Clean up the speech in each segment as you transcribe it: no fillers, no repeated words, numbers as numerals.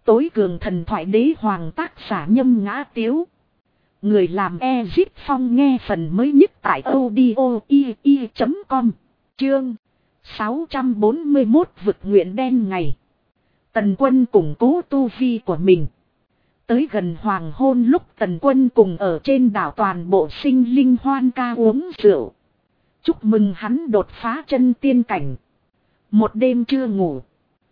tối cường thần thoại đế hoàng tác giả Nhâm Ngã Tiếu. Người làm Ezip Phong nghe phần mới nhất tại audio.com. Chương 641 vực nguyện đen ngày. Tần Quân củng cố tu vi của mình. Tới gần hoàng hôn lúc Tần Quân cùng ở trên đảo toàn bộ sinh linh hoan ca uống rượu. Chúc mừng hắn đột phá chân tiên cảnh. Một đêm chưa ngủ.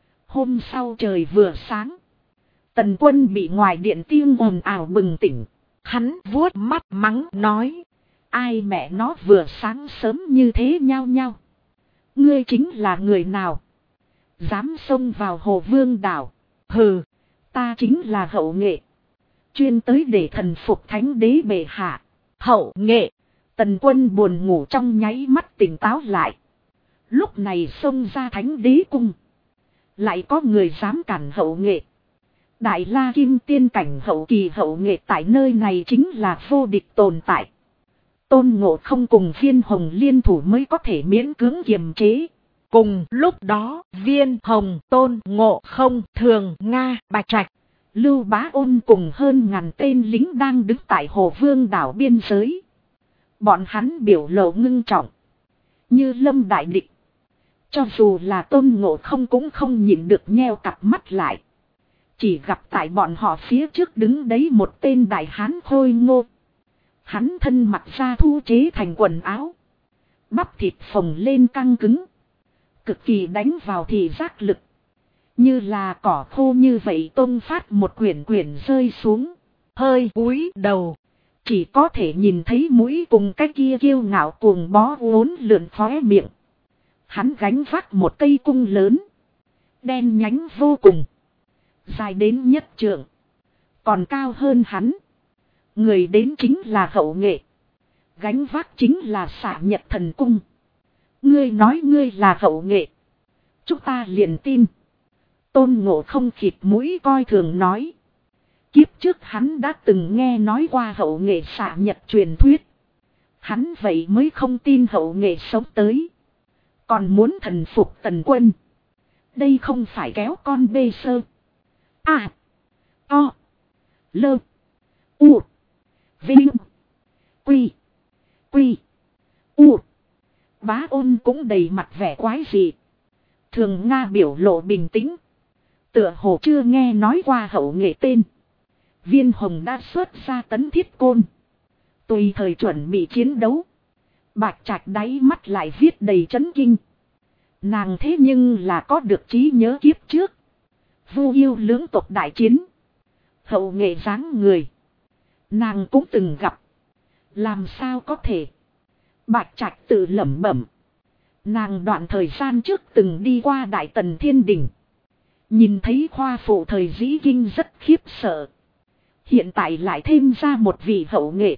Hôm sau trời vừa sáng. Tần Quân bị ngoài điện tiếng ồn ào bừng tỉnh. Hắn vuốt mắt mắng nói. Ai mẹ nó vừa sáng sớm như thế nhau nhau. Ngươi chính là người nào? Dám xông vào Hồ Vương đảo. Hừ, ta chính là Hậu Nghệ. Chuyên tới để thần phục thánh đế bệ hạ. Hậu Nghệ. Tần Quân buồn ngủ trong nháy mắt tỉnh táo lại. Lúc này xông ra thánh đế cung. Lại có người dám cản Hậu Nghệ. Đại La Kim tiên cảnh hậu kỳ Hậu Nghệ tại nơi này chính là vô địch tồn tại. Tôn Ngộ Không cùng Viên Hồng liên thủ mới có thể miễn cưỡng kiềm chế. Cùng lúc đó, Viên Hồng, Tôn Ngộ Không, Thường Nga, Bạch Trạch, Lưu Bá Ôn cùng hơn ngàn tên lính đang đứng tại Hồ Vương đảo biên giới. Bọn hắn biểu lộ ngưng trọng. Như lâm đại địch. Cho dù là Tôn Ngộ Không cũng không nhịn được nheo cặp mắt lại. Chỉ gặp tại bọn họ phía trước đứng đấy một tên đại hán khôi ngô. Hắn thân mặc ra thu chế thành quần áo. Bắp thịt phồng lên căng cứng. Cực kỳ đánh vào thì giác lực. Như là cỏ khô như vậy Tôn phát một quyển quyển rơi xuống. Hơi cúi đầu. Chỉ có thể nhìn thấy mũi cùng cái kia kiêu ngạo cuồng bó uốn lượn khóe miệng. Hắn gánh vác một cây cung lớn. Đen nhánh vô cùng. Dài đến nhất trượng. Còn cao hơn hắn. Người đến chính là Hậu Nghệ. Gánh vác chính là Xạ Nhật Thần Cung. Ngươi nói ngươi là Hậu Nghệ. Chúng ta liền tin. Tôn Ngộ Không khịt mũi coi thường nói. Kiếp trước hắn đã từng nghe nói qua Hậu Nghệ Xạ Nhật truyền thuyết. Hắn vậy mới không tin Hậu Nghệ sống tới. Còn muốn thần phục Tần Quân. Đây không phải kéo con bê sơ. À. O. Lơ. U. Vinh. Quy. Quy. U. Bá Ôn cũng đầy mặt vẻ quái dị. Thường Nga biểu lộ bình tĩnh. Tựa hồ chưa nghe nói qua Hậu Nghệ tên. Viên Hồng đã xuất ra tấn thiết côn. Tùy thời chuẩn bị chiến đấu. Bạch Trạch đáy mắt lại viết đầy chấn kinh. Nàng thế nhưng là có được trí nhớ kiếp trước. Vu yêu lưỡng tộc đại chiến. Hậu Nghệ dáng người. Nàng cũng từng gặp. Làm sao có thể. Bạch Trạch tự lẩm bẩm. Nàng đoạn thời gian trước từng đi qua Đại Tần Thiên Đình. Nhìn thấy khoa phụ thời Dĩ Kinh rất khiếp sợ. Hiện tại lại thêm ra một vị Hậu Nghệ.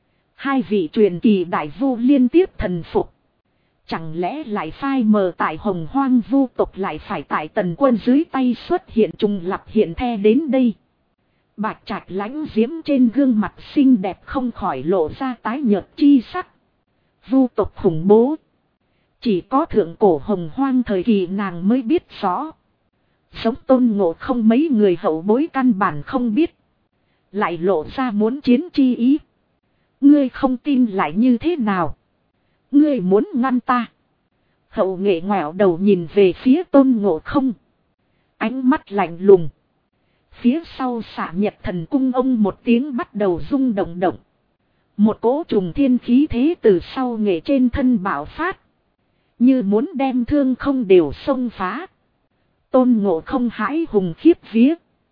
Hai vị truyền kỳ đại vu liên tiếp thần phục. Chẳng lẽ lại phai mờ tại Hồng Hoang vu tộc lại phải tại Tần Quân dưới tay xuất hiện trùng lập hiện the đến đây. Bạch Trạch lãnh diễm trên gương mặt xinh đẹp không khỏi lộ ra tái nhợt chi sắc. Vu tộc khủng bố. Chỉ có thượng cổ Hồng Hoang thời kỳ nàng mới biết rõ. Sống Tôn Ngộ Không mấy người hậu bối căn bản không biết. Lại lộ ra muốn chiến chi ý. Ngươi không tin lại như thế nào? Ngươi muốn ngăn ta? Hậu Nghệ ngoẹo đầu nhìn về phía Tôn Ngộ Không. Ánh mắt lạnh lùng. Phía sau Xạ Nhật Thần Cung ông một tiếng bắt đầu rung động động. Một cỗ trùng thiên khí thế từ sau Nghệ trên thân bạo phát. Như muốn đem thương không đều xông phá. Tôn Ngộ Không hãi hùng khiếp vía.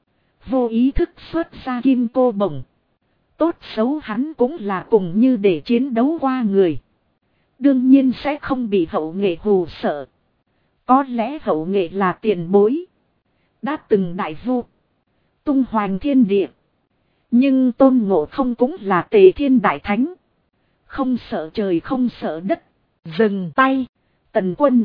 Vô ý thức xuất ra kim cô bổng. Tốt xấu hắn cũng là cùng như để chiến đấu qua người. Đương nhiên sẽ không bị Hậu Nghệ hù sợ. Có lẽ Hậu Nghệ là tiền bối. Đã từng đại vu. Tung hoành thiên địa. Nhưng Tôn Ngộ Không cũng là Tề Thiên Đại Thánh. Không sợ trời không sợ đất. Dừng tay. Tần Quân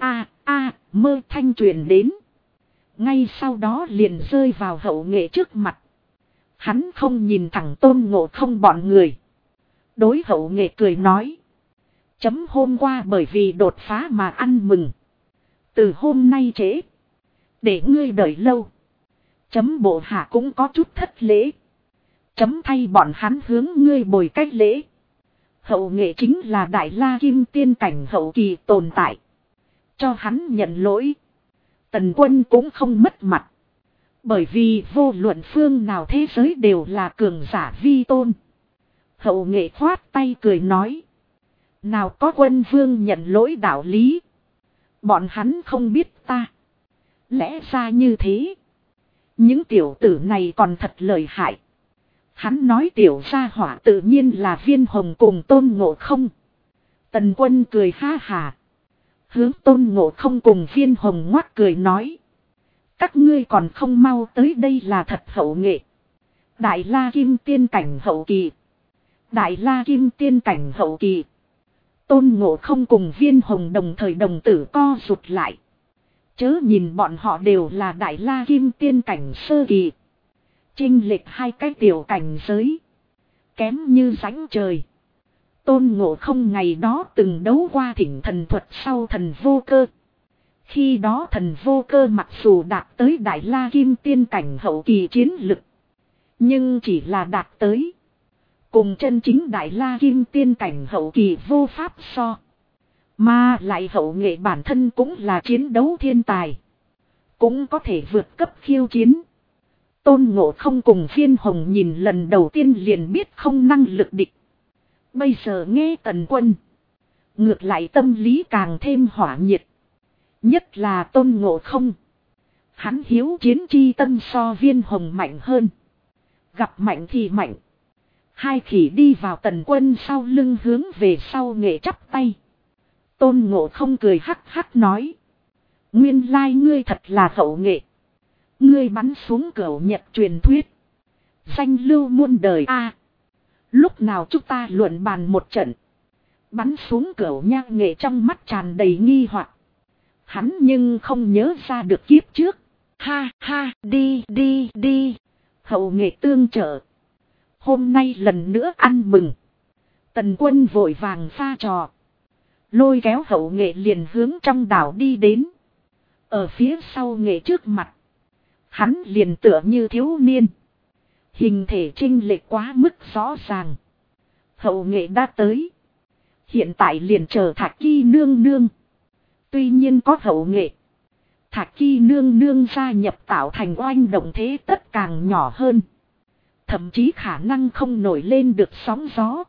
mơ thanh truyền đến. Ngay sau đó liền rơi vào Hậu Nghệ trước mặt. Hắn không nhìn thẳng Tôn Ngộ Không bọn người. Đối Hậu Nghệ cười nói. Chấm hôm qua bởi vì đột phá mà ăn mừng. Từ hôm nay trễ. Để ngươi đợi lâu. Chấm bộ hạ cũng có chút thất lễ. Chấm thay bọn hắn hướng ngươi bồi cách lễ. Hậu nghệ chính là Đại La Kim Tiên cảnh hậu kỳ tồn tại. Cho hắn nhận lỗi. Tần Quân cũng không mất mặt. Bởi vì vô luận phương nào thế giới đều là cường giả vi tôn. Hậu nghệ khoát tay cười nói. Nào có Quân vương nhận lỗi đạo lý. Bọn hắn không biết ta. Lẽ ra như thế. Những tiểu tử này còn thật lợi hại. Hắn nói tiểu gia hỏa tự nhiên là Viên Hồng cùng Tôn Ngộ Không. Tần Quân cười ha hà. Hướng Tôn Ngộ Không cùng Viên Hồng ngoác cười nói. Các ngươi còn không mau tới đây là thật hậu nghệ. Đại La Kim Tiên cảnh hậu kỳ. Đại La Kim Tiên cảnh hậu kỳ. Tôn Ngộ Không cùng Viên Hồng đồng thời đồng tử co rụt lại. Chớ nhìn bọn họ đều là Đại La Kim Tiên cảnh sơ kỳ. Chênh lệch hai cái tiểu cảnh giới. Kém như sánh trời. Tôn Ngộ Không ngày đó từng đấu qua thỉnh thần thuật sau thần vô cơ. Khi đó thần vô cơ mặc dù đạt tới Đại La Kim Tiên cảnh hậu kỳ chiến lực. Nhưng chỉ là đạt tới. Cùng chân chính Đại La Kim Tiên cảnh hậu kỳ vô pháp so. Mà lại hậu nghệ bản thân cũng là chiến đấu thiên tài. Cũng có thể vượt cấp khiêu chiến. Tôn Ngộ Không cùng Viên Hồng nhìn lần đầu tiên liền biết không năng lực địch. Bây giờ nghe Tần Quân. Ngược lại tâm lý càng thêm hỏa nhiệt. Nhất là Tôn Ngộ Không. Hắn hiếu chiến chi tâm so Viên Hồng mạnh hơn. Gặp mạnh thì mạnh. Hai khỉ đi vào Tần Quân sau lưng hướng về sau nghệ chắp tay. Tôn Ngộ Không cười hắc hắc nói. Nguyên lai ngươi thật là hậu nghệ. Ngươi bắn xuống Cửu Nhật truyền thuyết. Danh lưu muôn đời a. Lúc nào chúng ta luận bàn một trận. Bắn xuống Cửu Nhạc nghệ trong mắt tràn đầy nghi hoặc. Hắn nhưng không nhớ ra được kiếp trước. Ha ha, đi đi đi. Hậu nghệ tương trợ. Hôm nay lần nữa ăn mừng. Tần Quân vội vàng pha trò. Lôi kéo hậu nghệ liền hướng trong đảo đi đến. Ở phía sau nghệ trước mặt. Hắn liền tựa như thiếu niên. Hình thể chênh lệch quá mức rõ ràng. Hậu nghệ đã tới. Hiện tại liền chờ Thạc Kỳ nương nương. Tuy nhiên có hậu nghệ. Thạc Kỳ nương nương gia nhập tạo thành oanh động thế tất càng nhỏ hơn. Thậm chí khả năng không nổi lên được sóng gió.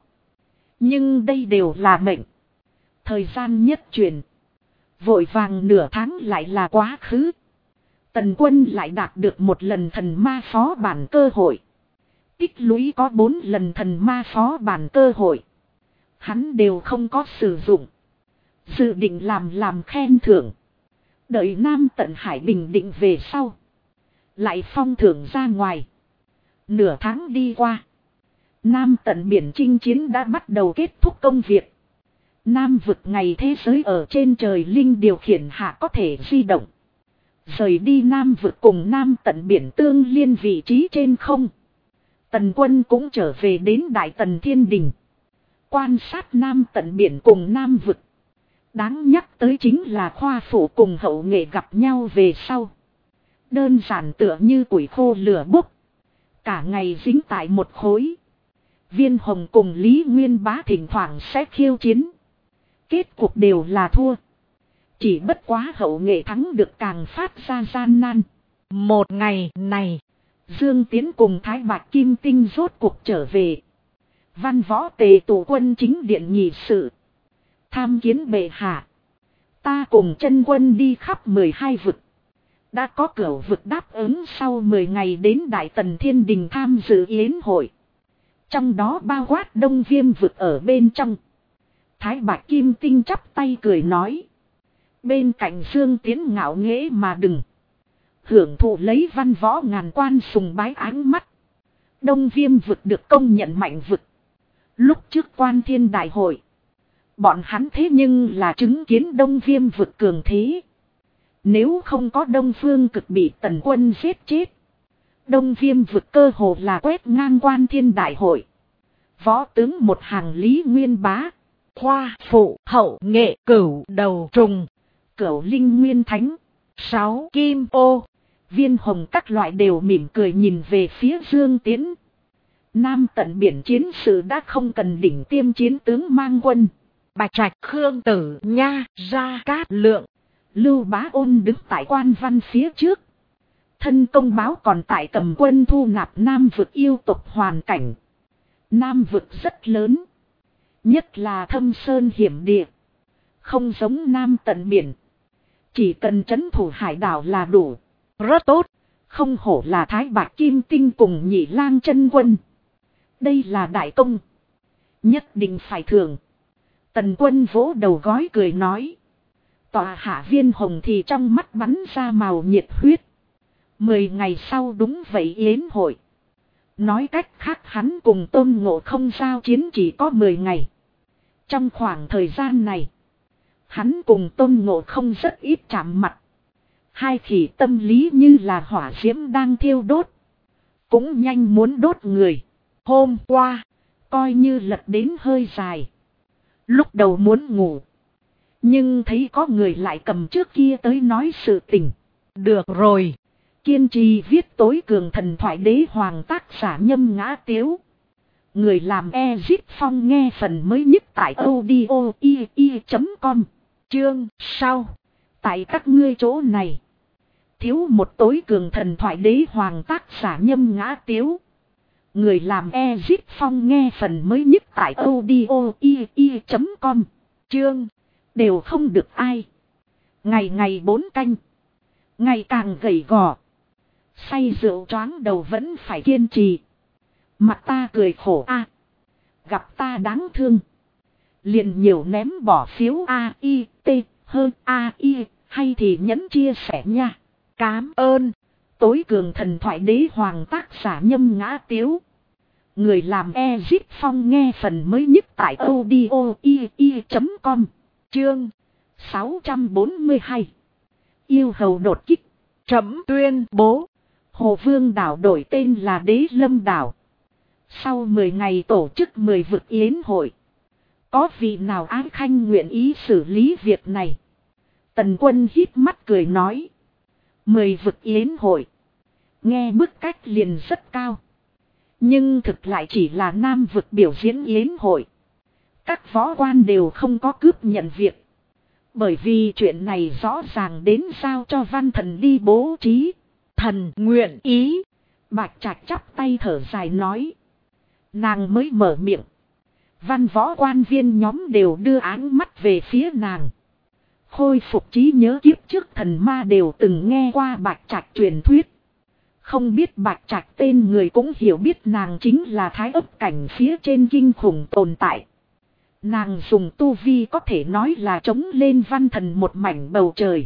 Nhưng đây đều là mệnh. Thời gian nhất truyền. Vội vàng nửa tháng lại là quá khứ. Tần Quân lại đạt được một lần thần ma phó bản cơ hội. Tích lũy có 4 lần thần ma phó bản cơ hội. Hắn đều không có sử dụng. Dự định làm khen thưởng. Đợi Nam Tận Hải bình định về sau. Lại phong thưởng ra ngoài. Nửa tháng đi qua. Nam Tận Biển chinh chiến đã bắt đầu kết thúc công việc. Nam vực ngày thế giới ở trên trời linh điều khiển hạ có thể di động. Rời đi Nam vực cùng Nam Tận Biển tương liên vị trí trên không. Tần Quân cũng trở về đến Đại Tần Thiên Đình. Quan sát Nam Tận Biển cùng Nam vực. Đáng nhắc tới chính là Khoa Phủ cùng hậu nghệ gặp nhau về sau. Đơn giản tựa như củi khô lửa bốc. Cả ngày dính tại một khối. Viên Hồng cùng Lý Nguyên Bá thỉnh thoảng sẽ khiêu chiến. Kết cục đều là thua. Chỉ bất quá hậu nghệ thắng được càng phát ra gian nan. Một ngày này, Dương Tiến cùng Thái Bạch Kim Tinh rốt cuộc trở về. Văn Võ Tề tụ quân chính điện nhị sự. Tham kiến bệ hạ. Ta cùng chân quân đi khắp 12 vực. Đã có cửu vực đáp ứng sau 10 ngày đến Đại Tần Thiên Đình tham dự yến hội. Trong đó bao quát Đông Viêm vực ở bên trong. Thái Bạch Kim Tinh chắp tay cười nói. Bên cạnh Dương Tiến ngạo nghễ mà đừng. Hưởng thụ lấy văn võ ngàn quan sùng bái ánh mắt. Đông Viêm vực được công nhận mạnh vực. Lúc trước Quan Thiên Đại hội. Bọn hắn thế nhưng là chứng kiến Đông Viêm vực cường thế. Nếu không có Đông Phương Cực bị Tần Quân giết chết. Đông Viêm vực cơ hồ là quét ngang Quan Thiên Đại hội. Võ tướng một hàng Lý Nguyên Bá. Khoa Phụ hậu nghệ cửu đầu trùng. Cửu Linh Nguyên Thánh. 6 Kim Ô. Viên Hồng các loại đều mỉm cười nhìn về phía Dương Tiễn. Nam tận biển chiến sự đã không cần đỉnh tiêm chiến tướng mang quân. Bạch Trạch, Khương Tử Nha, Gia Cát Lượng, Lưu Bá Ôn đứng tại quan văn phía trước. Thân công báo còn tại cầm quân thu nạp Nam vực yêu tộc hoàn cảnh. Nam vực rất lớn. Nhất là thâm sơn hiểm địa. Không giống Nam tận biển. Chỉ cần trấn thủ hải đảo là đủ. rất tốt. Không hổ là Thái Bạc Kim Tinh cùng Nhị Lang chân quân. Đây là đại công. Nhất định phải thưởng. Tần Quân vỗ đầu gói cười nói. Tòa hạ Viên Hồng thì trong mắt bắn ra màu nhiệt huyết. 10 ngày sau đúng vậy yến hội. Nói cách khác hắn cùng Tôn Ngộ Không giao chiến chỉ có 10 ngày. Trong khoảng thời gian này, hắn cùng Tôn Ngộ Không rất ít chạm mặt. Hai khỉ tâm lý như là hỏa diễm đang thiêu đốt. Cũng nhanh muốn đốt người. Hôm qua, coi như lật đến hơi dài. Lúc đầu muốn ngủ. Nhưng thấy có người lại cầm trước kia tới nói sự tình. Được rồi. Kiên trì viết tối cường thần thoại đế hoàng tác giả Nhâm Ngã Tiếu. Người làm Ezit Phong nghe phần mới nhất tại audio.com. Chương sau. Tại các ngươi chỗ này. Thiếu một tối cường thần thoại đế hoàng tác giả Nhâm Ngã Tiếu. Người làm Ezit Phong nghe phần mới nhất tại audio.com. Chương. Đều không được ai. Ngày ngày 4 canh. Ngày càng gầy gò. Say rượu choáng đầu vẫn phải kiên trì. Mặt ta cười khổ a. Gặp ta đáng thương. Liền nhiều ném bỏ phiếu A I T hơn A I hay thì nhấn chia sẻ nha. Cám ơn. Tối cường thần thoại đế hoàng tác giả Nhâm Ngã Tiếu. Người làm Ezit Phong nghe phần mới nhất tại audio.com. Chương 642. Yêu hầu đột kích. Trẫm tuyên bố. Hồ Vương đảo đổi tên là Đế Lâm đảo. Sau 10 ngày tổ chức 10 vực yến hội. Có vị nào ái khanh nguyện ý xử lý việc này? Tần Quân hít mắt cười nói. 10 vực yến hội. Nghe bức cách liền rất cao. Nhưng thực lại chỉ là Nam vực biểu diễn yến hội. Các võ quan đều không có cướp nhận việc. Bởi vì chuyện này rõ ràng đến giao cho Văn Thần đi bố trí. Thần nguyện ý. Bạch Trạch chắp tay thở dài nói. Nàng mới mở miệng. Văn võ quan viên nhóm đều đưa ánh mắt về phía nàng. Khôi phục trí nhớ kiếp trước thần ma đều từng nghe qua Bạch Trạch truyền thuyết. Không biết Bạch Trạch tên người cũng hiểu biết nàng chính là Thái Ấp cảnh phía trên kinh khủng tồn tại. Nàng dùng tu vi có thể nói là chống lên Văn Thần một mảnh bầu trời.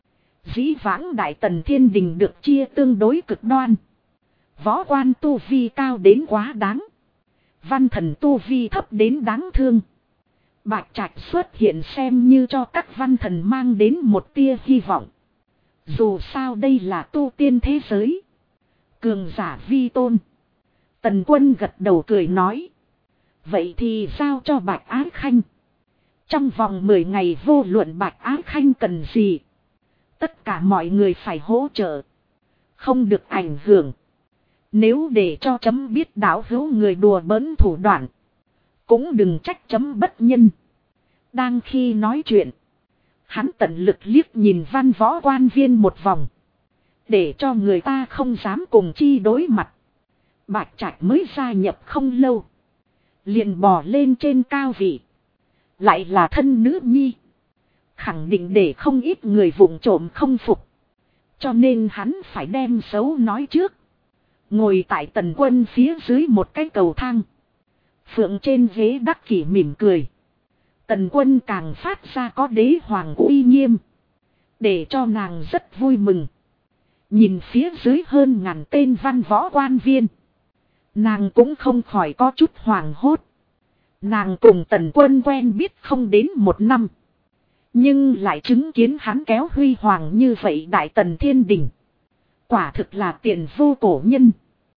Dĩ vãng Đại Tần Thiên Đình được chia tương đối cực đoan. Võ quan tu vi cao đến quá đáng. Văn Thần tu vi thấp đến đáng thương. Bạch Trạch xuất hiện xem như cho các văn thần mang đến một tia hy vọng. Dù sao đây là tu tiên thế giới. Cường giả vi tôn. Tần Quân gật đầu cười nói. Vậy thì giao cho Bạch Ái Khanh. Trong vòng 10 ngày vô luận Bạch Ái Khanh cần gì. Tất cả mọi người phải hỗ trợ. Không được ảnh hưởng. Nếu để cho chấm biết đảo hữu người đùa bỡn thủ đoạn. Cũng đừng trách chấm bất nhân. Đang khi nói chuyện. Hắn tận lực liếc nhìn văn võ quan viên một vòng. Để cho người ta không dám cùng chi đối mặt. Bạch Trạch mới gia nhập không lâu. Liền bò lên trên cao vị. Lại là thân nữ nhi. Khẳng định để không ít người vụng trộm không phục. Cho nên hắn phải đem xấu nói trước. Ngồi tại Tần Quân phía dưới một cái cầu thang. Phượng trên ghế đắc kỷ mỉm cười. Tần Quân càng phát ra có đế hoàng uy nghiêm. Để cho nàng rất vui mừng. Nhìn phía dưới hơn ngàn tên văn võ quan viên. Nàng cũng không khỏi có chút hoảng hốt. Nàng cùng Tần Quân quen biết không đến 1 năm. Nhưng lại chứng kiến hắn kéo huy hoàng như vậy Đại Tần Thiên Đình. Quả thực là tiền vô cổ nhân.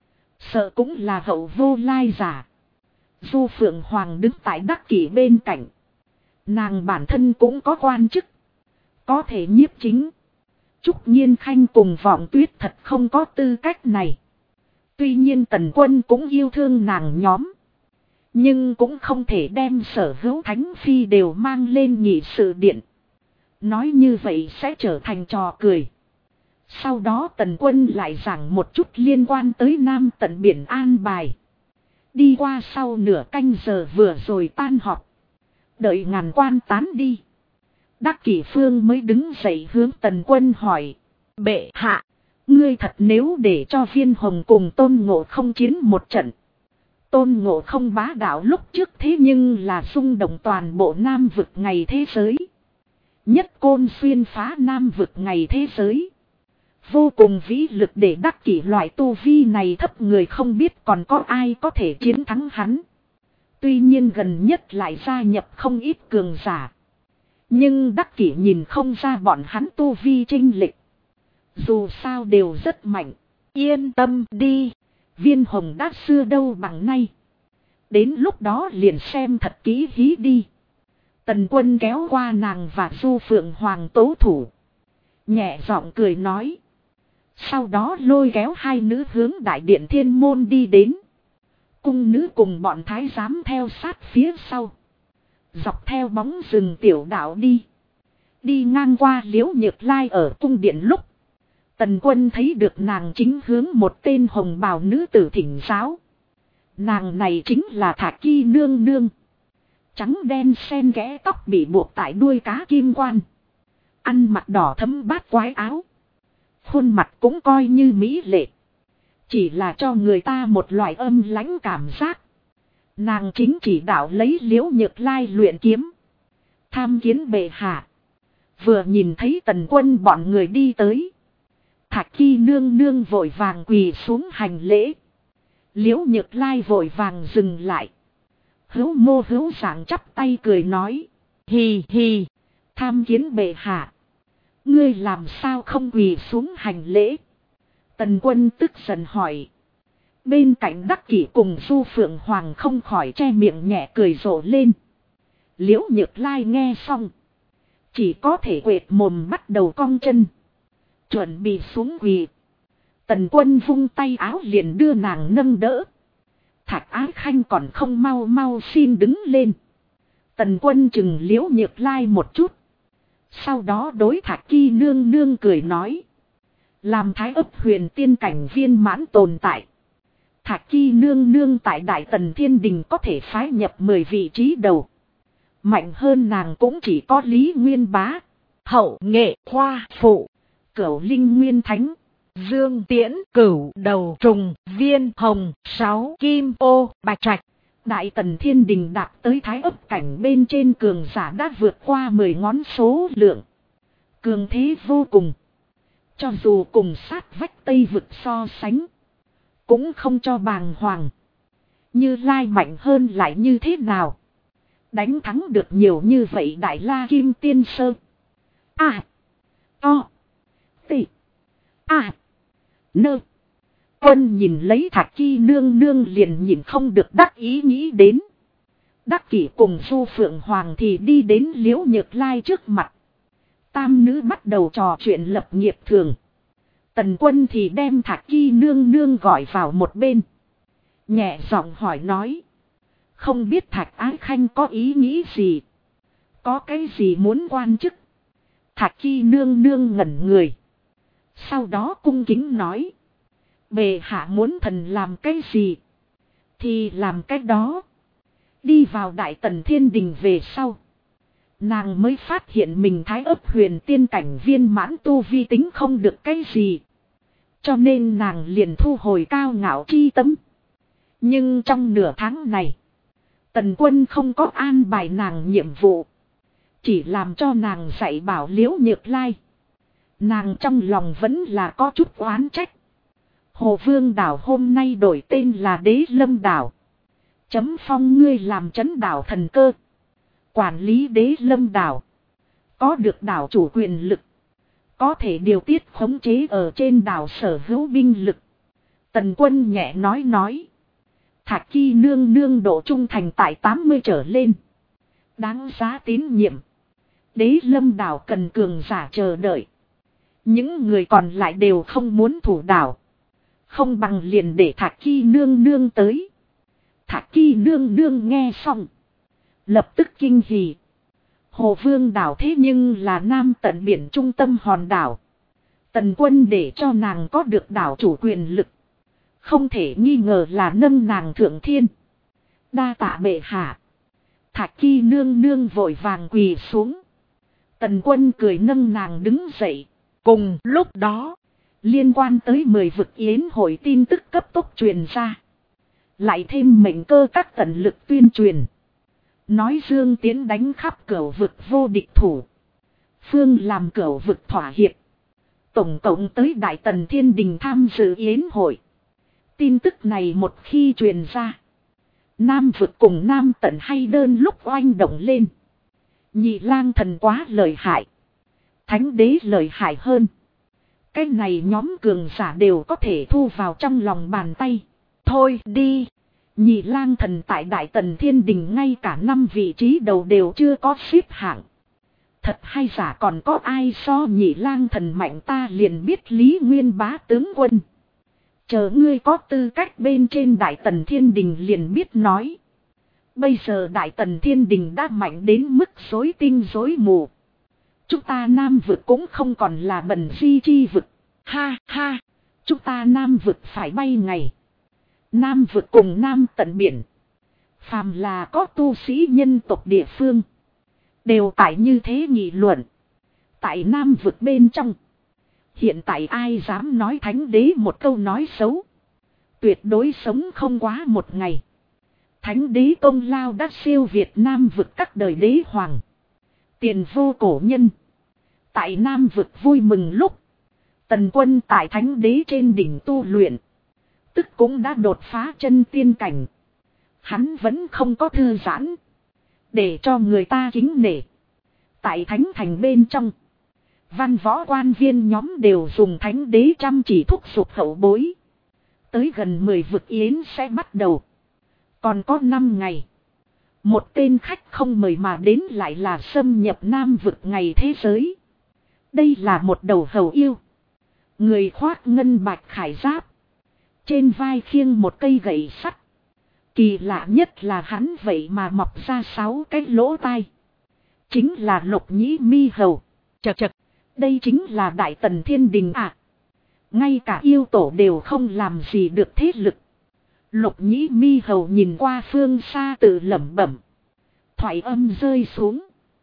Sợ cũng là hậu vô lai giả. Du Phượng Hoàng đứng tại đắc kỷ bên cạnh. Nàng bản thân cũng có quan chức. Có thể nhiếp chính. Trúc Nhiên Khanh cùng Vọng Tuyết thật không có tư cách này. Tuy nhiên Tần Quân cũng yêu thương nàng nhóm. Nhưng cũng không thể đem sở hữu thánh phi đều mang lên nghị sự điện. Nói như vậy sẽ trở thành trò cười. Sau đó Tần Quân lại giảng một chút liên quan tới Nam Tận Biển an bài. Đi qua sau nửa canh giờ vừa rồi tan họp. Đợi ngàn quan tán đi. Đắc Kỷ Phương mới đứng dậy hướng Tần Quân hỏi. Bệ hạ, ngươi thật nếu để cho Viên Hồng cùng Tôn Ngộ Không chiến một trận. Tôn Ngộ Không bá đạo lúc trước thế nhưng là xung động toàn bộ Nam vực ngày thế giới. Nhất côn xuyên phá Nam vực ngày thế giới. Vô cùng vĩ lực để Đắc Kỷ loại tu vi này thấp người không biết còn có ai có thể chiến thắng hắn. Tuy nhiên gần nhất lại gia nhập không ít cường giả. Nhưng Đắc Kỷ nhìn không ra bọn hắn tu vi chênh lệch. Dù sao đều rất mạnh. Yên tâm đi. Viên Hồng đã xưa đâu bằng nay. Đến lúc đó liền xem thật kỹ hí đi. Tần Quân kéo qua nàng và Du Phượng Hoàng tố thủ. Nhẹ giọng cười nói. Sau đó lôi kéo hai nữ hướng đại điện thiên môn đi đến. Cung nữ cùng bọn thái giám theo sát phía sau. Dọc theo bóng rừng tiểu đạo đi. Đi ngang qua Liễu Nhược Lai ở cung điện lúc. Tần Quân thấy được nàng chính hướng một tên hồng bào nữ tử thỉnh giáo. Nàng này chính là Thạc Kỳ nương nương. Trắng đen xen kẽ tóc bị buộc tại đuôi cá kim quan. Ăn mặc đỏ thấm bát quái áo. Khuôn mặt cũng coi như mỹ lệ. Chỉ là cho người ta một loại âm lãnh cảm giác. Nàng chính chỉ đạo lấy Liễu Nhược Lai luyện kiếm. Tham kiến bệ hạ. Vừa nhìn thấy Tần Quân bọn người đi tới. Thạc Kỳ nương nương vội vàng quỳ xuống hành lễ. Liễu Nhược Lai vội vàng dừng lại. Hữu mô hữu dạng chắp tay cười nói. Hì hì. Tham kiến bệ hạ. Ngươi làm sao không quỳ xuống hành lễ? Tần Quân tức giận hỏi. Bên cạnh Đắc Kỷ cùng Du Phượng Hoàng không khỏi che miệng nhẹ cười rộ lên. Liễu Nhược Lai nghe xong. Chỉ có thể quệt mồm bắt đầu cong chân. Chuẩn bị xuống quỳ. Tần Quân vung tay áo liền đưa nàng nâng đỡ. Thạch Ái Khanh còn không mau mau xin đứng lên. Tần Quân chừng Liễu Nhược Lai một chút. Sau đó đối Thạc Kỳ nương nương cười nói. Làm Thái Ấp Huyền tiên cảnh viên mãn tồn tại. Thạc Kỳ nương nương tại Đại Tần Thiên Đình có thể phái nhập 10 vị trí đầu. Mạnh hơn nàng cũng chỉ có Lý Nguyên Bá, Hậu Nghệ Hoa Phụ, Cửu Linh Nguyên Thánh, Dương Tiễn, Cửu Đầu Trùng, Viên Hồng, 6 Kim Ô, Bạch Trạch. Đại Tần Thiên Đình đạt tới Thái Ấp cảnh bên trên cường giả đã vượt qua 10 ngón số lượng. Cường thế vô cùng. Cho dù cùng sát vách Tây vực so sánh. Cũng không cho bàng hoàng. Như Lai mạnh hơn lại như thế nào? Đánh thắng được nhiều như vậy Đại La Kim Tiên Sơ. A. O. T. A. Nơ. Quân nhìn lấy Thạc Kỳ nương nương liền nhìn không được đắc ý nghĩ đến. Đắc Kỷ cùng Du Phượng Hoàng thì đi đến Liễu Nhược Lai trước mặt. Tam nữ bắt đầu trò chuyện lập nghiệp thường. Tần Quân thì đem Thạc Kỳ nương nương gọi vào một bên. Nhẹ giọng hỏi nói. Không biết Thạch Ái Khanh có ý nghĩ gì? Có cái gì muốn quan chức? Thạc Kỳ nương nương ngẩn người. Sau đó cung kính nói. Bệ hạ muốn thần làm cái gì? Thì làm cái đó. Đi vào Đại Tần Thiên Đình về sau. Nàng mới phát hiện mình Thái Ấp Huyền tiên cảnh viên mãn tu vi tính không được cái gì. Cho nên nàng liền thu hồi cao ngạo chi tâm. Nhưng trong nửa tháng này. Tần Quân không có an bài nàng nhiệm vụ. Chỉ làm cho nàng dạy bảo Liễu Nhược Lai. Nàng trong lòng vẫn là có chút oán trách. Hồ Vương đảo hôm nay đổi tên là Đế Lâm đảo. Chấm phong ngươi làm trấn đảo thần cơ. Quản lý Đế Lâm đảo. Có được đảo chủ quyền lực. Có thể điều tiết khống chế ở trên đảo sở hữu binh lực. Tần Quân nhẹ nói. Thạc Kỳ nương nương độ trung thành tại 80 trở lên. Đáng giá tín nhiệm. Đế Lâm đảo cần cường giả chờ đợi. Những người còn lại đều không muốn thủ đảo. Không bằng liền để Thạc Ki nương nương tới. Thạc Ki nương nương nghe xong. Lập tức kinh hỉ. Hồ Vương đảo thế nhưng là nam tận biển trung tâm hòn đảo. Tần Quân để cho nàng có được đảo chủ quyền lực. Không thể nghi ngờ là nâng nàng thượng thiên. Đa tạ bệ hạ. Thạc Ki nương nương vội vàng quỳ xuống. Tần Quân cười nâng nàng đứng dậy. Cùng lúc đó, liên quan tới 10 vực yến hội tin tức cấp tốc truyền ra. Lại thêm mệnh cơ các tận lực tuyên truyền. Nói Dương Tiến đánh khắp cửu vực vô địch thủ. Phương làm cửu vực thỏa hiệp. Tổng cộng tới Đại Tần Thiên Đình tham dự yến hội. Tin tức này một khi truyền ra. Nam vực cùng Nam Tận hay đơn lúc oanh động lên. Nhị lang thần quá lợi hại. Thánh đế lợi hại hơn. Cái này nhóm cường giả đều có thể thu vào trong lòng bàn tay. Thôi đi. Nhị lang thần tại Đại Tần Thiên Đình ngay cả 5 vị trí đầu đều chưa có xếp hạng. Thật hay giả còn có ai so nhị lang thần mạnh ta liền biết Lý Nguyên Bá tướng quân. Chờ ngươi có tư cách bên trên Đại Tần Thiên Đình liền biết nói. Bây giờ Đại Tần Thiên Đình đã mạnh đến mức rối tinh rối mù. Chúng ta Nam vực cũng không còn là bần di chi vực. Ha ha, chúng ta Nam vực phải bay ngày. Nam vực cùng Nam Tận biển. Phàm là có tu sĩ nhân tộc địa phương. Đều tại như thế nghị luận. Tại Nam vực bên trong. Hiện tại ai dám nói thánh đế một câu nói xấu. Tuyệt đối sống không quá một ngày. Thánh đế công lao đã siêu Việt Nam vực các đời đế hoàng. Tiền vô cổ nhân. Tại Nam vực vui mừng lúc. Tần Quân tại thánh đế trên đỉnh tu luyện. Tức cũng đã đột phá chân tiên cảnh. Hắn vẫn không có thư giãn. Để cho người ta kính nể. Tại thánh thành bên trong. Văn võ quan viên nhóm đều dùng thánh đế chăm chỉ thúc giục hậu bối. Tới gần 10 vực yến sẽ bắt đầu. Còn có 5 ngày. Một tên khách không mời mà đến lại là xâm nhập Nam vực ngày thế giới. Đây là một đầu hầu yêu. Người khoác ngân bạch khải giáp. Trên vai khiêng một cây gậy sắt. Kỳ lạ nhất là hắn vậy mà mọc ra 6 cái lỗ tai. Chính là Lục Nhĩ Mi Hầu. Chật chật. Đây chính là Đại Tần Thiên Đình à. Ngay cả yêu tổ đều không làm gì được thế lực. Lục Nhĩ Mi Hầu nhìn qua phương xa tự lẩm bẩm. Thoại âm rơi xuống.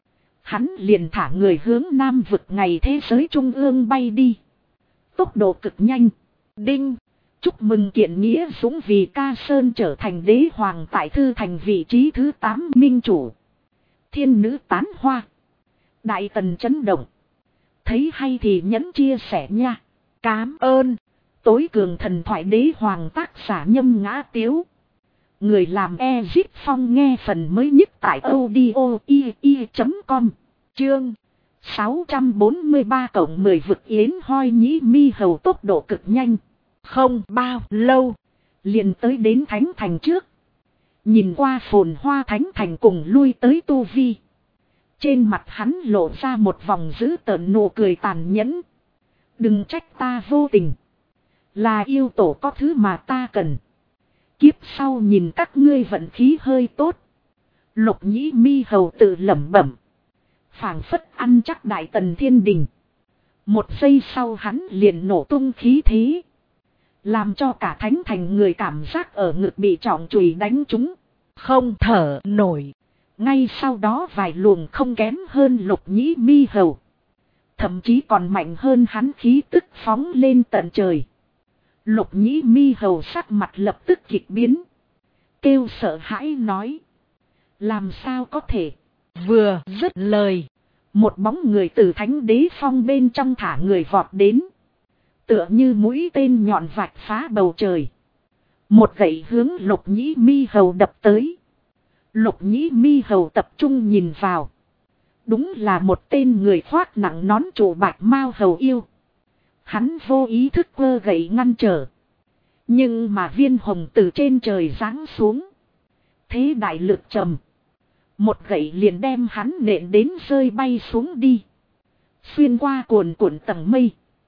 Hắn liền thả người hướng Nam vực ngày thế giới trung ương bay đi. Tốc độ cực nhanh. Đinh. Chúc mừng kiện nghĩa dũng vì Ca Sơn trở thành đế hoàng tại Thư Thành vị trí thứ 8 minh chủ. Thiên nữ tán hoa. Đại Tần chấn động. Thấy hay thì nhấn chia sẻ nha. Cám ơn. Tối cường thần thoại đế hoàng tác giả Nhâm Ngã Tiếu. Người làm Ezit Phong nghe phần mới nhất tại audio.com. Chương 643 cộng 10 vực yến Hoi Nhĩ Mi Hầu tốc độ cực nhanh. Không bao lâu. Liền tới đến Thánh Thành trước. Nhìn qua phồn hoa Thánh Thành cùng lui tới tu vi. Trên mặt hắn lộ ra một vòng dữ tợn nụ cười tàn nhẫn. Đừng trách ta vô tình. Là yêu tổ có thứ mà ta cần. Kiếp sau nhìn các ngươi vận khí hơi tốt. Lục Nhĩ Mi Hầu tự lẩm bẩm. Phảng phất ăn chắc Đại Tần Thiên Đình. Một giây sau hắn liền nổ tung khí thế. Làm cho cả Thánh Thành người cảm giác ở ngực bị trọng chùy đánh trúng. Không thở nổi. Ngay sau đó vài luồng không kém hơn Lục Nhĩ Mi Hầu. Thậm chí còn mạnh hơn hắn khí tức phóng lên tận trời. Lục Nhĩ Mi Hầu sắc mặt lập tức kịch biến. Kêu sợ hãi nói. Làm sao có thể. Vừa dứt lời. Một bóng người từ Thánh Đế Phong bên trong thả người vọt đến. Tựa như mũi tên nhọn vạch phá bầu trời. Một gậy hướng Lục Nhĩ Mi Hầu đập tới. Lục Nhĩ Mi Hầu tập trung nhìn vào. Đúng là một tên người khoác nặng nón trụ bạch mao hầu yêu. Hắn vô ý thức quơ gậy ngăn trở. Nhưng mà viên hồng từ trên trời giáng xuống. Thế đại lực trầm. Một gậy liền đem hắn nện đến rơi bay xuống đi. Xuyên qua cuồn cuộn tầng mây.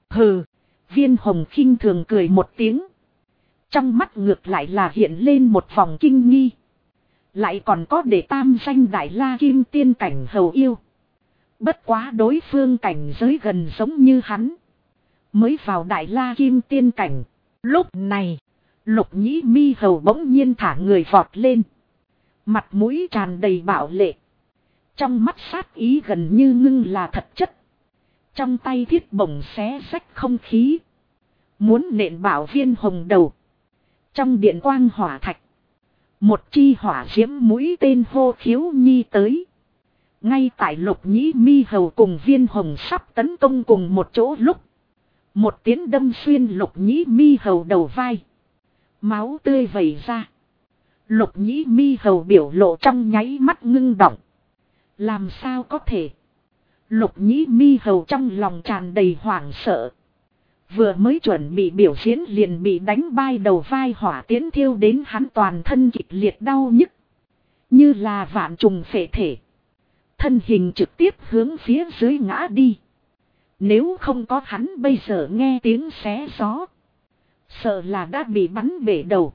Hừ. Viên Hồng khinh thường cười một tiếng. Trong mắt ngược lại là hiện lên một vòng kinh nghi. Lại còn có để tam danh Đại La Kim Tiên cảnh hầu yêu. Bất quá đối phương cảnh giới gần giống như hắn. Mới vào Đại La Kim Tiên cảnh. Lúc này, Lục Nhĩ Mi hầu bỗng nhiên thả người vọt lên. Mặt mũi tràn đầy bạo lệ. Trong mắt sát ý gần như ngưng là thật chất. Trong tay thiết bổng xé rách không khí. Muốn nện bảo Viên Hồng đầu. Trong điện quang hỏa thạch. Một chi hỏa diễm mũi tên hô khiếu nhi tới. Ngay tại Lục Nhĩ Mi hầu cùng Viên Hồng sắp tấn công cùng một chỗ lúc. Một tiếng đâm xuyên Lục Nhĩ Mi hầu đầu vai. Máu tươi vẩy ra. Lục Nhĩ Mi hầu biểu lộ trong nháy mắt ngưng động. Làm sao có thể? Lục Nhĩ Mi hầu trong lòng tràn đầy hoảng sợ. Vừa mới chuẩn bị biểu diễn liền bị đánh bay đầu vai hỏa tiến thiêu đến hắn toàn thân kịch liệt đau nhức. Như là vạn trùng phệ thể. Thân hình trực tiếp hướng phía dưới ngã đi. Nếu không có hắn bây giờ nghe tiếng xé gió. Sợ là đã bị bắn bể đầu.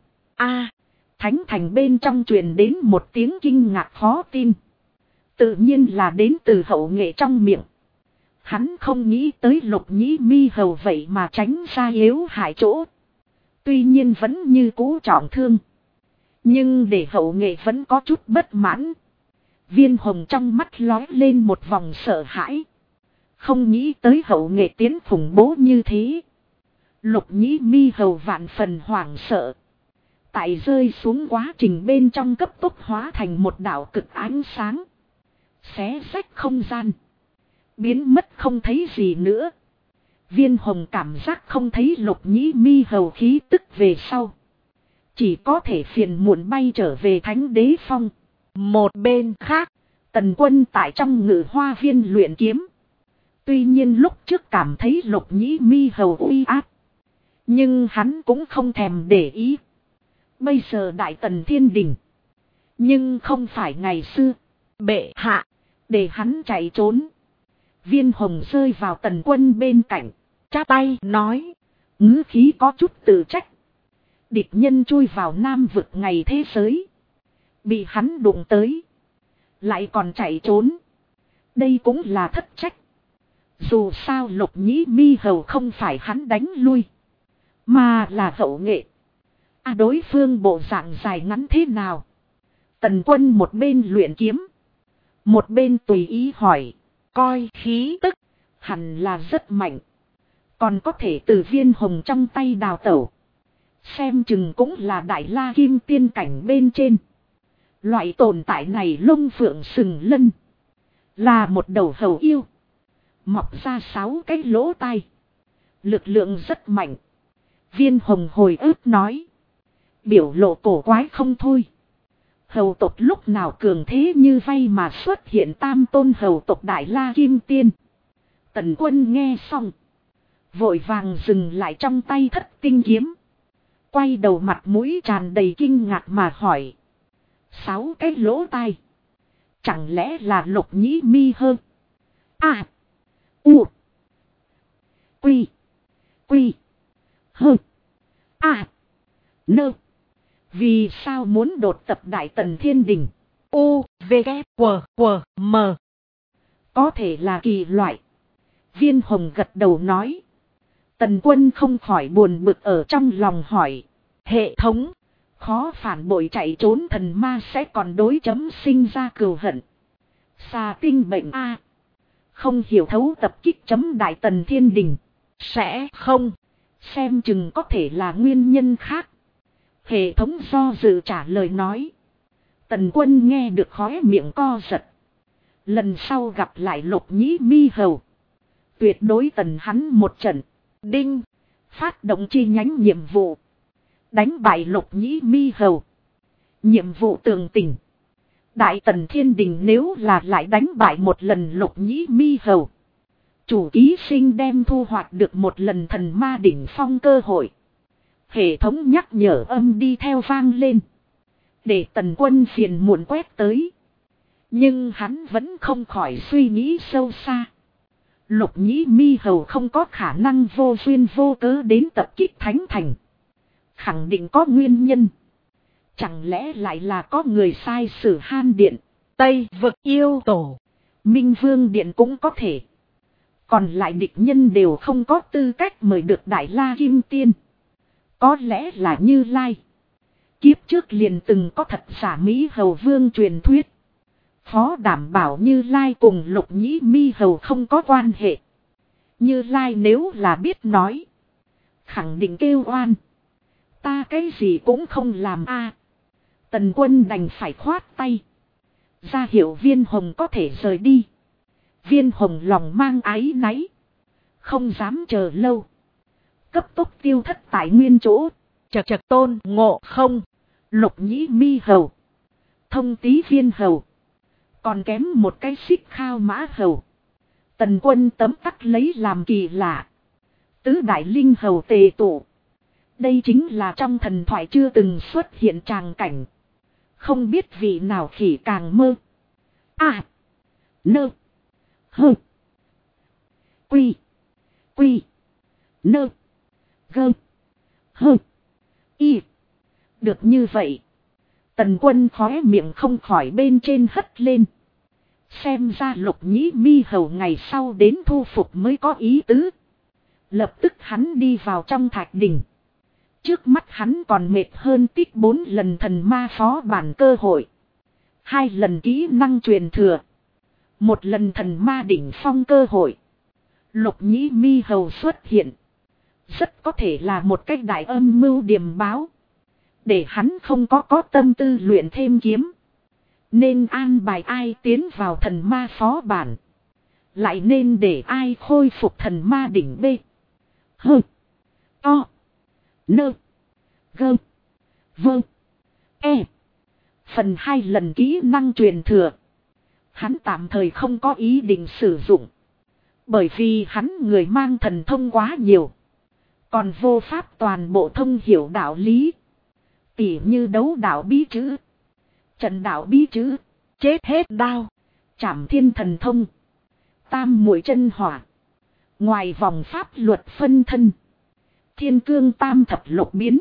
Thánh thành bên trong truyền đến một tiếng kinh ngạc khó tin. Tự nhiên là đến từ Hậu Nghệ trong miệng. Hắn không nghĩ tới Lục Nhĩ Mi hầu vậy mà tránh ra yếu hại chỗ. Tuy nhiên vẫn như cũ trọng thương. Nhưng để Hậu Nghệ vẫn có chút bất mãn. Viên Hồng trong mắt lói lên một vòng sợ hãi. Không nghĩ tới Hậu Nghệ tiến khủng bố như thế. Lục Nhĩ Mi hầu vạn phần hoảng sợ. Tại rơi xuống quá trình bên trong cấp tốc hóa thành một đạo cực ánh sáng. Xé rách không gian. Biến mất không thấy gì nữa. Viên Hồng cảm giác không thấy Lục Nhĩ Mi hầu khí tức về sau. Chỉ có thể phiền muộn bay trở về Thánh Đế Phong. một bên khác, Tần Quân tại trong Ngự Hoa Viên luyện kiếm. Tuy nhiên lúc trước cảm thấy Lục Nhĩ Mi hầu uy áp. Nhưng hắn cũng không thèm để ý. Bây giờ Đại Tần Thiên Đình. Nhưng không phải ngày xưa. bệ hạ, Để hắn chạy trốn. Viên Hồng rơi vào Tần Quân bên cạnh. chắp tay nói. Ngữ khí có chút tự trách. Địch nhân chui vào Nam vực ngày thế giới. Bị hắn đụng tới. Lại còn chạy trốn. Đây cũng là thất trách. Dù sao Lục Nhĩ Mi hầu không phải hắn đánh lui. Mà là Hậu Nghệ. Đối phương bộ dạng dài ngắn thế nào? Tần Quân một bên luyện kiếm. Một bên tùy ý hỏi. Coi khí tức, Hẳn là rất mạnh. Còn có thể từ Viên Hồng trong tay đào tẩu. Xem chừng cũng là Đại La Kim Tiên cảnh bên trên. Loại tồn tại này lông phượng sừng lân. Là một đầu hầu yêu. Mọc ra 6 cái lỗ tai. Lực lượng rất mạnh. Viên Hồng hồi ức nói. Biểu lộ cổ quái không thôi. Hầu tộc lúc nào cường thế như vay mà xuất hiện tam tôn hầu tộc Đại La Kim Tiên. Tần Quân nghe xong. Vội vàng dừng lại trong tay thất tinh kiếm. Quay đầu mặt mũi tràn đầy kinh ngạc mà hỏi. 6 cái lỗ tai. Chẳng lẽ là Lục Nhĩ Mi hơn? U. Quy. Quy. Hơ. Nơ. Vì sao muốn đột tập Đại Tần Thiên Đình? U, V, K, W, W, M. Có thể là kỳ loại. Viên Hồng gật đầu nói. Tần Quân không khỏi buồn bực ở trong lòng hỏi. Hệ thống. Khó phản bội chạy trốn thần ma sẽ còn đối chấm sinh ra cừu hận. Xà tinh bệnh A. Không hiểu thấu tập kích chấm Đại Tần Thiên Đình. Sẽ không. Xem chừng có thể là nguyên nhân khác. Hệ thống do dự trả lời nói. Tần Quân nghe được khóe miệng co giật. Lần sau gặp lại Lục Nhĩ Mi hầu. Tuyệt đối tần hắn một trận. Đinh. Phát động chi nhánh nhiệm vụ. Đánh bại Lục Nhĩ Mi hầu. Nhiệm vụ tường tình. Đại Tần Thiên Đình nếu là lại đánh bại một lần Lục Nhĩ Mi hầu. Chủ ký sinh đem thu hoạch được một lần thần ma đỉnh phong cơ hội. Hệ thống nhắc nhở âm đi theo vang lên. Để Tần Quân phiền muộn quét tới. Nhưng hắn vẫn không khỏi suy nghĩ sâu xa. Lục Nhĩ Mi Hầu không có khả năng vô duyên vô cớ đến tập kích Thánh Thành. Khẳng định có nguyên nhân. Chẳng lẽ lại là có người sai sử Han Điện, Tây vực yêu tổ, Minh Vương Điện cũng có thể. Còn lại địch nhân đều không có tư cách mời được Đại La Kim Tiên. Có lẽ là Như Lai. Kiếp trước liền từng có thật giả Mỹ Hầu Vương truyền thuyết. Phó đảm bảo Như Lai cùng Lục Nhĩ Mi Hầu không có quan hệ. Như Lai nếu là biết nói, khẳng định kêu oan. Ta cái gì cũng không làm a. Tần Quân đành phải khoát tay, ra hiệu Viên Hồng có thể rời đi. Viên Hồng lòng mang áy náy, không dám chờ lâu, cấp tốc tiêu thất tại nguyên chỗ. Chật chật Tôn Ngộ Không, Lục Nhĩ Mi Hầu, Thông Tý Viên Hầu, còn kém một cái Xích Khao Mã Hầu. Tần Quân tấm tắc lấy làm kỳ lạ. Tứ đại linh hầu tề tụ, đây chính là trong thần thoại chưa từng xuất hiện tràng cảnh. Không biết vị nào khỉ càng mơ. À, nơ, hơ, quy, quy, nơ, gơ, hơ, y. Được như vậy, Tần Quân khóe miệng không khỏi bên trên hất lên. Xem ra Lục Nhĩ Mi Hầu ngày sau đến thu phục mới có ý tứ. Lập tức hắn đi vào trong thạch đỉnh. Trước mắt hắn còn mệt hơn tích 4 lần thần ma phó bản cơ hội. 2 lần kỹ năng truyền thừa. 1 lần thần ma đỉnh phong cơ hội. Lục Nhĩ Mi Hầu xuất hiện. Rất có thể là một cách đại âm mưu điềm báo. Để hắn không có tâm tư luyện thêm kiếm. Nên an bài ai tiến vào thần ma phó bản. Lại nên để ai khôi phục thần ma đỉnh B. Hơ. To. Nơ. Gơ. Vơ. E. Phần 2 lần kỹ năng truyền thừa. Hắn tạm thời không có ý định sử dụng. Bởi vì hắn người mang thần thông quá nhiều. Còn vô pháp toàn bộ thông hiểu đạo lý. Tỉ như đấu đạo bí chữ, trận đạo bí chữ, chết hết đao, trảm thiên thần thông, tam muội chân hỏa, ngoài vòng pháp luật phân thân, thiên cương tam thập lục biến.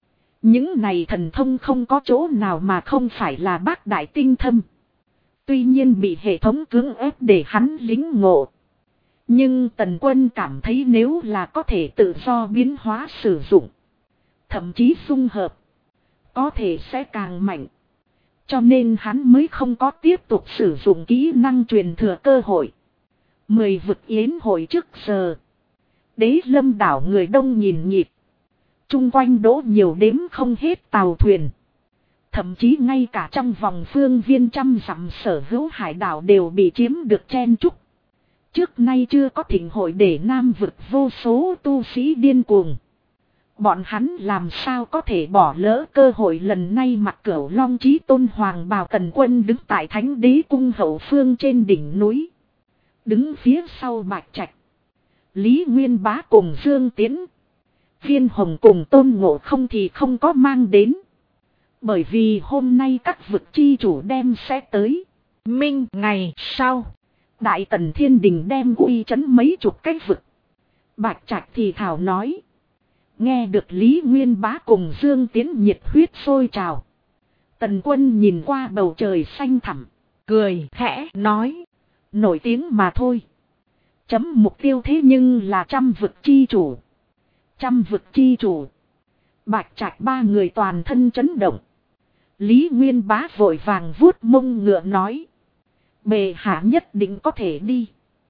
Những này thần thông không có chỗ nào mà không phải là bác đại tinh thâm. Tuy nhiên bị hệ thống cưỡng ép để hắn lính ngộ. Nhưng Tần Quân cảm thấy nếu là có thể tự do biến hóa sử dụng, thậm chí dung hợp, có thể sẽ càng mạnh. Cho nên hắn mới không có tiếp tục sử dụng kỹ năng truyền thừa cơ hội. 10 vực yến hội trước giờ, Đế Lâm đảo người đông nhìn nhịp. Trung quanh đỗ nhiều đếm không hết tàu thuyền. Thậm chí ngay cả trong vòng phương viên trăm dặm sở hữu hải đảo đều bị chiếm được chen chúc. Trước nay chưa có thịnh hội để Nam vực vô số tu sĩ điên cuồng. Bọn hắn làm sao có thể bỏ lỡ cơ hội lần này. Mặc Cửu Long Chí Tôn Hoàng bào Tần Quân đứng tại Thánh Đế cung hậu phương trên đỉnh núi. Đứng phía sau Bạch Trạch, Lý Nguyên Bá cùng Dương Tiến, Viên Hồng cùng Tôn Ngộ Không thì không có mang đến. Bởi vì hôm nay các vực chi chủ đem sẽ tới. Minh ngày sau, Đại Tần Thiên Đình đem uy chấn mấy chục cái vực. Bạch Trạch thì thảo nói. Nghe được Lý Nguyên Bá cùng Dương Tiến nhiệt huyết sôi trào. Tần Quân nhìn qua bầu trời xanh thẳm, cười khẽ nói. Nổi tiếng mà thôi. Chấm mục tiêu thế nhưng là trăm vực chi chủ. Trăm vực chi chủ. Bạch Trạch ba người toàn thân chấn động. Lý Nguyên Bá vội vàng vuốt mông ngựa nói. Bệ hạ nhất định có thể đi.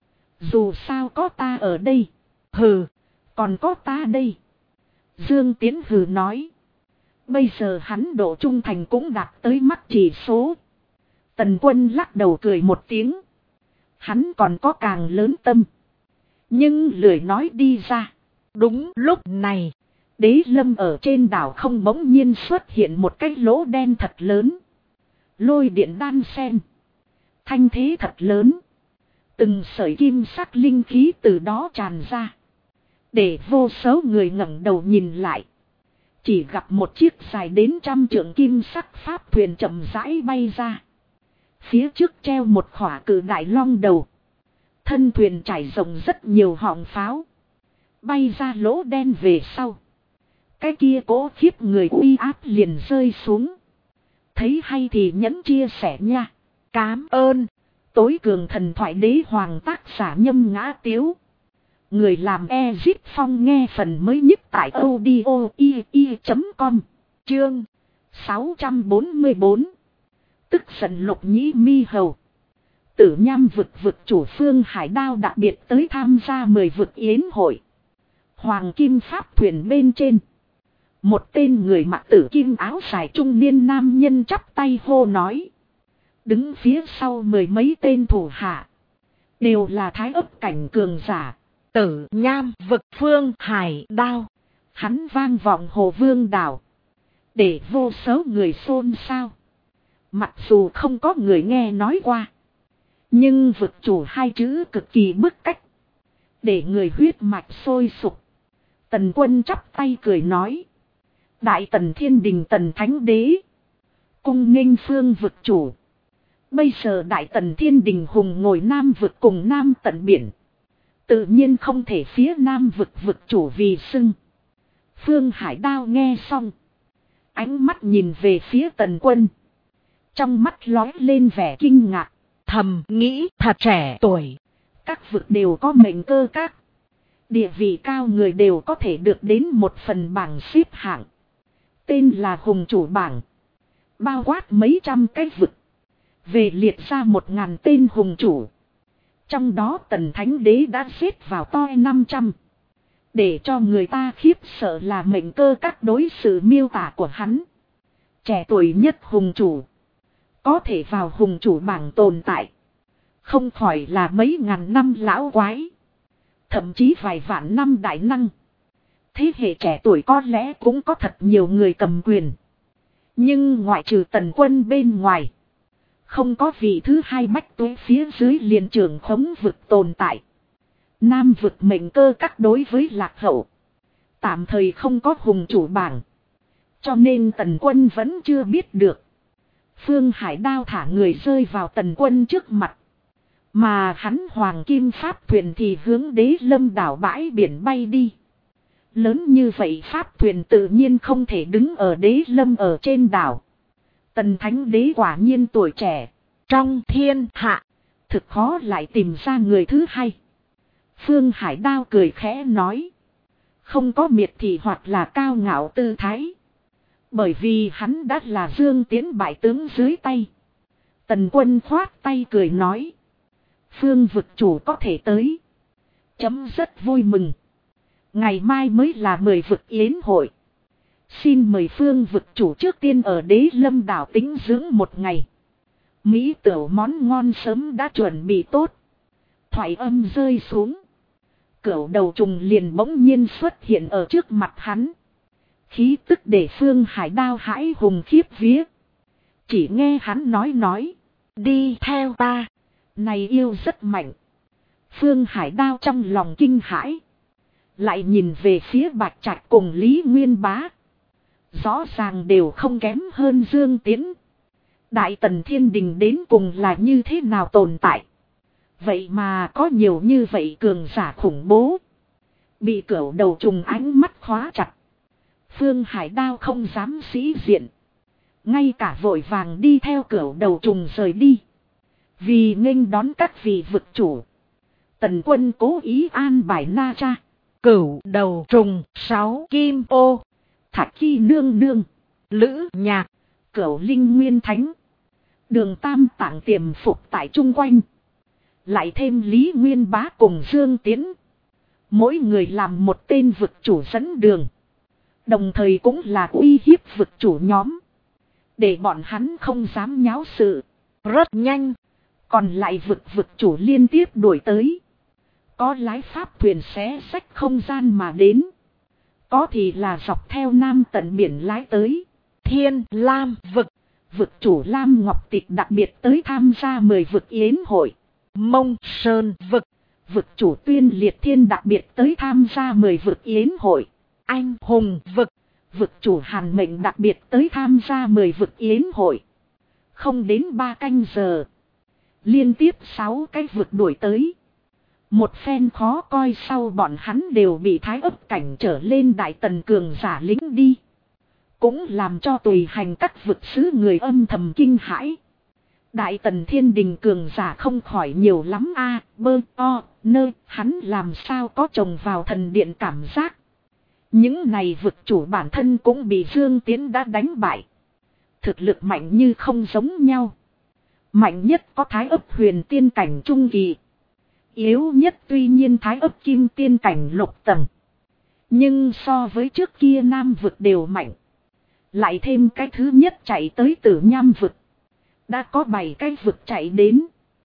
Dù sao có ta ở đây. Hừ, còn có ta đây. Dương Tiến hừ nói. Bây giờ hắn độ trung thành cũng đạt tới mắt chỉ số. Tần Quân lắc đầu cười một tiếng. Hắn còn có càng lớn tâm. Nhưng lười nói đi ra. Đúng lúc này, Đế Lâm ở trên đảo không bỗng nhiên xuất hiện một cái lỗ đen thật lớn. Lôi điện đan sen. Thanh thế thật lớn. Từng sợi kim sắc linh khí từ đó tràn ra. Để vô số người ngẩng đầu nhìn lại. Chỉ gặp một chiếc dài đến 100 trượng kim sắc pháp thuyền chậm rãi bay ra. Phía trước treo một khỏa cự đại long đầu. Thân thuyền trải rộng rất nhiều họng pháo. Bay ra lỗ đen về sau. Cái kia cố khiếp người uy áp liền rơi xuống. Thấy hay thì nhẫn chia sẻ nha. Cám ơn. Tối cường thần thoại đế hoàng tác giả Nhâm Ngã Tiếu. Người làm Ezip Phong nghe phần mới nhất tại audio.com. Chương 644. Tức giận Lục Nhĩ Mi Hầu. Tử Nham vực chủ Phương Hải Đao đặc biệt tới tham gia 10 vực yến hội. Hoàng kim pháp thuyền bên trên. Một tên người mặc tử kim áo dài trung niên nam nhân chắp tay hô nói. Đứng phía sau 10 mấy tên thủ hạ. Đều là thái ấp cảnh cường giả. Tử Nham vực Phương Hải Đao. Hắn vang vọng Hồ Vương đảo. Để vô số người xôn xao. Mặc dù không có người nghe nói qua. Nhưng vực chủ hai chữ cực kỳ bức cách. Để người huyết mạch sôi sục. Tần Quân chắp tay cười nói. Đại Tần Thiên Đình Tần Thánh Đế. Cung nghênh Phương vực chủ. Bây giờ Đại Tần Thiên Đình hùng ngồi Nam vực cùng Nam tận biển. Tự nhiên không thể phía Nam vực chủ vì xưng. Phương Hải Đao nghe xong. Ánh mắt nhìn về phía Tần Quân. Trong mắt lóe lên vẻ kinh ngạc. Thầm nghĩ thật trẻ tuổi. Các vực đều có mệnh cơ các. Địa vị cao người đều có thể được đến một phần bảng xếp hạng. Tên là hùng chủ bảng. Bao quát mấy trăm cái vực. Về liệt ra 1000 tên hùng chủ. Trong đó Tần Thánh Đế đã xếp vào toi 500. Để cho người ta khiếp sợ là mệnh cơ các đối xử miêu tả của hắn. Trẻ tuổi nhất hùng chủ. Có thể vào hùng chủ bảng tồn tại. Không khỏi là mấy ngàn năm lão quái. Thậm chí vài vạn năm đại năng. Thế hệ trẻ tuổi có lẽ cũng có thật nhiều người cầm quyền. Nhưng ngoại trừ Tần Quân bên ngoài. Không có vị thứ hai bách tuế phía dưới liền trưởng khống vực tồn tại. Nam vực mệnh cơ các đối với lạc hậu. Tạm thời không có hùng chủ bảng. Cho nên Tần Quân vẫn chưa biết được. Phương Hải Đao thả người rơi vào Tần Quân trước mặt. Mà hắn hoàng kim pháp thuyền thì hướng Đế Lâm đảo bãi biển bay đi. Lớn như vậy pháp thuyền tự nhiên không thể đứng ở Đế Lâm ở trên đảo. Tần Thánh Đế quả nhiên tuổi trẻ. Trong thiên hạ. Thực khó lại tìm ra người thứ hai. Phương Hải Đao cười khẽ nói. Không có miệt thị hoặc là cao ngạo tư thái. Bởi vì hắn đã là Dương Tiến bại tướng dưới tay. Tần Quân khoát tay cười nói. Phương vực chủ có thể tới. Chấm rất vui mừng. Ngày mai mới là 10 vực yến hội. Xin mời Phương vực chủ trước tiên ở Đế Lâm đảo tĩnh dưỡng một ngày. Mỹ tửu món ngon sớm đã chuẩn bị tốt. Thoại âm rơi xuống. Cửu đầu trùng liền bỗng nhiên xuất hiện ở trước mặt hắn. Khí tức để Phương Hải Đao hãi hùng khiếp vía. Chỉ nghe hắn nói. Đi theo ta. Này yêu rất mạnh. Phương Hải Đao trong lòng kinh hãi. Lại nhìn về phía Bạch Trạch cùng Lý Nguyên Bá. Rõ ràng đều không kém hơn Dương Tiến. Đại Tần Thiên Đình đến cùng là như thế nào tồn tại. Vậy mà có nhiều như vậy cường giả khủng bố. Bị cửu đầu trùng ánh mắt khóa chặt. Phương Hải Đao không dám sĩ diện. Ngay cả vội vàng đi theo cửu đầu trùng rời đi. Vì nghênh đón các vị vực chủ. Tần Quân cố ý an bài Na Cha. Cửu đầu trùng 6 kim ô. Thạch Chi nương nương. Lữ Nhạc. Cửu Linh Nguyên Thánh. Đường Tam Tạng tiềm phục tại chung quanh. Lại thêm Lý Nguyên Bá cùng Dương Tiến. Mỗi người làm một tên vực chủ dẫn đường. Đồng thời cũng là uy hiếp vực chủ nhóm. Để bọn hắn không dám nháo sự. Rất nhanh. Còn lại vực chủ liên tiếp đuổi tới. Có lái pháp thuyền xé xách không gian mà đến. Có thì là dọc theo Nam tận biển lái tới. Thiên Lam vực chủ Lam Ngọc Tịch đặc biệt tới tham gia 10 vực yến hội. Mông Sơn vực chủ Tuyên Liệt Thiên đặc biệt tới tham gia 10 vực yến hội. Anh Hùng vực chủ Hàn Mệnh đặc biệt tới tham gia 10 vực yến hội. Không đến 3 canh giờ. Liên tiếp 6 cái vực đuổi tới. Một phen khó coi sau bọn hắn đều bị thái ấp cảnh trở lên đại tần cường giả lính đi. Cũng làm cho tùy hành các vực sứ người âm thầm kinh hãi. Đại tần thiên đình cường giả không khỏi nhiều lắm a bơ o nơ hắn làm sao có trồng vào thần điện cảm giác. Những này vực chủ bản thân cũng bị Dương Tiến đã đánh bại. Thực lực mạnh như không giống nhau. Mạnh nhất có thái ấp huyền tiên cảnh trung kỳ. Yếu nhất tuy nhiên thái ấp kim tiên cảnh lục tầng. Nhưng so với trước kia nam vực đều mạnh. Lại thêm cái thứ nhất chạy tới Tử Nham vực. Đã có 7 cái vực chạy đến.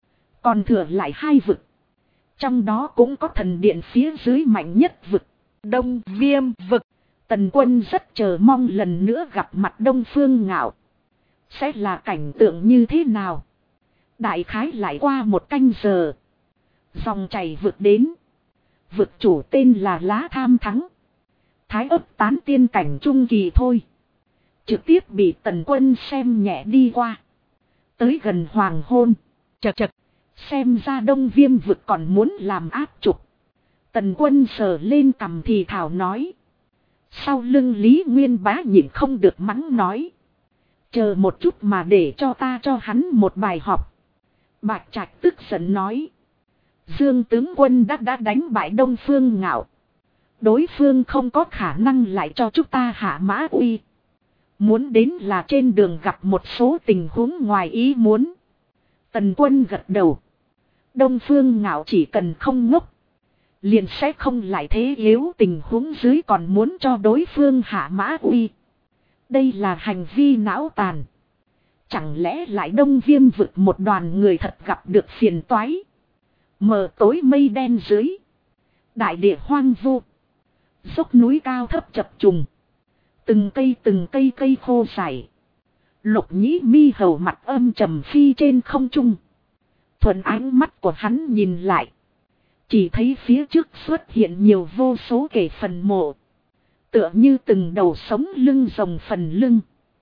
Còn thừa lại 2 vực. Trong đó cũng có thần điện phía dưới mạnh nhất vực. Đông Viêm vực. Tần Quân rất chờ mong lần nữa gặp mặt Đông Phương Ngạo. Sẽ là cảnh tượng như thế nào? Đại khái lại qua 1 canh giờ. Dòng chảy vực đến. Vực chủ tên là Lá Tham Thắng. Thái ấp tán tiên cảnh trung kỳ thôi. Trực tiếp bị Tần Quân xem nhẹ đi qua. Tới gần hoàng hôn. Chật chật. Xem ra Đông Viêm vực còn muốn làm áp trục. Tần Quân sờ lên cằm thì thảo nói. Sau lưng Lý Nguyên Bá nhịn không được mắng nói. Chờ một chút mà để cho ta cho hắn một bài học. Bạch Trạch tức giận nói. Dương tướng quân đã đánh bại Đông Phương Ngạo. Đối phương không có khả năng lại cho chúng ta hạ mã uy. Muốn đến là trên đường gặp một số tình huống ngoài ý muốn. Tần Quân gật đầu. Đông Phương Ngạo chỉ cần không ngốc. Liền sẽ không lại thế yếu tình huống dưới còn muốn cho đối phương hạ mã uy. Đây là hành vi não tàn. Chẳng lẽ lại Đông Viêm vực một đoàn người thật gặp được phiền toái. Mờ tối mây đen dưới. Đại địa hoang vu. Dốc núi cao thấp chập trùng. Từng cây cây khô dài. Lục Nhĩ Mi hầu mặt âm trầm phi trên không trung. Thuận ánh mắt của hắn nhìn lại. Chỉ thấy phía trước xuất hiện nhiều vô số kẻ phần mộ. Tựa như từng đầu sống lưng rồng phần lưng.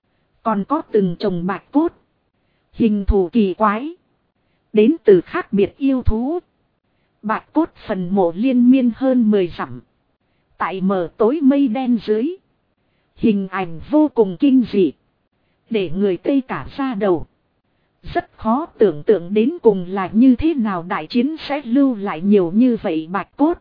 Còn có từng chồng bạch cốt. Hình thù kỳ quái. Đến từ khác biệt yêu thú. Bạch cốt phần mộ liên miên hơn 10 dặm. Tại mờ tối mây đen dưới. Hình ảnh vô cùng kinh dị. Để người tê cả da đầu. Rất khó tưởng tượng đến cùng là như thế nào đại chiến sẽ lưu lại nhiều như vậy bạch cốt.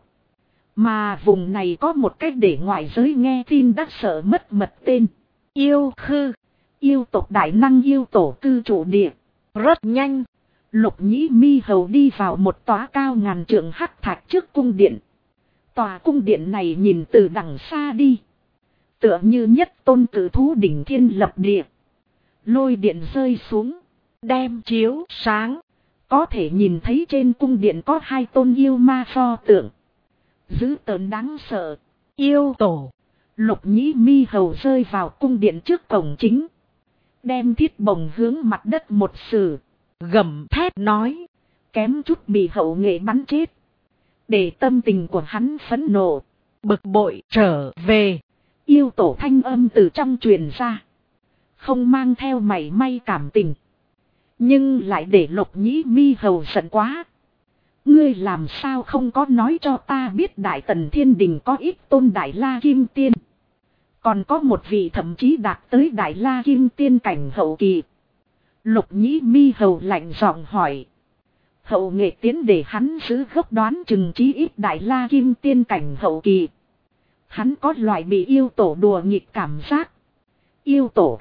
Mà vùng này có một cách để ngoại giới nghe tin đắc sợ mất mật tên. Yêu Khư. Yêu tộc đại năng yêu tổ cư trụ địa. Rất nhanh. Lục Nhĩ Mi hầu đi vào một tòa cao ngàn trượng hắc thạch trước cung điện. Tòa cung điện này nhìn từ đằng xa đi. Tựa như nhất tôn cử thú đỉnh thiên lập địa. Lôi điện rơi xuống. Đem chiếu sáng. Có thể nhìn thấy trên cung điện có 2 tôn yêu ma pho tượng. Dữ tợn đáng sợ. Yêu tổ. Lục Nhĩ Mi hầu rơi vào cung điện trước cổng chính. Đem thiết bồng hướng mặt đất một sử. Gầm thét nói. Kém chút bị hậu nghệ bắn chết. Để tâm tình của hắn phẫn nộ. Bực bội trở về. Yêu tổ thanh âm từ trong truyền ra. Không mang theo mảy may cảm tình. Nhưng lại để Lục Nhĩ Mi hầu giận quá. Ngươi làm sao không có nói cho ta biết Đại Tần Thiên Đình có ít tôn Đại La Kim Tiên. Còn có một vị thậm chí đạt tới Đại La Kim Tiên cảnh hậu kỳ. Lục Nhĩ Mi hầu lạnh giọng hỏi. Hậu nghệ tiến để hắn giữ gốc đoán chừng chí ít Đại La Kim Tiên cảnh hậu kỳ. Hắn có loại bị yêu tổ đùa nghịch cảm giác. Yêu tổ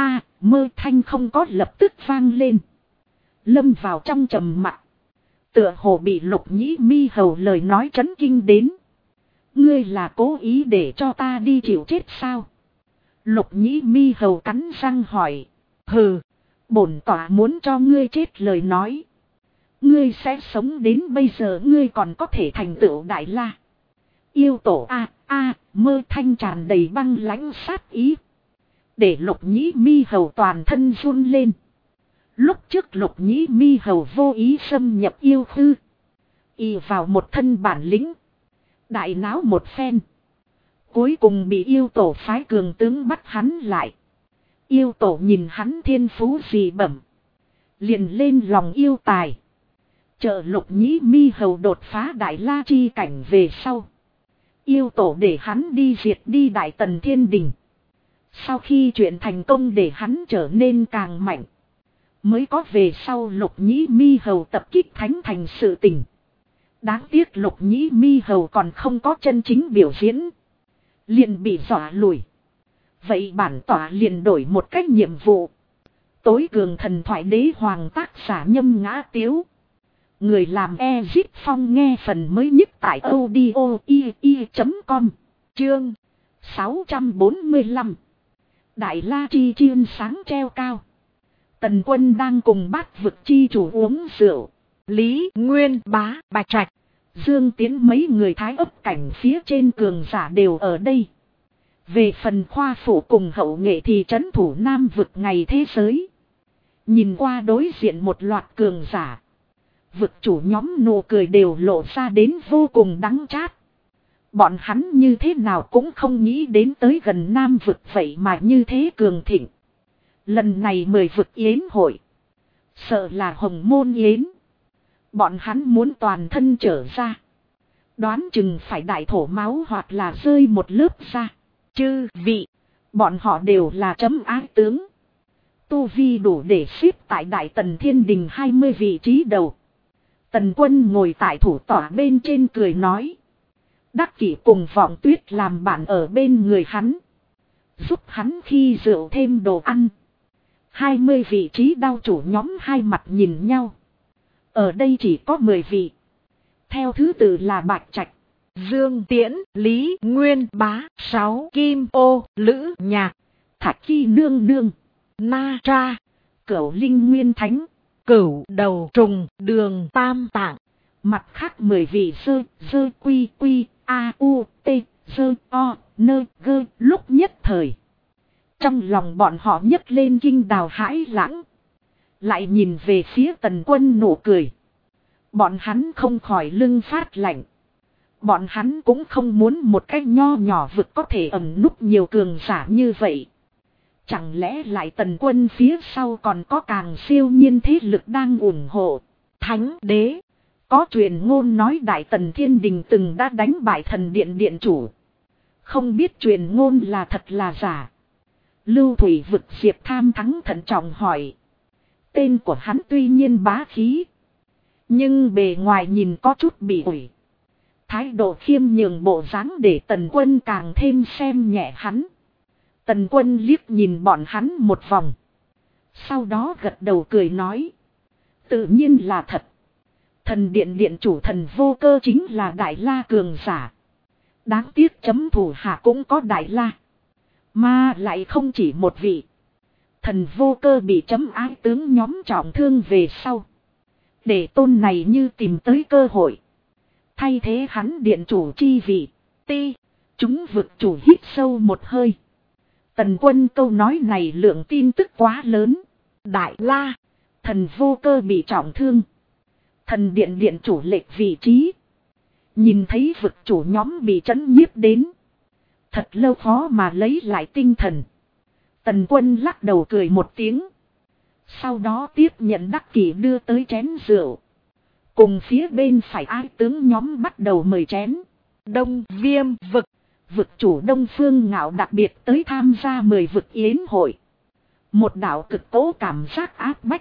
mơ thanh không có lập tức vang lên. Lâm vào trong trầm mặc. Tựa hồ bị Lục Nhĩ Mi hầu lời nói chấn kinh đến. Ngươi là cố ý để cho ta đi chịu chết sao? Lục Nhĩ Mi hầu cắn răng hỏi. Hừ, bổn tọa muốn cho ngươi chết lời nói. Ngươi sẽ sống đến bây giờ ngươi còn có thể thành tựu Đại La. Yêu tổ mơ thanh tràn đầy băng lãnh sát ý. Để Lục Nhĩ Mi hầu toàn thân run lên. Lúc trước Lục Nhĩ Mi hầu vô ý xâm nhập yêu khư. Y vào một thân bản lĩnh. Đại náo một phen. Cuối cùng bị yêu tổ phái cường tướng bắt hắn lại. Yêu tổ nhìn hắn thiên phú dị bẩm. Liền lên lòng yêu tài. Trợ Lục Nhĩ Mi Hầu đột phá Đại La chi cảnh về sau. Yêu tổ để hắn đi diệt đi Đại Tần Thiên Đình. Sau khi chuyện thành công để hắn trở nên càng mạnh. Mới có về sau Lục Nhĩ Mi Hầu tập kích Thánh Thành sự tình. Đáng tiếc Lục Nhĩ Mi Hầu còn không có chân chính biểu diễn. Liền bị dọa lùi. Vậy bản tỏa liền đổi một cách nhiệm vụ. Tối cường thần thoại đế hoàng tác giả Nhâm Ngã Tiếu. Người làm Ezip Phong nghe phần mới nhất tại audio.com. Chương 645. Đại La Chi Chiên sáng treo cao. Tần Quân đang cùng Bát Vực chi chủ uống rượu. Lý Nguyên Bá, Bạch Trạch, Dương Tiến mấy người Thái ấp cảnh phía trên cường giả đều ở đây. Về phần khoa phủ cùng hậu nghệ thì trấn thủ Nam Vực ngày thế giới. Nhìn qua đối diện một loạt cường giả. Vực chủ nhóm nụ cười đều lộ ra đến vô cùng đắng chát. Bọn hắn như thế nào cũng không nghĩ đến tới gần Nam Vực vậy mà như thế cường thịnh. Lần này 10 vực yến hội. Sợ là hồng môn yến. Bọn hắn muốn toàn thân trở ra. Đoán chừng phải đại thổ máu hoặc là rơi một lớp ra. Chư vị. Bọn họ đều là chấm ái tướng. Tu vi đủ để xếp tại Đại Tần Thiên Đình 20 vị trí đầu. Tần Quân ngồi tại thủ tỏa bên trên cười nói. Đắc Kỷ cùng Vọng Tuyết làm bạn ở bên người hắn. Giúp hắn khi rượu thêm đồ ăn. 20 vị trí đao chủ nhóm hai mặt nhìn nhau. Ở đây chỉ có 10 vị. Theo thứ tự là Bạch Trạch, Dương Tiễn, Lý Nguyên Bá, 6 Kim Ô, Lữ Nhạc, Thạch Chi Nương Nương, Na Tra, Cửu Linh Nguyên Thánh, Cửu Đầu Trùng, Đường Tam Tạng. Mặt khác 10 vị dơ quy quy, a u, t, dơ o, nơ gơ lúc nhất thời. Trong lòng bọn họ nhấc lên kinh đào hãi lãng. Lại nhìn về phía Tần Quân nụ cười. Bọn hắn không khỏi lưng phát lạnh. Bọn hắn cũng không muốn một cái nho nhỏ vực có thể ẩn núp nhiều cường giả như vậy. Chẳng lẽ lại Tần Quân phía sau còn có càng siêu nhiên thế lực đang ủng hộ. Thánh đế. Có truyền ngôn nói Đại Tần Thiên Đình từng đã đánh bại Thần Điện Điện chủ. Không biết truyền ngôn là thật là giả. Lưu Thủy Vực Diệp Tham Thắng thận trọng hỏi. Tên của hắn tuy nhiên bá khí. Nhưng bề ngoài nhìn có chút bị ủi. Thái độ khiêm nhường bộ dáng để Tần Quân càng thêm xem nhẹ hắn. Tần Quân liếc nhìn bọn hắn một vòng. Sau đó gật đầu cười nói. Tự nhiên là thật. Thần Điện Điện chủ Thần Vô Cơ chính là Đại La cường giả. Đáng tiếc chấm thủ hạ cũng có Đại La. Mà lại không chỉ một vị. Thần Vô Cơ bị chấm ái tướng nhóm trọng thương về sau. Để tôn này như tìm tới cơ hội. Thay thế hắn điện chủ chi vị. Ti. Chúng vực chủ hít sâu một hơi. Tần Quân câu nói này lượng tin tức quá lớn. Đại La. Thần Vô Cơ bị trọng thương. Thần điện điện chủ lệch vị trí. Nhìn thấy vực chủ nhóm bị trấn nhiếp đến. Thật lâu khó mà lấy lại tinh thần. Tần Quân lắc đầu cười một tiếng. Sau đó tiếp nhận Đắc Kỷ đưa tới chén rượu. Cùng phía bên phải ái tướng nhóm bắt đầu mời chén. Đông Viêm vực. Vực chủ Đông Phương Ngạo đặc biệt tới tham gia 10 vực yến hội. Một đạo cực tố cảm giác áp bách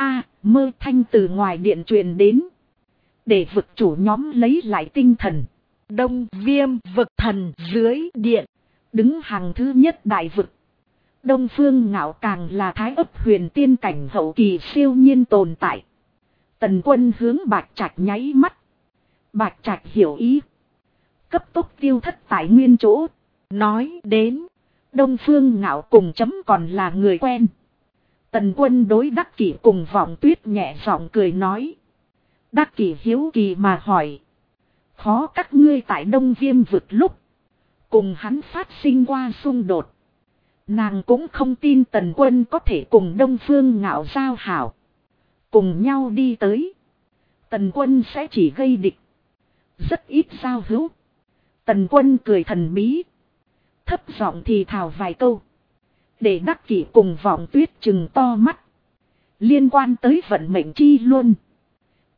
mơ thanh từ ngoài điện truyền đến. Để vực chủ nhóm lấy lại tinh thần. Đông Viêm vực thần dưới điện. Đứng hàng thứ nhất đại vực. Đông Phương Ngạo càng là thái ấp huyền tiên cảnh hậu kỳ siêu nhiên tồn tại. Tần Quân hướng Bạch Trạch nháy mắt. Bạch Trạch hiểu ý. Cấp tốc tiêu thất tại nguyên chỗ. Nói đến. Đông Phương Ngạo cùng chấm còn là người quen. Tần Quân đối Đắc Kỷ cùng Vọng Tuyết nhẹ giọng cười nói. Đắc Kỷ hiếu kỳ mà hỏi. Khó các ngươi tại Đông Viêm vực lúc. Cùng hắn phát sinh qua xung đột. Nàng cũng không tin Tần Quân có thể cùng Đông Phương Ngạo giao hảo. Cùng nhau đi tới. Tần Quân sẽ chỉ gây địch. Rất ít giao hữu. Tần Quân cười thần bí. Thấp giọng thì thào vài câu. Để Đắc Kỷ cùng Vọng Tuyết chừng to mắt. Liên quan tới vận mệnh chi luôn.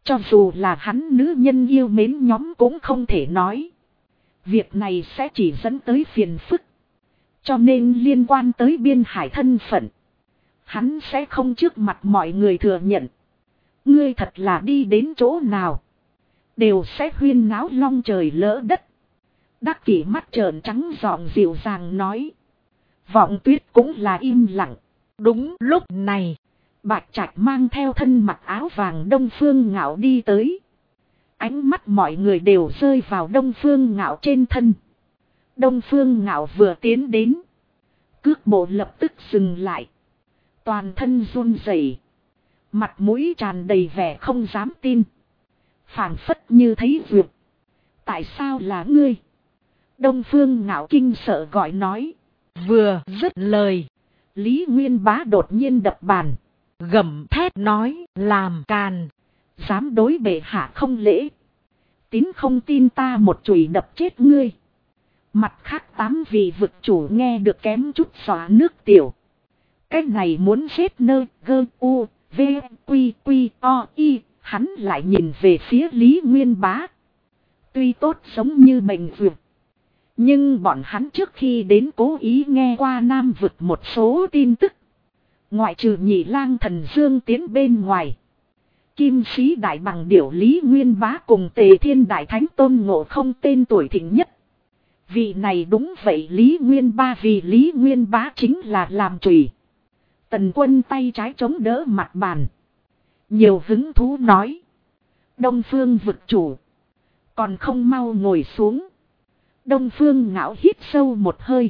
Cho dù là hắn nữ nhân yêu mến nhóm cũng không thể nói. Việc này sẽ chỉ dẫn tới phiền phức. Cho nên liên quan tới biên hải thân phận, hắn sẽ không trước mặt mọi người thừa nhận. Ngươi thật là đi đến chỗ nào đều sẽ huyên náo long trời lỡ đất. Đắc Kỷ mắt trợn trắng giọng dịu dàng nói. Vọng Tuyết cũng là im lặng. Đúng lúc này, Bạch Trạch mang theo thân mặc áo vàng Đông Phương Ngạo đi tới. Ánh mắt mọi người đều rơi vào Đông Phương Ngạo trên thân. Đông Phương Ngạo vừa tiến đến, cước bộ lập tức dừng lại. Toàn thân run rẩy, mặt mũi tràn đầy vẻ không dám tin. Phảng phất như thấy vượt. Tại sao là ngươi? Đông Phương Ngạo kinh sợ gọi nói. vừa dứt lời, Lý Nguyên Bá đột nhiên đập bàn, gầm thét nói, làm càn. dám đối bệ hạ không lễ. Tín không tin ta một chùy đập chết ngươi. Mặt khác 8 vị vực chủ nghe được kém chút xóa nước tiểu. Cái này muốn giết nơ gơ u v quy quy o y. Hắn lại nhìn về phía Lý Nguyên Bá. Tuy tốt giống như bệnh vượt, nhưng bọn hắn trước khi đến cố ý nghe qua Nam vực một số tin tức. Ngoại trừ Nhị Lang Thần Dương tiến bên ngoài, Kim Sĩ Đại Bằng Điểu Lý Nguyên Bá cùng Tề Thiên Đại Thánh Tôn Ngộ Không tên tuổi thịnh nhất. Vị này đúng vậy Lý Nguyên Bá, vì Lý Nguyên Bá chính là làm chùy. Tần Quân tay trái chống đỡ mặt bàn, nhiều hứng thú nói. Đông Phương vực chủ, còn không mau ngồi xuống. Đông Phương Ngạo hít sâu một hơi.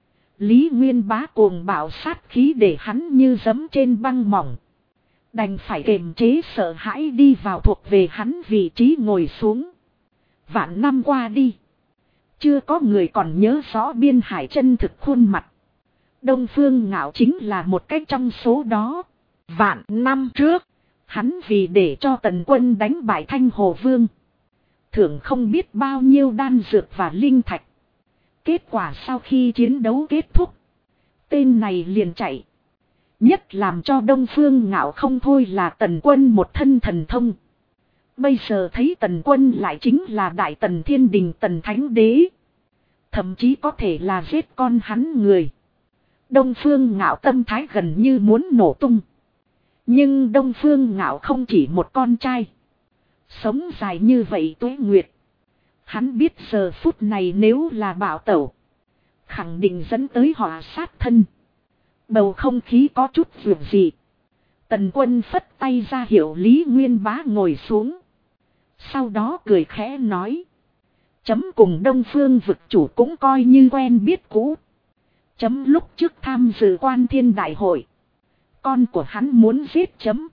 Lý Nguyên Bá cuồng bạo sát khí để hắn như giẫm trên băng mỏng. Đành phải kiềm chế sợ hãi đi vào thuộc về hắn vị trí ngồi xuống. Vạn năm qua đi, chưa có người còn nhớ rõ biên hải chân thực khuôn mặt. Đông Phương Ngạo chính là một cách trong số đó. Vạn năm trước, hắn vì để cho Tần Quân đánh bại Thanh Hồ Vương, thưởng không biết bao nhiêu đan dược và linh thạch. Kết quả sau khi chiến đấu kết thúc, tên này liền chạy. Nhất làm cho Đông Phương Ngạo không thôi là Tần Quân một thân thần thông. Bây giờ thấy Tần Quân lại chính là Đại Tần Thiên Đình Tần Thánh Đế. Thậm chí có thể là giết con hắn người. Đông Phương Ngạo tâm thái gần như muốn nổ tung. Nhưng Đông Phương Ngạo không chỉ một con trai. Sống dài như vậy tuế nguyệt. Hắn biết giờ phút này nếu là bạo tẩu, khẳng định dẫn tới họa sát thân. Bầu không khí có chút vượt dị. Tần Quân phất tay ra hiệu Lý Nguyên Bá ngồi xuống. Sau đó cười khẽ nói. Chấm cùng Đông Phương vực chủ cũng coi như quen biết cũ. Chấm lúc trước tham dự Quan Thiên Đại hội, con của hắn muốn giết chấm.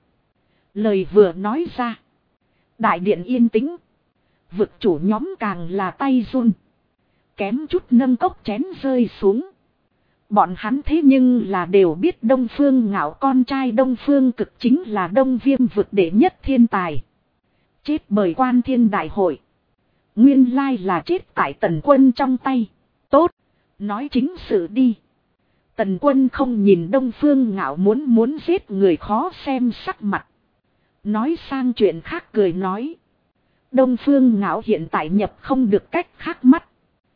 Lời vừa nói ra, đại điện yên tĩnh. Vực chủ nhóm càng là tay run, kém chút nâng cốc chén rơi xuống. Bọn hắn thế nhưng là đều biết Đông Phương Ngạo con trai Đông Phương Cực chính là Đông Viêm vực đệ nhất thiên tài. Chết bởi Quan Thiên Đại hội. Nguyên lai là chết tại Tần Quân trong tay. Tốt, nói chính sự đi. Tần Quân không nhìn Đông Phương Ngạo muốn giết người khó xem sắc mặt. Nói sang chuyện khác cười nói. Đông Phương Ngạo hiện tại nhập không được cách khác mắt.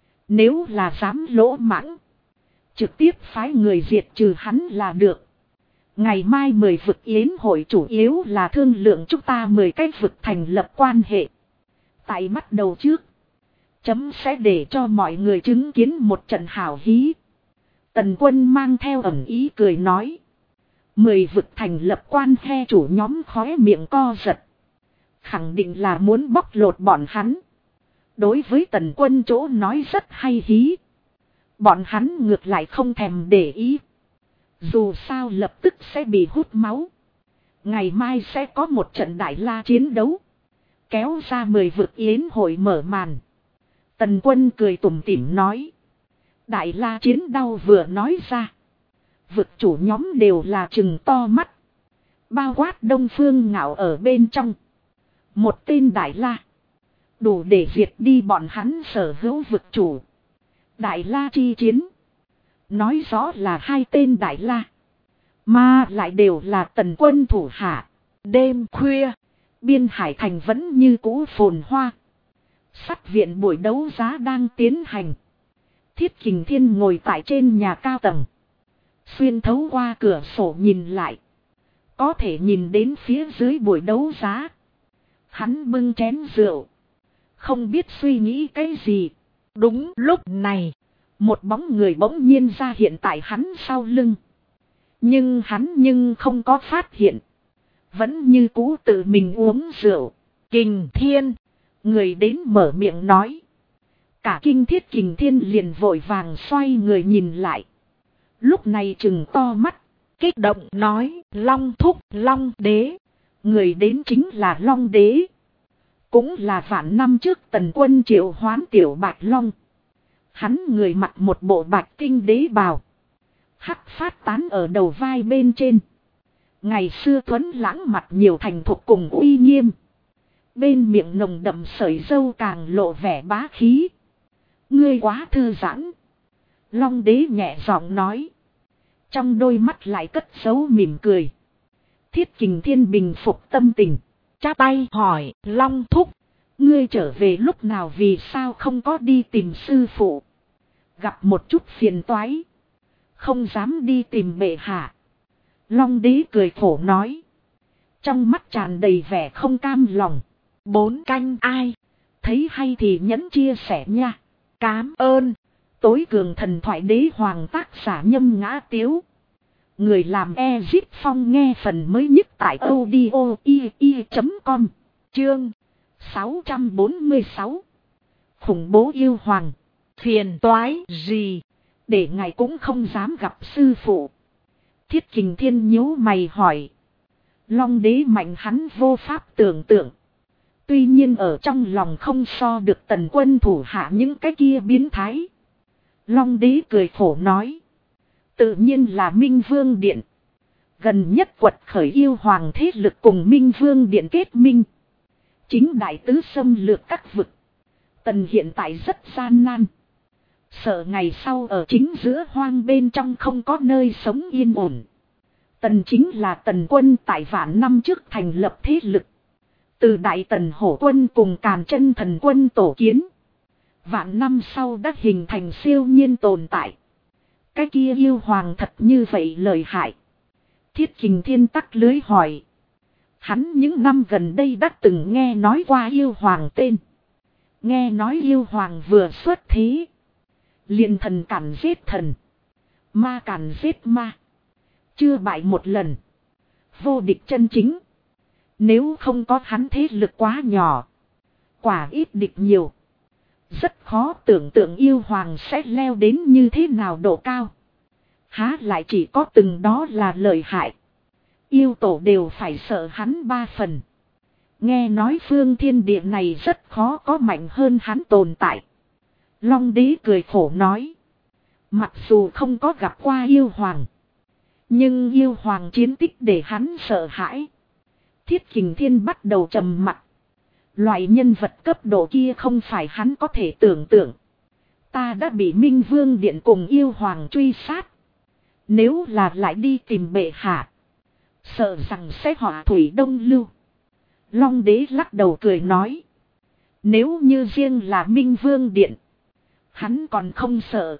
Nếu là dám lỗ mãng, trực tiếp phái người diệt trừ hắn là được. Ngày mai 10 vực yến hội chủ yếu là thương lượng chúng ta 10 cái vực thành lập quan hệ. Tại bắt đầu trước, chấm sẽ để cho mọi người chứng kiến một trận hào hí. Tần Quân mang theo ẩn ý cười nói. 10 vực thành lập quan he chủ nhóm khóe miệng co giật. Khẳng định là muốn bóc lột bọn hắn. Đối với Tần Quân chỗ nói rất hay hí. Bọn hắn ngược lại không thèm để ý. Dù sao lập tức sẽ bị hút máu. Ngày mai sẽ có một trận đại la chiến đấu. Kéo ra 10 vực yến hội mở màn. Tần Quân cười tủm tỉm nói. Đại la chiến đau vừa nói ra. Vực chủ nhóm đều là trừng to mắt. Bao quát Đông Phương Ngạo ở bên trong. Một tên đại la, đủ để diệt đi bọn hắn sở hữu vực chủ. Đại la chi chiến, nói rõ là hai tên đại la, mà lại đều là Tần Quân thủ hạ. Đêm khuya, Biên Hải Thành vẫn như cũ phồn hoa. Sắt viện buổi đấu giá đang tiến hành. Thiết Kình Thiên ngồi tại trên nhà cao tầng. Xuyên thấu qua cửa sổ nhìn lại. Có thể nhìn đến phía dưới buổi đấu giá. Hắn bưng chén rượu. Không biết suy nghĩ cái gì. Đúng lúc này, một bóng người bỗng nhiên ra hiện tại hắn sau lưng. Nhưng hắn không có phát hiện. Vẫn như cũ tự mình uống rượu. Kình Thiên. Người đến mở miệng nói. Cả kinh Thiết Kình Thiên liền vội vàng xoay người nhìn lại. Lúc này trừng to mắt. Kích động nói, Long thúc, Long đế. Người đến chính là Long đế. Cũng là vạn năm trước Tần Quân triệu hoán tiểu Bạch Long. Hắn người mặc một bộ bạch tinh đế bào. Hắc phát tán ở đầu vai bên trên. Ngày xưa tuấn lãng mặt nhiều thành thục cùng uy nghiêm. Bên miệng nồng đậm sợi râu càng lộ vẻ bá khí. Ngươi quá thư giãn. Long đế nhẹ giọng nói. Trong đôi mắt lại cất giấu mỉm cười. Thiết Kình Thiên bình phục tâm tình. Chắp tay hỏi, Long thúc. Ngươi trở về lúc nào, vì sao không có đi tìm sư phụ? Gặp một chút phiền toái. Không dám đi tìm bệ hạ. Long đế cười khổ nói. Trong mắt tràn đầy vẻ không cam lòng. 4 canh ai? Thấy hay thì nhấn chia sẻ nha. Cám ơn. Tối cường thần thoại đế hoàng tác giả Nhâm Ngã Tiếu. Người làm Ezip Phong nghe phần mới nhất tại audio.com. Chương 646. Khủng bố yêu hoàng. Phiền toái gì? Để ngài cũng không dám gặp sư phụ. Thiết Kình Thiên nhíu mày hỏi. Long đế mạnh hắn vô pháp tưởng tượng. Tuy nhiên ở trong lòng không so được Tần Quân thủ hạ những cái kia biến thái. Long đế cười khổ nói. Tự nhiên là Minh Vương Điện. Gần nhất quật khởi yêu hoàng thế lực cùng Minh Vương Điện kết minh. Chính đại tứ xâm lược các vực. Tần hiện tại rất gian nan. Sợ ngày sau ở chính giữa hoang bên trong không có nơi sống yên ổn. Tần chính là Tần Quân tại vạn năm trước thành lập thế lực. Từ Đại Tần Hổ Quân cùng Càn Chân Thần Quân tổ kiến. Vạn năm sau đã hình thành siêu nhiên tồn tại. Cái kia yêu hoàng thật như vậy lợi hại. Thiết Kình Thiên tắc lưới hỏi. Hắn những năm gần đây đã từng nghe nói qua yêu hoàng tên. Nghe nói yêu hoàng vừa xuất thế. Liền thần cản giết thần. Ma cản giết ma. Chưa bại một lần. Vô địch chân chính. Nếu không có hắn thế lực quá nhỏ. Quả ít địch nhiều. Rất khó tưởng tượng yêu hoàng sẽ leo đến như thế nào độ cao. Há lại chỉ có từng đó là lợi hại. Yêu tổ đều phải sợ hắn 3 phần. Nghe nói phương thiên địa này rất khó có mạnh hơn hắn tồn tại. Long đế cười khổ nói. Mặc dù không có gặp qua yêu hoàng. Nhưng yêu hoàng chiến tích để hắn sợ hãi. Thiết Kình Thiên bắt đầu trầm mặc. Loại nhân vật cấp độ kia không phải hắn có thể tưởng tượng. Ta đã bị Minh Vương Điện cùng yêu hoàng truy sát. Nếu là lại đi tìm bệ hạ. Sợ rằng sẽ họa thủy đông lưu. Long đế lắc đầu cười nói. Nếu như riêng là Minh Vương Điện. Hắn còn không sợ.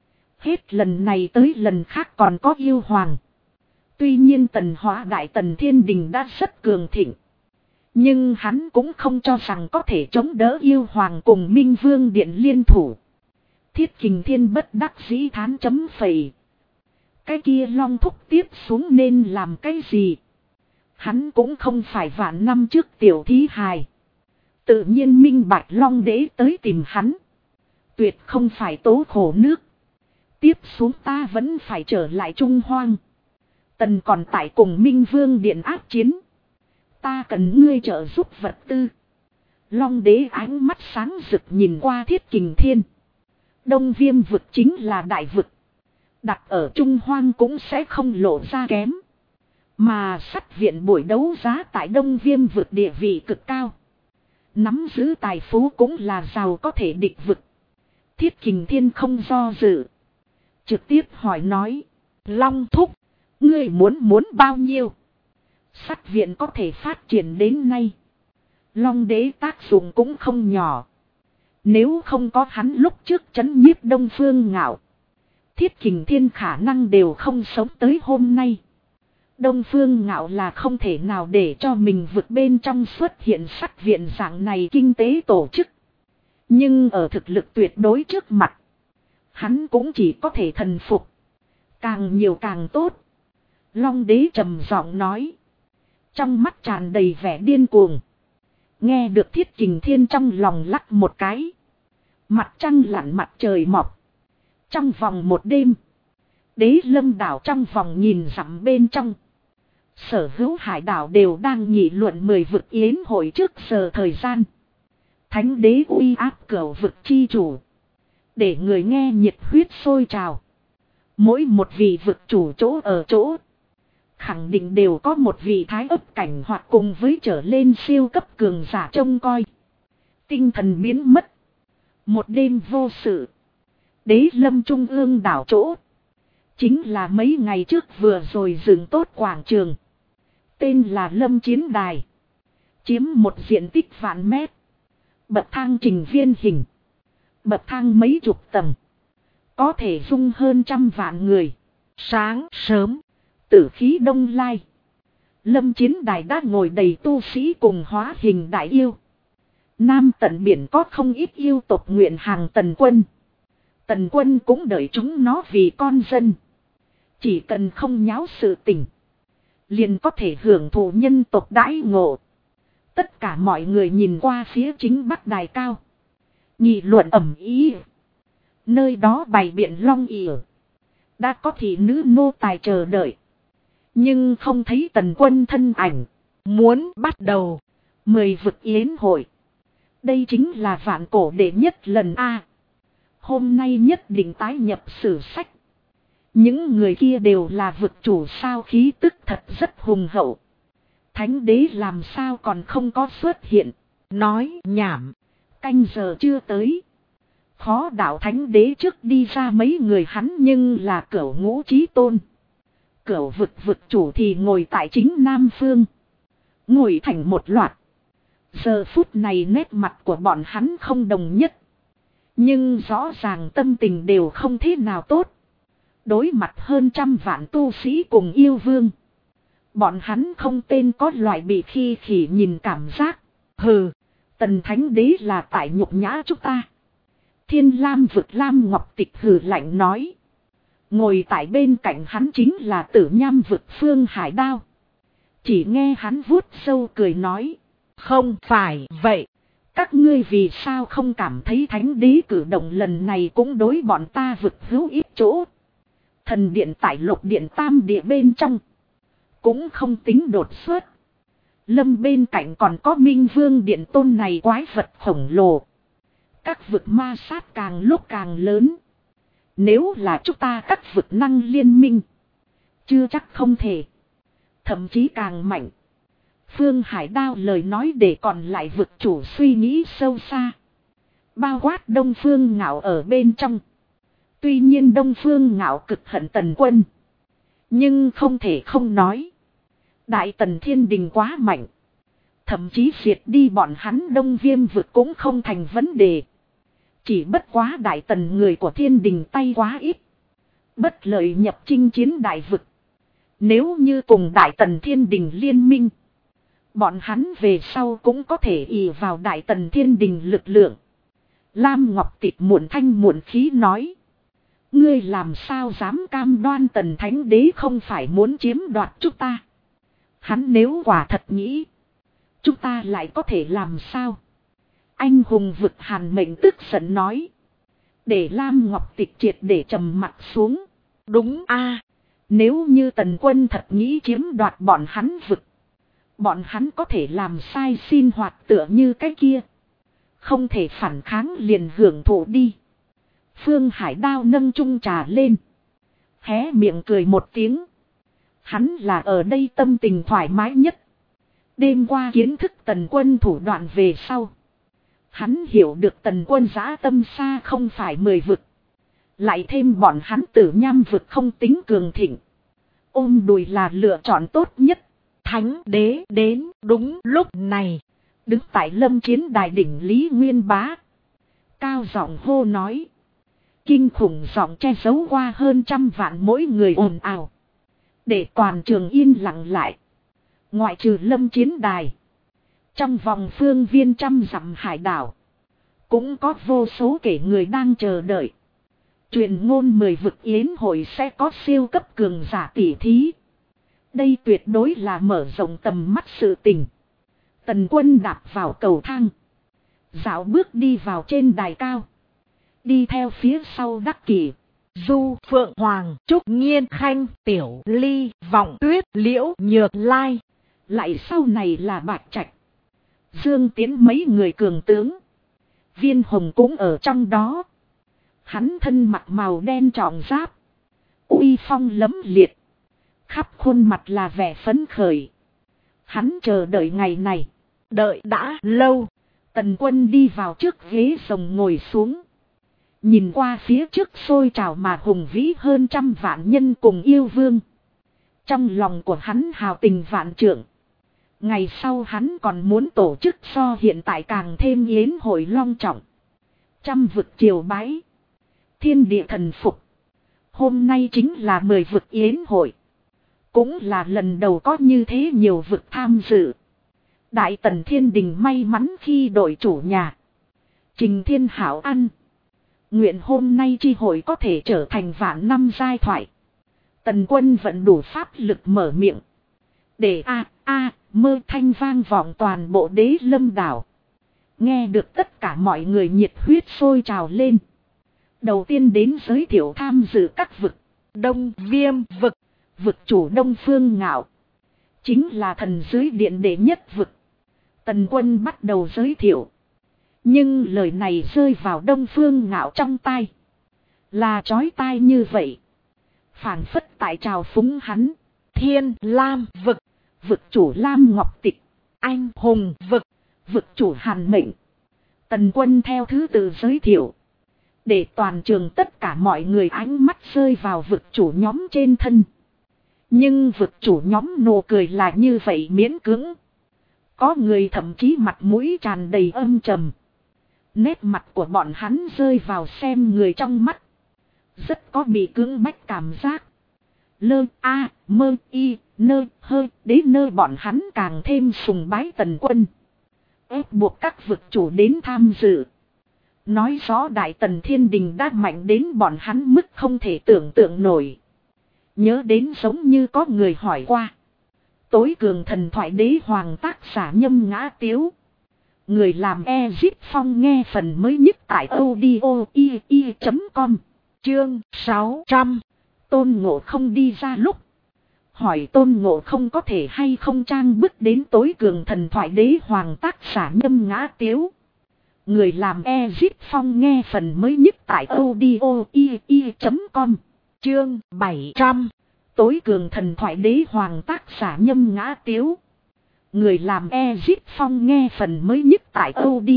Hết lần này tới lần khác còn có yêu hoàng. Tuy nhiên Tần Hóa Đại Tần Thiên Đình đã rất cường thịnh. Nhưng hắn cũng không cho rằng có thể chống đỡ yêu hoàng cùng Minh Vương Điện liên thủ. Thiết Kình Thiên bất đắc dĩ thán chấm phẩy. Cái kia Long thúc tiếp xuống nên làm cái gì? Hắn cũng không phải vạn năm trước tiểu thí hài. Tự nhiên minh bạch Long đế tới tìm hắn. Tuyệt không phải tố khổ nước. Tiếp xuống ta vẫn phải trở lại Trung Hoang. Tần còn tại cùng Minh Vương Điện áp chiến. Ta cần ngươi trợ giúp vật tư. Long đế ánh mắt sáng rực nhìn qua Thiết Kình Thiên. Đông Viêm vực chính là đại vực. Đặt ở Trung Hoang cũng sẽ không lộ ra kém. Mà sắt viện buổi đấu giá tại Đông Viêm vực địa vị cực cao. Nắm giữ tài phú cũng là giàu có thể địch vực. Thiết Kình Thiên không do dự. Trực tiếp hỏi nói. Long thúc. Ngươi muốn bao nhiêu? Sắt viện có thể phát triển đến nay. Long đế tác dụng cũng không nhỏ. Nếu không có hắn lúc trước trấn nhiếp Đông Phương Ngạo, Thiết Kình Thiên khả năng đều không sống tới hôm nay. Đông Phương Ngạo là không thể nào để cho mình vượt bên trong xuất hiện sắc viện dạng này kinh tế tổ chức. Nhưng ở thực lực tuyệt đối trước mặt, hắn cũng chỉ có thể thần phục. Càng nhiều càng tốt. Long đế trầm giọng nói. Trong mắt tràn đầy vẻ điên cuồng. Nghe được Thiết Kình Thiên trong lòng lắc một cái. Mặt trăng lặn mặt trời mọc. Trong vòng một đêm, Đế Lâm đảo trong vòng nhìn dặm bên trong, sở hữu hải đảo đều đang nghị luận 10 vực yến hội trước giờ thời gian. Thánh đế uy áp cửu vực chi chủ, để người nghe nhiệt huyết sôi trào. Mỗi một vị vực chủ chỗ ở chỗ, khẳng định đều có một vị thái ấp cảnh hoặc cùng với trở lên siêu cấp cường giả trông coi. Tinh thần biến mất. Một đêm vô sự. Đế Lâm trung ương đảo chỗ, chính là mấy ngày trước vừa rồi dựng tốt quảng trường. Tên là Lâm Chiến Đài. Chiếm một diện tích vạn mét. Bậc thang trình viên hình. Bậc thang mấy chục tầng. Có thể dung hơn 100 vạn người. Sáng sớm, Tử khí đông lai. Lâm Chiến Đài đã ngồi đầy tu sĩ cùng hóa hình đại yêu. Nam tận biển có không ít yêu tộc nguyện hàng Tần Quân. Tần Quân cũng đợi chúng nó vì con dân. Chỉ cần không nháo sự tình, liền có thể hưởng thụ nhân tộc đãi ngộ. Tất cả mọi người nhìn qua phía chính bắc đài cao, nghị luận ầm ĩ. Nơi đó bày biện long ỉa, đã có thị nữ nô tài chờ đợi, nhưng không thấy Tần Quân thân ảnh. muốn bắt đầu 10 vực yến hội, đây chính là vạn cổ đệ nhất lần a. Hôm nay nhất định tái nhập sử sách. Những người kia đều là vực chủ sao, khí tức thật rất hùng hậu. Thánh đế làm sao còn không có xuất hiện. nói nhảm. Canh giờ chưa tới. Khó đạo thánh đế trước đi ra mấy người hắn nhưng là cửu ngũ chí tôn. Cửu vực chủ thì ngồi tại chính Nam Phương. Ngồi thành một loạt. Giờ phút này nét mặt của bọn hắn không đồng nhất. Nhưng rõ ràng tâm tình đều không thế nào tốt. Đối mặt hơn 100 vạn tu sĩ cùng yêu vương, bọn hắn không tên có loại bị khi khỉ nhìn cảm giác. Hừ, Tần Thánh Đế là tại nhục nhã chúng ta. Thiên Lam vực Lam Ngọc Tịch hừ lạnh nói. Ngồi tại bên cạnh hắn chính là Tử Nham vực Phương Hải Đao. Chỉ nghe hắn vuốt sâu cười nói. Không phải vậy. Các ngươi vì sao không cảm thấy Thánh Đế cử động lần này cũng đối bọn ta vực hữu ít chỗ. Thần điện tại Lục điện Tam địa bên trong, cũng không tính đột xuất. Lâm bên cạnh còn có Minh Vương điện tôn này quái vật khổng lồ. Các vực ma sát càng lúc càng lớn. Nếu là chúng ta các vực năng liên minh, chưa chắc không thể. Thậm chí càng mạnh. Phương Hải Đao lời nói để còn lại vực chủ suy nghĩ sâu xa. Bao quát Đông Phương Ngạo ở bên trong. Tuy nhiên Đông Phương Ngạo cực hận Tần Quân, nhưng không thể không nói. Đại Tần Thiên Đình quá mạnh. Thậm chí diệt đi bọn hắn Đông Viêm vực cũng không thành vấn đề. Chỉ bất quá Đại Tần người của Thiên Đình tay quá ít. Bất lợi nhập chinh chiến đại vực. Nếu như cùng Đại Tần Thiên Đình liên minh, bọn hắn về sau cũng có thể ỷ vào Đại Tần Thiên Đình lực lượng. Lam Ngọc Tịch muộn thanh muộn khí nói. Ngươi làm sao dám cam đoan Tần Thánh Đế không phải muốn chiếm đoạt chúng ta. Hắn nếu quả thật nghĩ, chúng ta lại có thể làm sao? Anh hùng vực Hàn Mệnh tức giận nói. Để Lam Ngọc Tịch triệt để trầm mặt xuống. Đúng a, nếu như Tần Quân thật nghĩ chiếm đoạt bọn hắn vực, bọn hắn có thể làm sai sinh hoạt tựa như cái kia. Không thể phản kháng liền hưởng thụ đi. Phương Hải Đao nâng chung trà lên, hé miệng cười một tiếng. Hắn là ở đây tâm tình thoải mái nhất. Đêm qua kiến thức Tần Quân thủ đoạn về sau, hắn hiểu được Tần Quân dã tâm xa không phải 10 vực. Lại thêm bọn hắn Tử Nham vực không tính cường thịnh. Ôm đùi là lựa chọn tốt nhất. Thánh Đế đến đúng lúc này. Đứng tại lâm chiến đài đỉnh Lý Nguyên Bá. Cao giọng hô nói. Kinh khủng giọng che giấu qua hơn 100 vạn mỗi người ồn ào. Để toàn trường yên lặng lại. Ngoại trừ lâm chiến đài. Trong vòng phương viên 100 dặm hải đảo. Cũng có vô số kể người đang chờ đợi. Truyền ngôn 10 vực yến hội sẽ có siêu cấp cường giả tỷ thí. Đây tuyệt đối là mở rộng tầm mắt sự tình. Tần Quân đạp vào cầu thang. Dạo bước đi vào trên đài cao. Đi theo phía sau Đắc Kỷ, Du, Phượng Hoàng, Trúc Nghiên Khanh, Tiểu Ly, Vọng Tuyết, Liễu, Nhược Lai. Lại sau này là Bạch Trạch, Dương Tiến mấy người cường tướng. Viên Hồng cũng ở trong đó. Hắn thân mặc màu đen trọng giáp. Uy phong lấm liệt. Khắp khuôn mặt là vẻ phấn khởi. Hắn chờ đợi ngày này. Đợi đã lâu. Tần Quân đi vào trước ghế rồng ngồi xuống. Nhìn qua phía trước sôi trào mà hùng vĩ hơn 100 vạn nhân cùng yêu vương. Trong lòng của hắn hào tình vạn trượng. Ngày sau hắn còn muốn tổ chức so hiện tại càng thêm yến hội long trọng. 100 vực triều bái. Thiên địa thần phục. Hôm nay chính là 10 vực yến hội. Cũng là lần đầu có như thế nhiều vực tham dự. Đại Tần Thiên Đình may mắn khi đội chủ nhà. Trình Thiên Hảo ăn. Nguyện hôm nay chi hội có thể trở thành vạn năm giai thoại. Tần Quân vẫn đủ pháp lực mở miệng. Để mơ thanh vang vọng toàn bộ Đế Lâm đảo. Nghe được tất cả mọi người nhiệt huyết sôi trào lên. Đầu tiên đến giới thiệu tham dự các vực. Đông Viêm vực. Vực chủ Đông Phương Ngạo. Chính là thần dưới điện đệ nhất vực. Tần Quân bắt đầu giới thiệu. Nhưng lời này rơi vào Đông Phương Ngạo trong tai. Là chói tai như vậy. Phảng phất tại trào phúng hắn. Thiên Lam vực. Vực chủ Lam Ngọc Tịch. Anh Hùng vực. Vực chủ Hàn Mệnh. Tần Quân theo thứ tự giới thiệu. Để toàn trường tất cả mọi người ánh mắt rơi vào vực chủ nhóm trên thân. Nhưng vực chủ nhóm nụ cười là như vậy miễn cưỡng. Có người thậm chí mặt mũi tràn đầy âm trầm. Nét mặt của bọn hắn rơi vào xem người trong mắt. Rất có bị cưỡng bách cảm giác. Mơ y nơ hơ đến nơi bọn hắn càng thêm sùng bái Tần Quân. Ép buộc các vực chủ đến tham dự. Nói rõ Đại Tần Thiên Đình đã mạnh đến bọn hắn mức không thể tưởng tượng nổi. Nhớ đến giống như có người hỏi qua. Tối cường thần thoại đế hoàng tác giả Nhâm Ngã Tiếu. Người làm Ezip Phong nghe phần mới nhất tại audio.com. Chương 600. Tôn Ngộ không đi ra lúc. Hỏi Tôn Ngộ không có thể hay không trang bức đến tối cường thần thoại đế hoàng tác giả Nhâm Ngã Tiếu. Người làm Ezip Phong nghe phần mới nhất tại audio.com. Chương 700. Tối cường thần thoại đế hoàng tác giả Nhâm Ngã Tiếu. Người làm Ezip Phong nghe phần mới nhất tại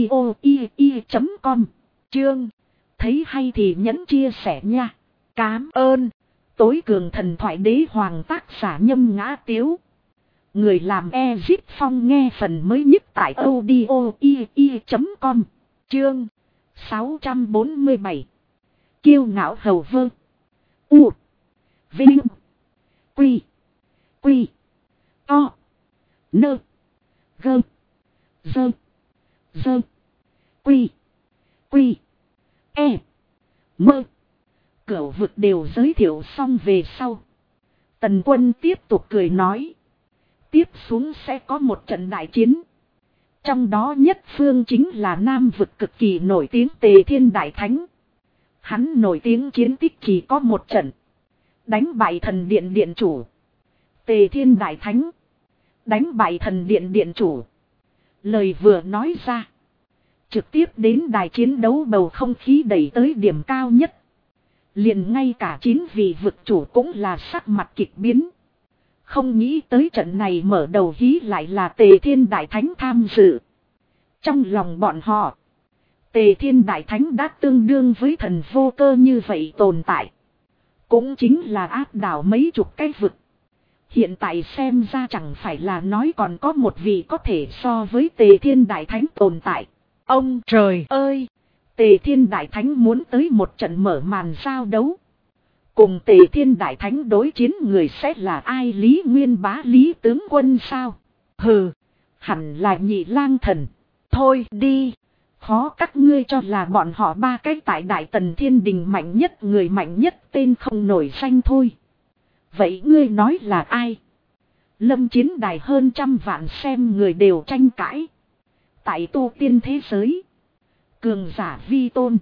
audio.com. Chương. Thấy hay thì nhấn chia sẻ nha. Cám ơn. Tối cường thần thoại đế hoàng tác giả Nhâm Ngã Tiếu. Người làm Ezip Phong nghe phần mới nhất tại audio.com. Chương 647. Kiêu ngạo hầu vơ. U. Vinh. Quy. Quy. To. Nơ. Gơ. Dơ. Dơ. Quy. Quy. E. Mơ. Cửu vực đều giới thiệu xong về sau. Tần Quân tiếp tục cười nói. Tiếp xuống sẽ có một trận đại chiến. Trong đó nhất phương chính là Nam vực cực kỳ nổi tiếng Tề Thiên Đại Thánh. Hắn nổi tiếng chiến tích chỉ có một trận. Đánh bại thần điện điện chủ. Tề Thiên Đại Thánh. Đánh bại thần điện điện chủ. Lời vừa nói ra. Trực tiếp đến đài chiến đấu bầu không khí đẩy tới điểm cao nhất. Liền ngay cả 9 vị vực chủ cũng là sắc mặt kịch biến. Không nghĩ tới trận này mở đầu hí lại là Tề Thiên Đại Thánh tham dự. Trong lòng bọn họ, Tề Thiên Đại Thánh đã tương đương với thần vô cơ như vậy tồn tại. Cũng chính là áp đảo mấy chục cái vực. Hiện tại xem ra chẳng phải là nói còn có một vị có thể so với Tề Thiên Đại Thánh tồn tại. Ông trời ơi! Tề Thiên Đại Thánh muốn tới một trận mở màn giao đấu. Cùng Tề Thiên Đại Thánh đối chiến người sẽ là ai? Lý Nguyên Bá, Lý tướng quân sao? Hừ, hẳn là Nhị Lang Thần. thôi đi. Khó các ngươi cho là bọn họ ba cái tại Đại Tần Thiên Đình mạnh nhất, người mạnh nhất tên không nổi danh thôi. Vậy ngươi nói là ai? Lâm Chiến Đài hơn trăm vạn xem người đều tranh cãi. Tại tu tiên thế giới, cường giả vi tôn.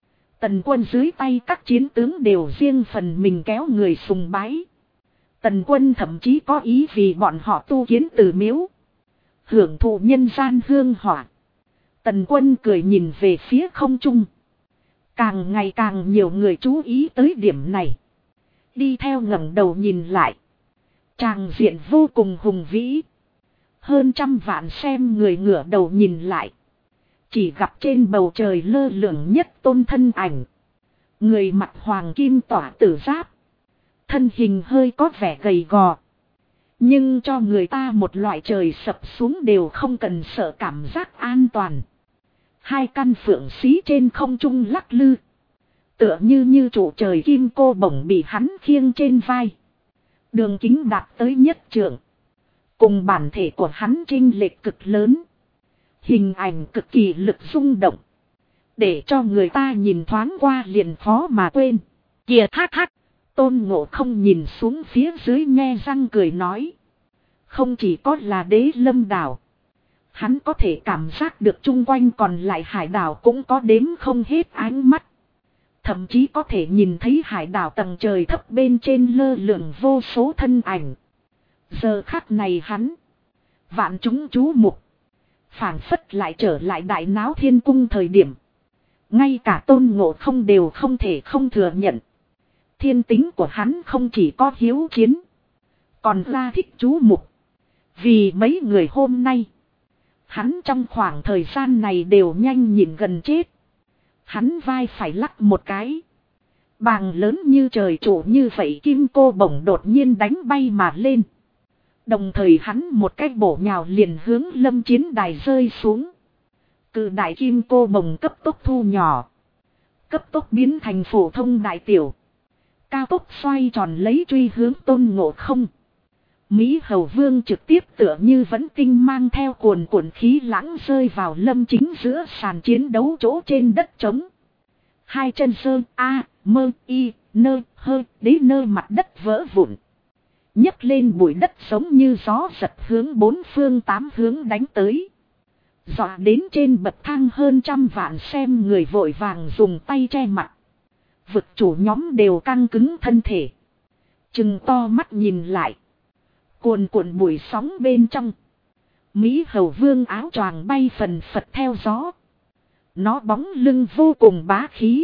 Tần Quân dưới tay các chiến tướng đều riêng phần mình kéo người sùng bái. Tần Quân thậm chí có ý vì bọn họ tu kiến từ miếu, hưởng thụ nhân gian hương hỏa. Tần Quân cười nhìn về phía không trung. Càng ngày càng nhiều người chú ý tới điểm này. Đi theo ngẩng đầu nhìn lại. Tràng diện vô cùng hùng vĩ. Hơn trăm vạn xem người ngửa đầu nhìn lại. Chỉ gặp trên bầu trời lơ lửng nhất tôn thân ảnh. Người mặc hoàng kim tỏa tử giáp. Thân hình hơi có vẻ gầy gò. Nhưng cho người ta một loại trời sập xuống đều không cần sợ cảm giác an toàn. Hai căn phượng xí trên không trung lắc lư. Tựa như trụ trời kim cô bổng bị hắn khiêng trên vai. Đường kính đạt tới nhất trượng. Cùng bản thể của hắn chênh lệch cực lớn. Hình ảnh cực kỳ lực rung động. Để cho người ta nhìn thoáng qua liền khó mà quên. Kìa thác thác. Tôn Ngộ Không nhìn xuống phía dưới nhe răng cười nói. Không chỉ có là Đế Lâm đảo. Hắn có thể cảm giác được chung quanh còn lại hải đảo cũng có đếm không hết ánh mắt. Thậm chí có thể nhìn thấy hải đảo tầng trời thấp bên trên lơ lửng vô số thân ảnh. Giờ khắc này hắn, vạn chúng chú mục, phảng phất lại trở lại Đại Náo Thiên Cung thời điểm. Ngay cả Tôn Ngộ Không đều không thể không thừa nhận. Thiên tính của hắn không chỉ có hiếu chiến, còn ra thích chú mục. Vì mấy người hôm nay, hắn trong khoảng thời gian này đều nhanh nhìn gần chết. Hắn vai phải lắc một cái. Bàng lớn như trời trụ như vậy kim cô bổng đột nhiên đánh bay mà lên. Đồng thời hắn một cái bổ nhào liền hướng Lâm Chiến Đài rơi xuống. Cự đại kim cô bổng cấp tốc thu nhỏ. Cấp tốc biến thành phổ thông đại tiểu. Cao tốc xoay tròn lấy truy hướng Tôn Ngộ Không. Mỹ Hầu Vương trực tiếp tựa như vẫn tinh mang theo cuồn cuộn khí lãng rơi vào Lâm Chính giữa sàn chiến đấu chỗ trên đất trống. Hai chân sơ a mơ y nơ hơ đế nơ mặt đất vỡ vụn. Nhấc lên bụi đất giống như gió giật hướng bốn phương tám hướng đánh tới. Dọa đến trên bậc thang hơn trăm vạn xem người vội vàng dùng tay che mặt. Vực chủ nhóm đều căng cứng thân thể. Trừng to mắt nhìn lại. Cuồn cuộn bụi sóng bên trong. Mỹ Hầu Vương áo choàng bay phần phật theo gió. Nó bóng lưng vô cùng bá khí.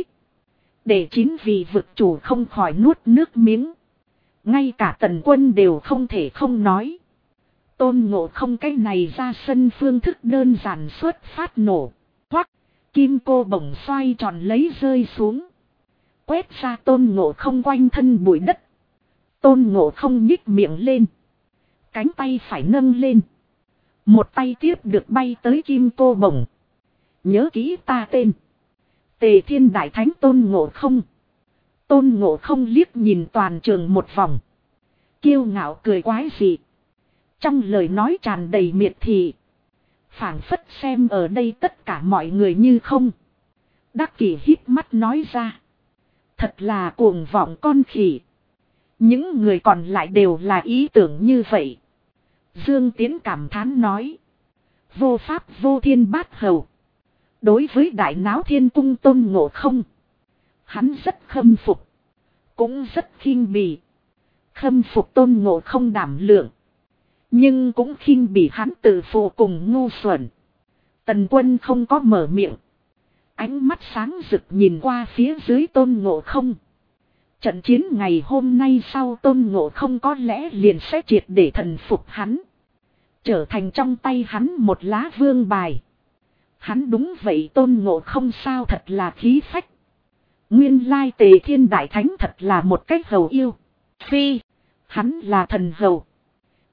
Để chính vì vực chủ không khỏi nuốt nước miếng. Ngay cả Tần Quân đều không thể không nói. Tôn Ngộ Không cái này ra sân phương thức đơn giản xuất phát nổ. Hoắc, kim cô bổng xoay tròn lấy rơi xuống. Quét ra Tôn Ngộ Không quanh thân bụi đất. Tôn Ngộ Không nhích miệng lên. Cánh tay phải nâng lên. Một tay tiếp được bay tới kim cô bổng. Nhớ kỹ ta tên. Tề Thiên Đại Thánh Tôn Ngộ Không. Tôn Ngộ Không liếc nhìn toàn trường một vòng. Kiêu ngạo cười quái dị. Trong lời nói tràn đầy miệt thị. Phảng phất xem ở đây tất cả mọi người như không. Đắc Kỷ híp mắt nói ra. Thật là cuồng vọng con khỉ. Những người còn lại đều là ý tưởng như vậy. Dương Tiến cảm thán nói. Vô pháp vô thiên bát hầu. Đối với Đại Náo Thiên Cung Tôn Ngộ Không, hắn rất khâm phục. Cũng rất khinh bỉ. Khâm phục Tôn Ngộ Không đảm lượng. Nhưng cũng khinh bỉ hắn tự phụ cùng ngu xuẩn. Tần Quân không có mở miệng. Ánh mắt sáng rực nhìn qua phía dưới Tôn Ngộ Không. Trận chiến ngày hôm nay sau Tôn Ngộ Không có lẽ liền sẽ triệt để thần phục hắn. Trở thành trong tay hắn một lá vương bài. Hắn đúng vậy Tôn Ngộ Không sao thật là khí phách. Nguyên lai Tề Thiên Đại Thánh thật là một cách hầu yêu. Phi, hắn là thần hầu.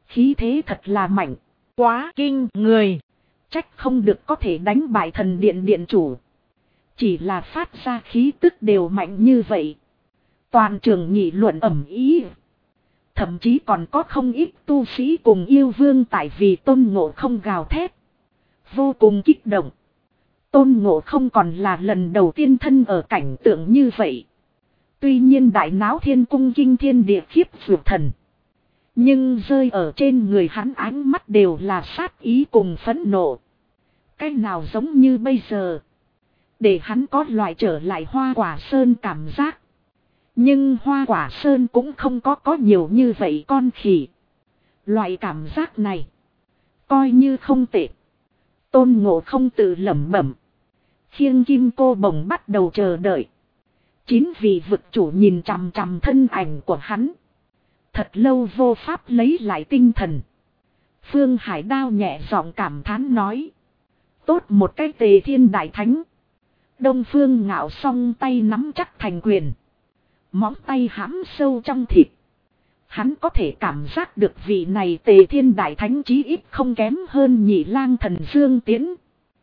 Khí thế thật là mạnh. Quá kinh người. Trách không được có thể đánh bại thần điện điện chủ. Chỉ là phát ra khí tức đều mạnh như vậy. Toàn trường nghị luận ầm ĩ. Thậm chí còn có không ít tu sĩ cùng yêu vương tại vì Tôn Ngộ Không gào thét. Vô cùng kích động. Tôn Ngộ Không còn là lần đầu tiên thân ở cảnh tượng như vậy. Tuy nhiên đại náo thiên cung kinh thiên địa khiếp vượt thần. Nhưng rơi ở trên người hắn ánh mắt đều là sát ý cùng phẫn nộ. Cái nào giống như bây giờ. Để hắn có loại trở lại Hoa Quả Sơn cảm giác. Nhưng Hoa Quả Sơn cũng không có nhiều như vậy con khỉ. Loại cảm giác này. Coi như không tệ. Tôn Ngộ Không tự lẩm bẩm. Khiêng kim cô bồng bắt đầu chờ đợi. 9 vị vực chủ nhìn chằm chằm thân ảnh của hắn. Thật lâu vô pháp lấy lại tinh thần. Phương Hải Đao nhẹ giọng cảm thán nói. Tốt một cái Tề Thiên Đại Thánh. Đông Phương Ngạo song tay nắm chắc thành quyền. Móng tay hãm sâu trong thịt. Hắn có thể cảm giác được vị này Tề Thiên Đại Thánh chí ít không kém hơn Nhị Lang Thần Dương Tiễn.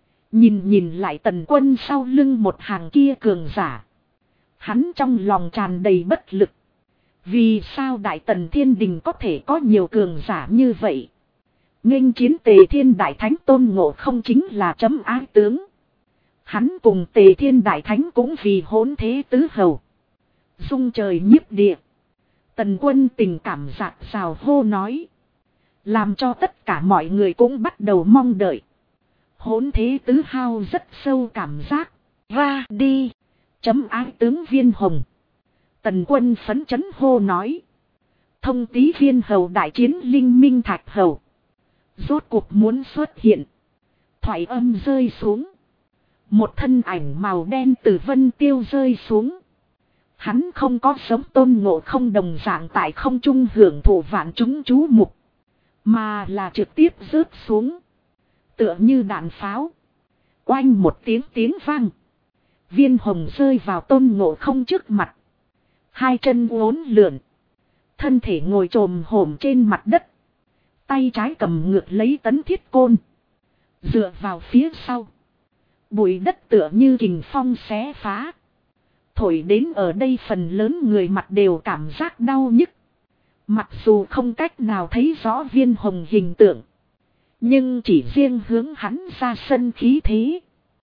Nhìn lại Tần Quân sau lưng một hàng kia cường giả. Hắn trong lòng tràn đầy bất lực. Vì sao Đại Tần Thiên Đình có thể có nhiều cường giả như vậy? Nghênh chiến Tề Thiên Đại Thánh Tôn Ngộ Không chính là chấm ái tướng. Hắn cùng Tề Thiên Đại Thánh cũng vì hỗn thế tứ hầu. Dung trời nhiếp địa. Tần Quân tình cảm dạt rào hô nói. Làm cho tất cả mọi người cũng bắt đầu mong đợi. Hỗn thế tứ hao rất sâu cảm giác. Ra đi. Chấm ái tướng Viên Hồng. Tần Quân phấn chấn hô nói. Thông tí Viên Hầu đại chiến Linh Minh Thạch Hầu. Rốt cuộc muốn xuất hiện. Thoại âm rơi xuống. Một thân ảnh màu đen từ vân tiêu rơi xuống. Hắn không có giống Tôn Ngộ Không đồng dạng tại không trung hưởng thụ vạn chúng chú mục. Mà là trực tiếp rớt xuống. Tựa như đạn pháo. Oanh một tiếng vang. Viên Hồng rơi vào Tôn Ngộ Không trước mặt. Hai chân uốn lượn. Thân thể ngồi trồm hổm trên mặt đất. Tay trái cầm ngược lấy tấn thiết côn. Dựa vào phía sau. Bụi đất tựa như kình phong xé phá. Thổi đến ở đây phần lớn người mặt đều cảm giác đau nhức. Mặc dù không cách nào thấy rõ Viên Hồng hình tượng. Nhưng chỉ riêng hướng hắn ra sân khí thế.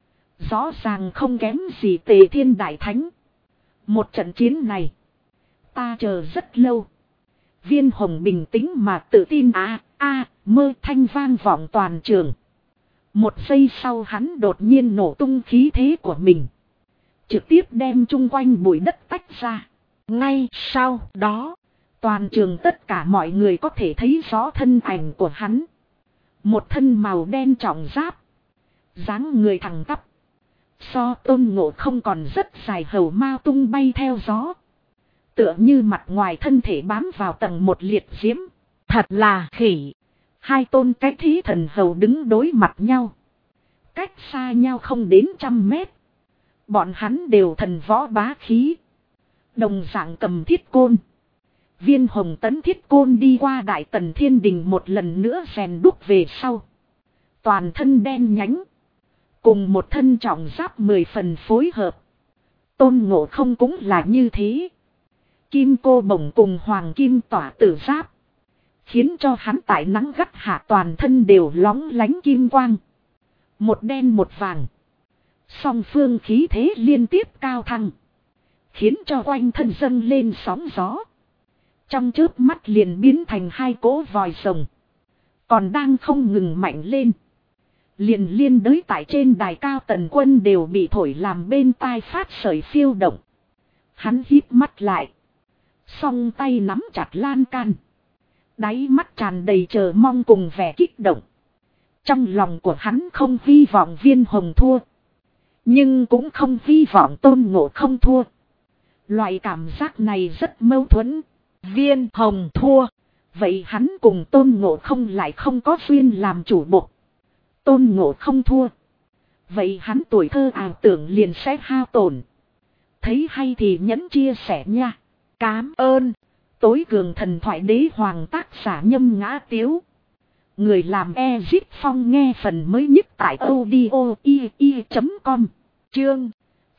Rõ ràng không kém gì Tề Thiên Đại Thánh. Một trận chiến này. Ta chờ rất lâu. Viên Hồng bình tĩnh mà tự tin mơ thanh vang vọng toàn trường. Một giây sau hắn đột nhiên nổ tung khí thế của mình. Trực tiếp đem chung quanh bụi đất tách ra. Ngay sau đó. Toàn trường tất cả mọi người có thể thấy rõ thân ảnh của hắn. Một thân màu đen trọng giáp. Dáng người thẳng tắp. So Tôn Ngộ Không còn rất dài hầu mao tung bay theo gió. Tựa như mặt ngoài thân thể bám vào tầng một liệt diễm. Thật là khỉ. Hai tôn cái thí thần hầu đứng đối mặt nhau. Cách xa nhau không đến 100 mét. Bọn hắn đều thần võ bá khí. Đồng dạng cầm thiết côn. Viên Hồng tấn thiết côn đi qua Đại Tần Thiên Đình một lần nữa rèn đúc về sau. Toàn thân đen nhánh. Cùng một thân trọng giáp 10 phần phối hợp. Tôn Ngộ Không cũng là như thế. Kim cô bổng cùng hoàng kim tỏa tử giáp. Khiến cho hắn tại nắng gắt hạ toàn thân đều lóng lánh kim quang. Một đen một vàng. Song phương khí thế liên tiếp cao thăng. Khiến cho quanh thân dâng lên sóng gió. Trong chớp mắt liền biến thành hai cỗ vòi rồng. Còn đang không ngừng mạnh lên. Liền liên đới tại trên đài cao Tần Quân đều bị thổi làm bên tai phát sởi phiêu động. Hắn híp mắt lại. Song tay nắm chặt lan can. Đáy mắt tràn đầy chờ mong cùng vẻ kích động. Trong lòng của hắn không hy vọng Viên Hồng thua. Nhưng cũng không hy vọng Tôn Ngộ Không thua. Loại cảm giác này rất mâu thuẫn. Viên Hồng thua. Vậy hắn cùng Tôn Ngộ Không lại không có duyên làm chủ bộ. Tôn Ngộ Không thua. Vậy hắn tuổi thơ ảo tưởng liền sẽ hao tổn. Thấy hay thì nhấn chia sẻ nha. Cám ơn. Tối cường thần thoại đế hoàng tác giả Nhâm Ngã Tiếu. Người làm Ezit Phong nghe phần mới nhất tại audio.com. Chương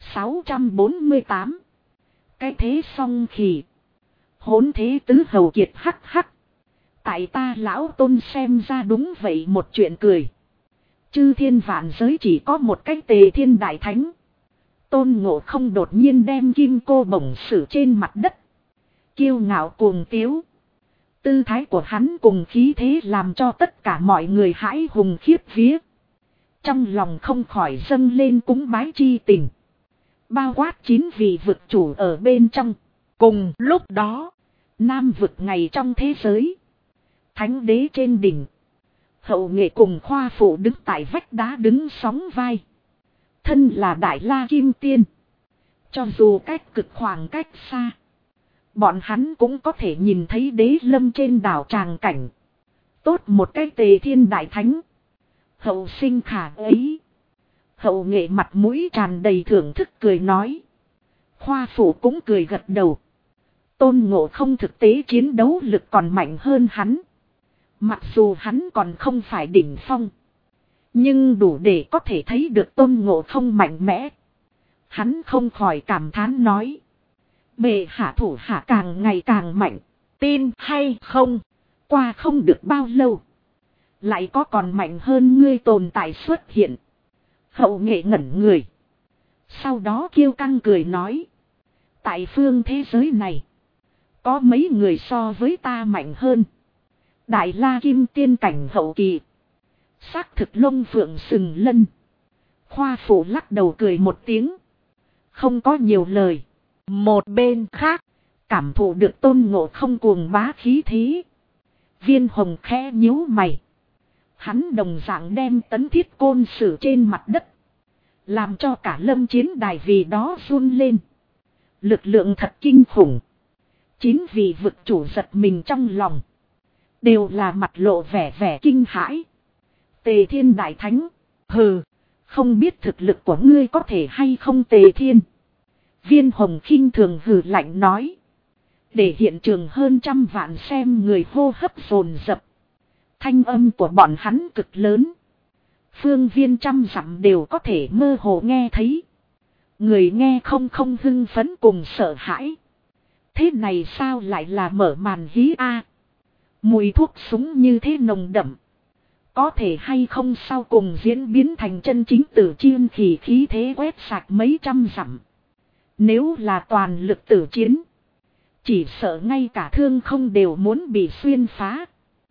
648. Cái thế song khỉ. Hỗn thế tứ hầu kiệt hắc hắc. Tại ta lão Tôn xem ra đúng vậy một chuyện cười. Chư thiên vạn giới chỉ có một cái Tề Thiên Đại Thánh. Tôn Ngộ Không đột nhiên đem kim cô bổng sử trên mặt đất. Kiêu ngạo cuồng tiếu. Tư thái của hắn cùng khí thế làm cho tất cả mọi người hãi hùng khiếp vía. Trong lòng không khỏi dâng lên cúng bái chi tình. Bao quát 9 vị vực chủ ở bên trong. Cùng lúc đó, Nam vực ngày trong thế giới. Thánh đế trên đỉnh. Hậu nghệ cùng khoa phụ đứng tại vách đá đứng sóng vai. Thân là Đại La Kim Tiên. Cho dù cách cực khoảng cách xa. Bọn hắn cũng có thể nhìn thấy đế lâm trên đảo tràng cảnh. Tốt một cái Tề Thiên Đại Thánh. Hậu sinh khả ấy. Hậu nghệ mặt mũi tràn đầy thưởng thức cười nói. Khoa phụ cũng cười gật đầu. Tôn Ngộ Không thực tế chiến đấu lực còn mạnh hơn hắn. Mặc dù hắn còn không phải đỉnh phong. Nhưng đủ để có thể thấy được Tôn Ngộ Không mạnh mẽ. Hắn không khỏi cảm thán nói. Bệ hạ thủ hạ càng ngày càng mạnh. Tin hay không? Qua không được bao lâu. Lại có còn mạnh hơn ngươi tồn tại xuất hiện. Hậu nghệ ngẩn người. Sau đó kiêu căng cười nói. Tại phương thế giới này. Có mấy người so với ta mạnh hơn. Đại La Kim Tiên cảnh hậu kỳ. Xác thực lông phượng sừng lân. Khoa phụ lắc đầu cười một tiếng. Không có nhiều lời. Một bên khác. Cảm thụ được Tôn Ngộ Không cuồng bá khí thế. Viên Hồng khẽ nhíu mày. Hắn đồng dạng đem tấn thiết côn sử trên mặt đất. Làm cho cả lâm chiến đài vì đó run lên. Lực lượng thật kinh khủng. 9 vị vực chủ giật mình trong lòng. Đều là mặt lộ vẻ kinh hãi. Tề Thiên Đại Thánh. Hừ. Không biết thực lực của ngươi có thể hay không Tề Thiên. Viên Hồng khinh thường hừ lạnh nói. Để hiện trường hơn 100 vạn xem người hô hấp dồn dập. Thanh âm của bọn hắn cực lớn. Phương viên 100 dặm đều có thể mơ hồ nghe thấy. Người nghe không hưng phấn cùng sợ hãi. Thế này sao lại là mở màn hí a? Mùi thuốc súng như thế nồng đậm. Có thể hay không sau cùng diễn biến thành chân chính tử chiên thì khí thế quét sạch mấy trăm dặm. Nếu là toàn lực tử chiến. Chỉ sợ ngay cả thương không đều muốn bị xuyên phá.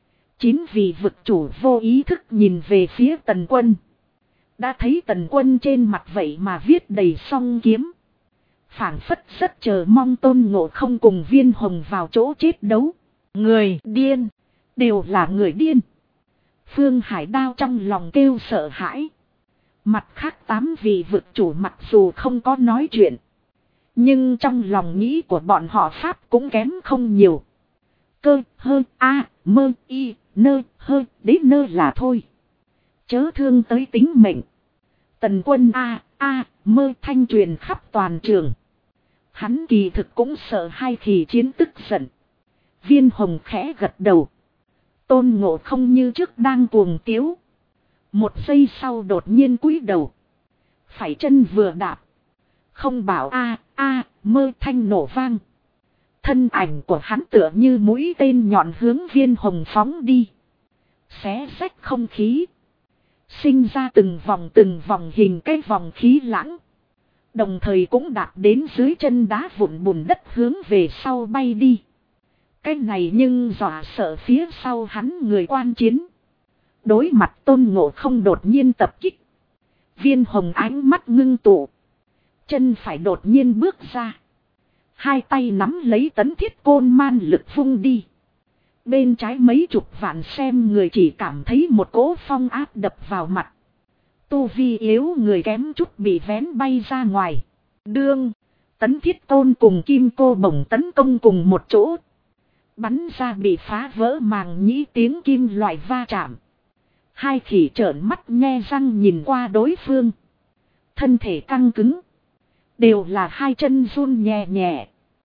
9 vị vực chủ vô ý thức nhìn về phía Tần Quân. Đã thấy Tần Quân trên mặt vậy mà viết đầy song kiếm. Phảng phất rất chờ mong Tôn Ngộ Không cùng Viên Hồng vào chỗ chết đấu. Người điên. Đều là người điên. Phương Hải Đao trong lòng kêu sợ hãi. Mặt khác 8 vị vực chủ mặc dù không có nói chuyện. Nhưng trong lòng nghĩ của bọn họ pháp cũng kém không nhiều. Cơ hơ a mơ y nơ hơ đến nơ là thôi. Chớ thương tới tính mệnh. Tần Quân a mơ thanh truyền khắp toàn trường. Hắn kỳ thực cũng sợ hai khỉ chiến tức giận. Viên Hồng khẽ gật đầu. Tôn Ngộ Không như trước đang cuồng tiếu. Một giây sau đột nhiên cúi đầu. Phải chân vừa đạp. Không bảo mơ thanh nổ vang. Thân ảnh của hắn tựa như mũi tên nhọn hướng Viên Hồng phóng đi. Xé rách không khí. Sinh ra từng vòng hình cái vòng khí lãng. Đồng thời cũng đạp đến dưới chân đá vụn bùn đất hướng về sau bay đi. Cái này nhưng dọa sợ phía sau hắn người quan chiến. Đối mặt Tôn Ngộ Không đột nhiên tập kích. Viên Hồng ánh mắt ngưng tụ. Chân phải đột nhiên bước ra. Hai tay nắm lấy tấn thiết côn man lực vung đi. Bên trái mấy chục vạn xem người chỉ cảm thấy một cỗ phong áp đập vào mặt. Tu vi yếu người kém chút bị vén bay ra ngoài. Đương, tấn thiết côn cùng kim cô bổng tấn công cùng một chỗ. Bắn ra bị phá vỡ màng nhĩ tiếng kim loại va chạm. Hai khỉ trợn mắt nhe răng nhìn qua đối phương. Thân thể căng cứng. Đều là hai chân run nhẹ nhẹ.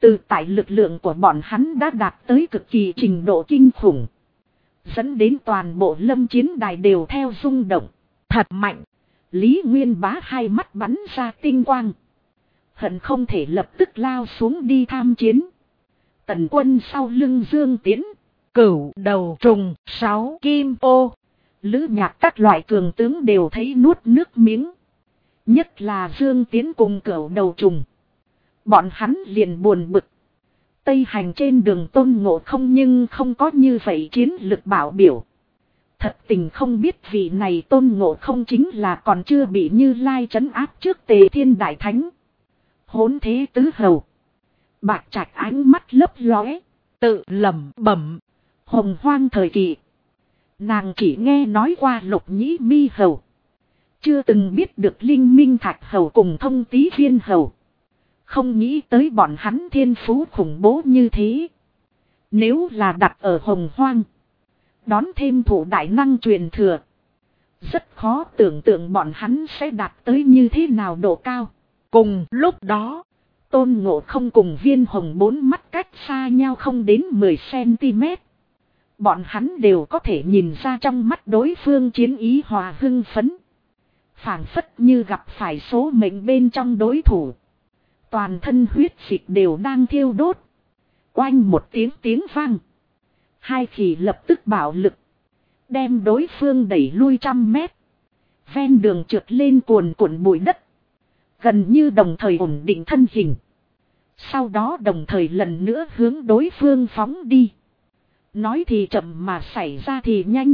Từ tại lực lượng của bọn hắn đã đạt tới cực kỳ trình độ kinh khủng. Dẫn đến toàn bộ lâm chiến đài đều theo rung động. Thật mạnh. Lý Nguyên Bá hai mắt bắn ra tinh quang. Hận không thể lập tức lao xuống đi tham chiến. Tần Quân sau lưng Dương Tiễn. Cửu đầu trùng 6 kim ô. Lữ Nhạc các loại cường tướng đều thấy nuốt nước miếng. Nhất là Dương Tiễn cùng Cửu đầu trùng. Bọn hắn liền buồn bực. Tây hành trên đường Tôn Ngộ Không nhưng không có như vậy chiến lực bảo biểu. Thật tình không biết vị này Tôn Ngộ Không chính là còn chưa bị Như Lai trấn áp trước Tề Thiên Đại Thánh. Hỗn thế tứ hầu. Bạch Trạch ánh mắt lấp lóe. Tự lẩm bẩm. Hồng hoang thời kỳ. Nàng chỉ nghe nói qua Lục Nhĩ Mi hầu. Chưa từng biết được Linh Minh Thạch hầu cùng Thông Tý Viên hầu. Không nghĩ tới bọn hắn thiên phú khủng bố như thế. Nếu là đặt ở Hồng Hoang. Đón thêm thủ đại năng truyền thừa. Rất khó tưởng tượng bọn hắn sẽ đạt tới như thế nào độ cao. Cùng lúc đó. Tôn Ngộ Không cùng Viên Hồng bốn mắt cách xa nhau không đến 10cm. Bọn hắn đều có thể nhìn ra trong mắt đối phương chiến ý hòa hưng phấn. Phảng phất như gặp phải số mệnh bên trong đối thủ. Toàn thân huyết dịch đều đang thiêu đốt. Oanh một tiếng vang. Hai khỉ lập tức bạo lực. Đem đối phương đẩy lui 100 mét. Ven đường trượt lên cuồn cuộn bụi đất. Gần như đồng thời ổn định thân hình. Sau đó đồng thời lần nữa hướng đối phương phóng đi. Nói thì chậm mà xảy ra thì nhanh.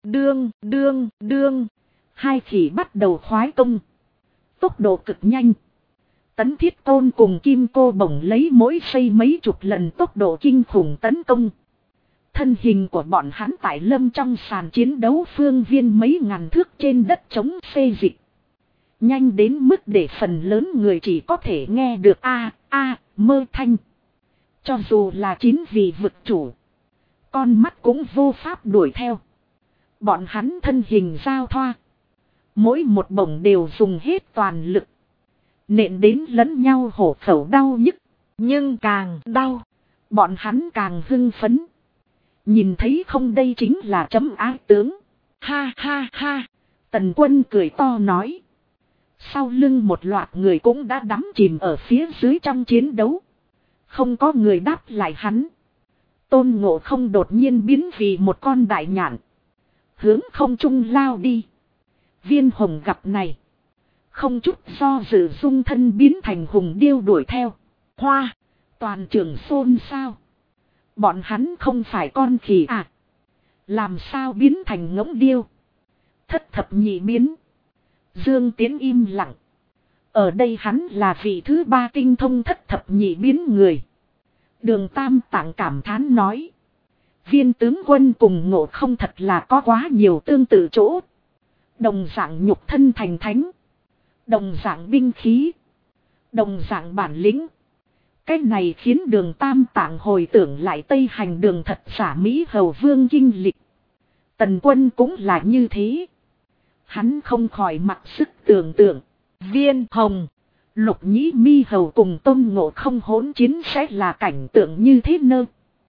Đương. Hai khỉ bắt đầu khoái công. Tốc độ cực nhanh. Tấn Thiết Côn cùng Kim Cô Bổng lấy mỗi giây mấy chục lần tốc độ kinh khủng tấn công. Thân hình của bọn hắn tại lâm trong sàn chiến đấu phương viên mấy ngàn thước trên đất chống xê dịch. Nhanh đến mức để phần lớn người chỉ có thể nghe được mơ thanh. Cho dù là 9 vị vực chủ. Con mắt cũng vô pháp đuổi theo. Bọn hắn thân hình giao thoa. Mỗi một bổng đều dùng hết toàn lực. Nện đến lẫn nhau hổ khẩu đau nhức. Nhưng càng đau. Bọn hắn càng hưng phấn. Nhìn thấy không đây chính là chấm ái tướng. Ha ha ha. Tần Quân cười to nói. Sau lưng một loạt người cũng đã đắm chìm ở phía dưới trong chiến đấu. Không có người đáp lại hắn. Tôn Ngộ Không đột nhiên biến vì một con đại nhạn. Hướng không trung lao đi. Viên Hồng gặp này. Không chút do dự dung thân biến thành hùng điêu đuổi theo. Hoa. Toàn trường xôn xao. Bọn hắn không phải con khỉ à. Làm sao biến thành ngỗng điêu. Thất thập nhị biến. Dương Tiễn im lặng. Ở đây hắn là vị thứ 3 tinh thông thất thập nhị biến người. Đường Tam Tạng cảm thán nói. Viên tướng quân cùng Ngộ Không thật là có quá nhiều tương tự chỗ. Đồng dạng nhục thân thành thánh. Đồng dạng binh khí. Đồng dạng bản lĩnh. Cái này khiến Đường Tam Tạng hồi tưởng lại Tây hành đường thật giả Mỹ Hầu Vương kinh lịch. Tần Quân cũng là như thế. Hắn không khỏi mặc sức tưởng tượng. Viên Hồng, Lục Nhĩ Mi Hầu cùng Tôn Ngộ Không hỗn chiến sẽ là cảnh tượng như thế nơ.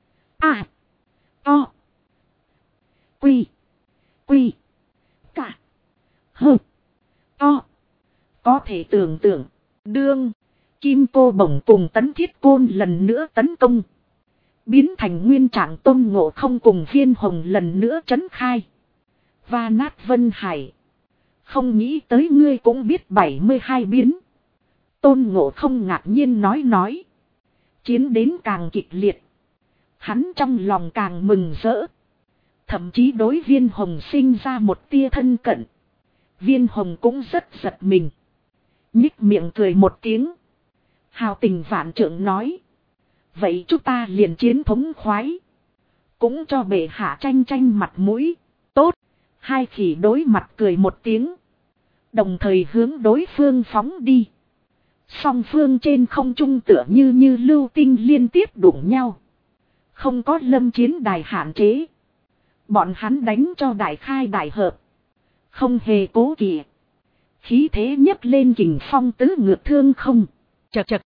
O. Quy. Cả. Hơ. O. Có thể tưởng tượng. đương. Kim Cô Bổng cùng Tấn Thiết Côn lần nữa tấn công. Biến thành nguyên trạng Tôn Ngộ Không cùng Viên Hồng lần nữa trấn khai. Va nát Vân Hải. Không nghĩ tới ngươi cũng biết 72 biến. Tôn Ngộ Không ngạc nhiên nói. Chiến đến càng kịch liệt. Hắn trong lòng càng mừng rỡ. Thậm chí đối Viên Hồng sinh ra một tia thân cận. Viên Hồng cũng rất giật mình. Nhích miệng cười một tiếng. Hào tình vạn trượng nói. Vậy chúng ta liền chiến thống khoái. Cũng cho bệ hạ tranh mặt mũi. Tốt. Hai khỉ đối mặt cười một tiếng. Đồng thời hướng đối phương phóng đi. Song phương trên không trung tựa như lưu tinh liên tiếp đụng nhau. Không có lâm chiến đài hạn chế. Bọn hắn đánh cho đại khai đại hợp. Không hề cố kỵ. Khí thế nhấp lên kình phong tứ ngược thương không. Chật.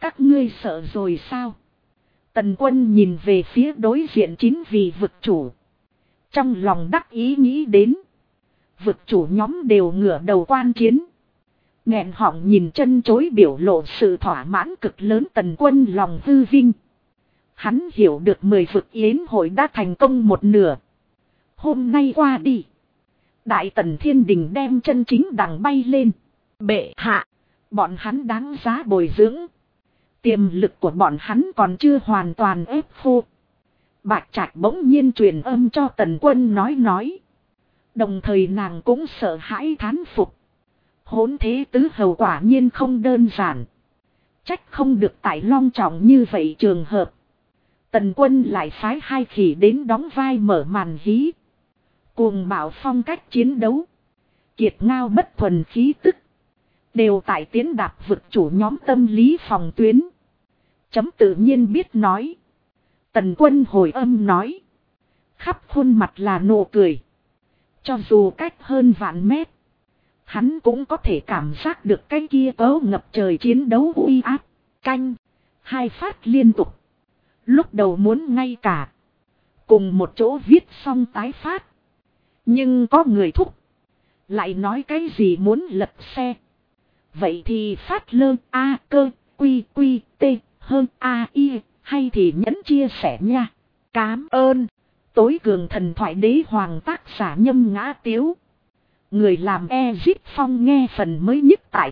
Các ngươi sợ rồi sao? Tần Quân nhìn về phía đối diện 9 vị vực chủ. Trong lòng đắc ý nghĩ đến. Vực chủ nhóm đều ngửa đầu quan chiến. Nghẹn họng nhìn chân chối biểu lộ sự thỏa mãn cực lớn Tần Quân lòng hư vinh. Hắn hiểu được 10 vực yến hội đã thành công một nửa. Hôm nay qua đi. Đại Tần Thiên Đình đem chân chính đằng bay lên. Bệ hạ. Bọn hắn đáng giá bồi dưỡng. Tiềm lực của bọn hắn còn chưa hoàn toàn ép khô. Bạch Trạch bỗng nhiên truyền âm cho Tần Quân nói. Đồng thời nàng cũng sợ hãi thán phục. Hỗn thế tứ hầu quả nhiên không đơn giản. Trách không được tại long trọng như vậy trường hợp. Tần Quân lại phái 2 khỉ đến đóng vai mở màn hí. Cuồng bạo phong cách chiến đấu. Kiệt ngao bất thuần khí tức. Đều tại tiến đạp vực chủ nhóm tâm lý phòng tuyến. Chấm tự nhiên biết nói. Tần Quân hồi âm nói. Khắp khuôn mặt là nụ cười. Cho dù cách hơn vạn mét. Hắn cũng có thể cảm giác được cái kia cấu ngập trời chiến đấu uy áp. Canh. 2 phát liên tục. Lúc đầu muốn ngay cả. Cùng một chỗ viết xong tái phát. Nhưng có người thúc. Lại nói cái gì muốn lật xe. Vậy thì phát lơ A cơ quy quy t hơn A y hay thì nhẫn chia sẻ nha. Cám ơn. Tối cường thần thoại đế hoàng tác giả Nhâm Ngã Tiếu. Người làm Ezip Phong nghe phần mới nhất tại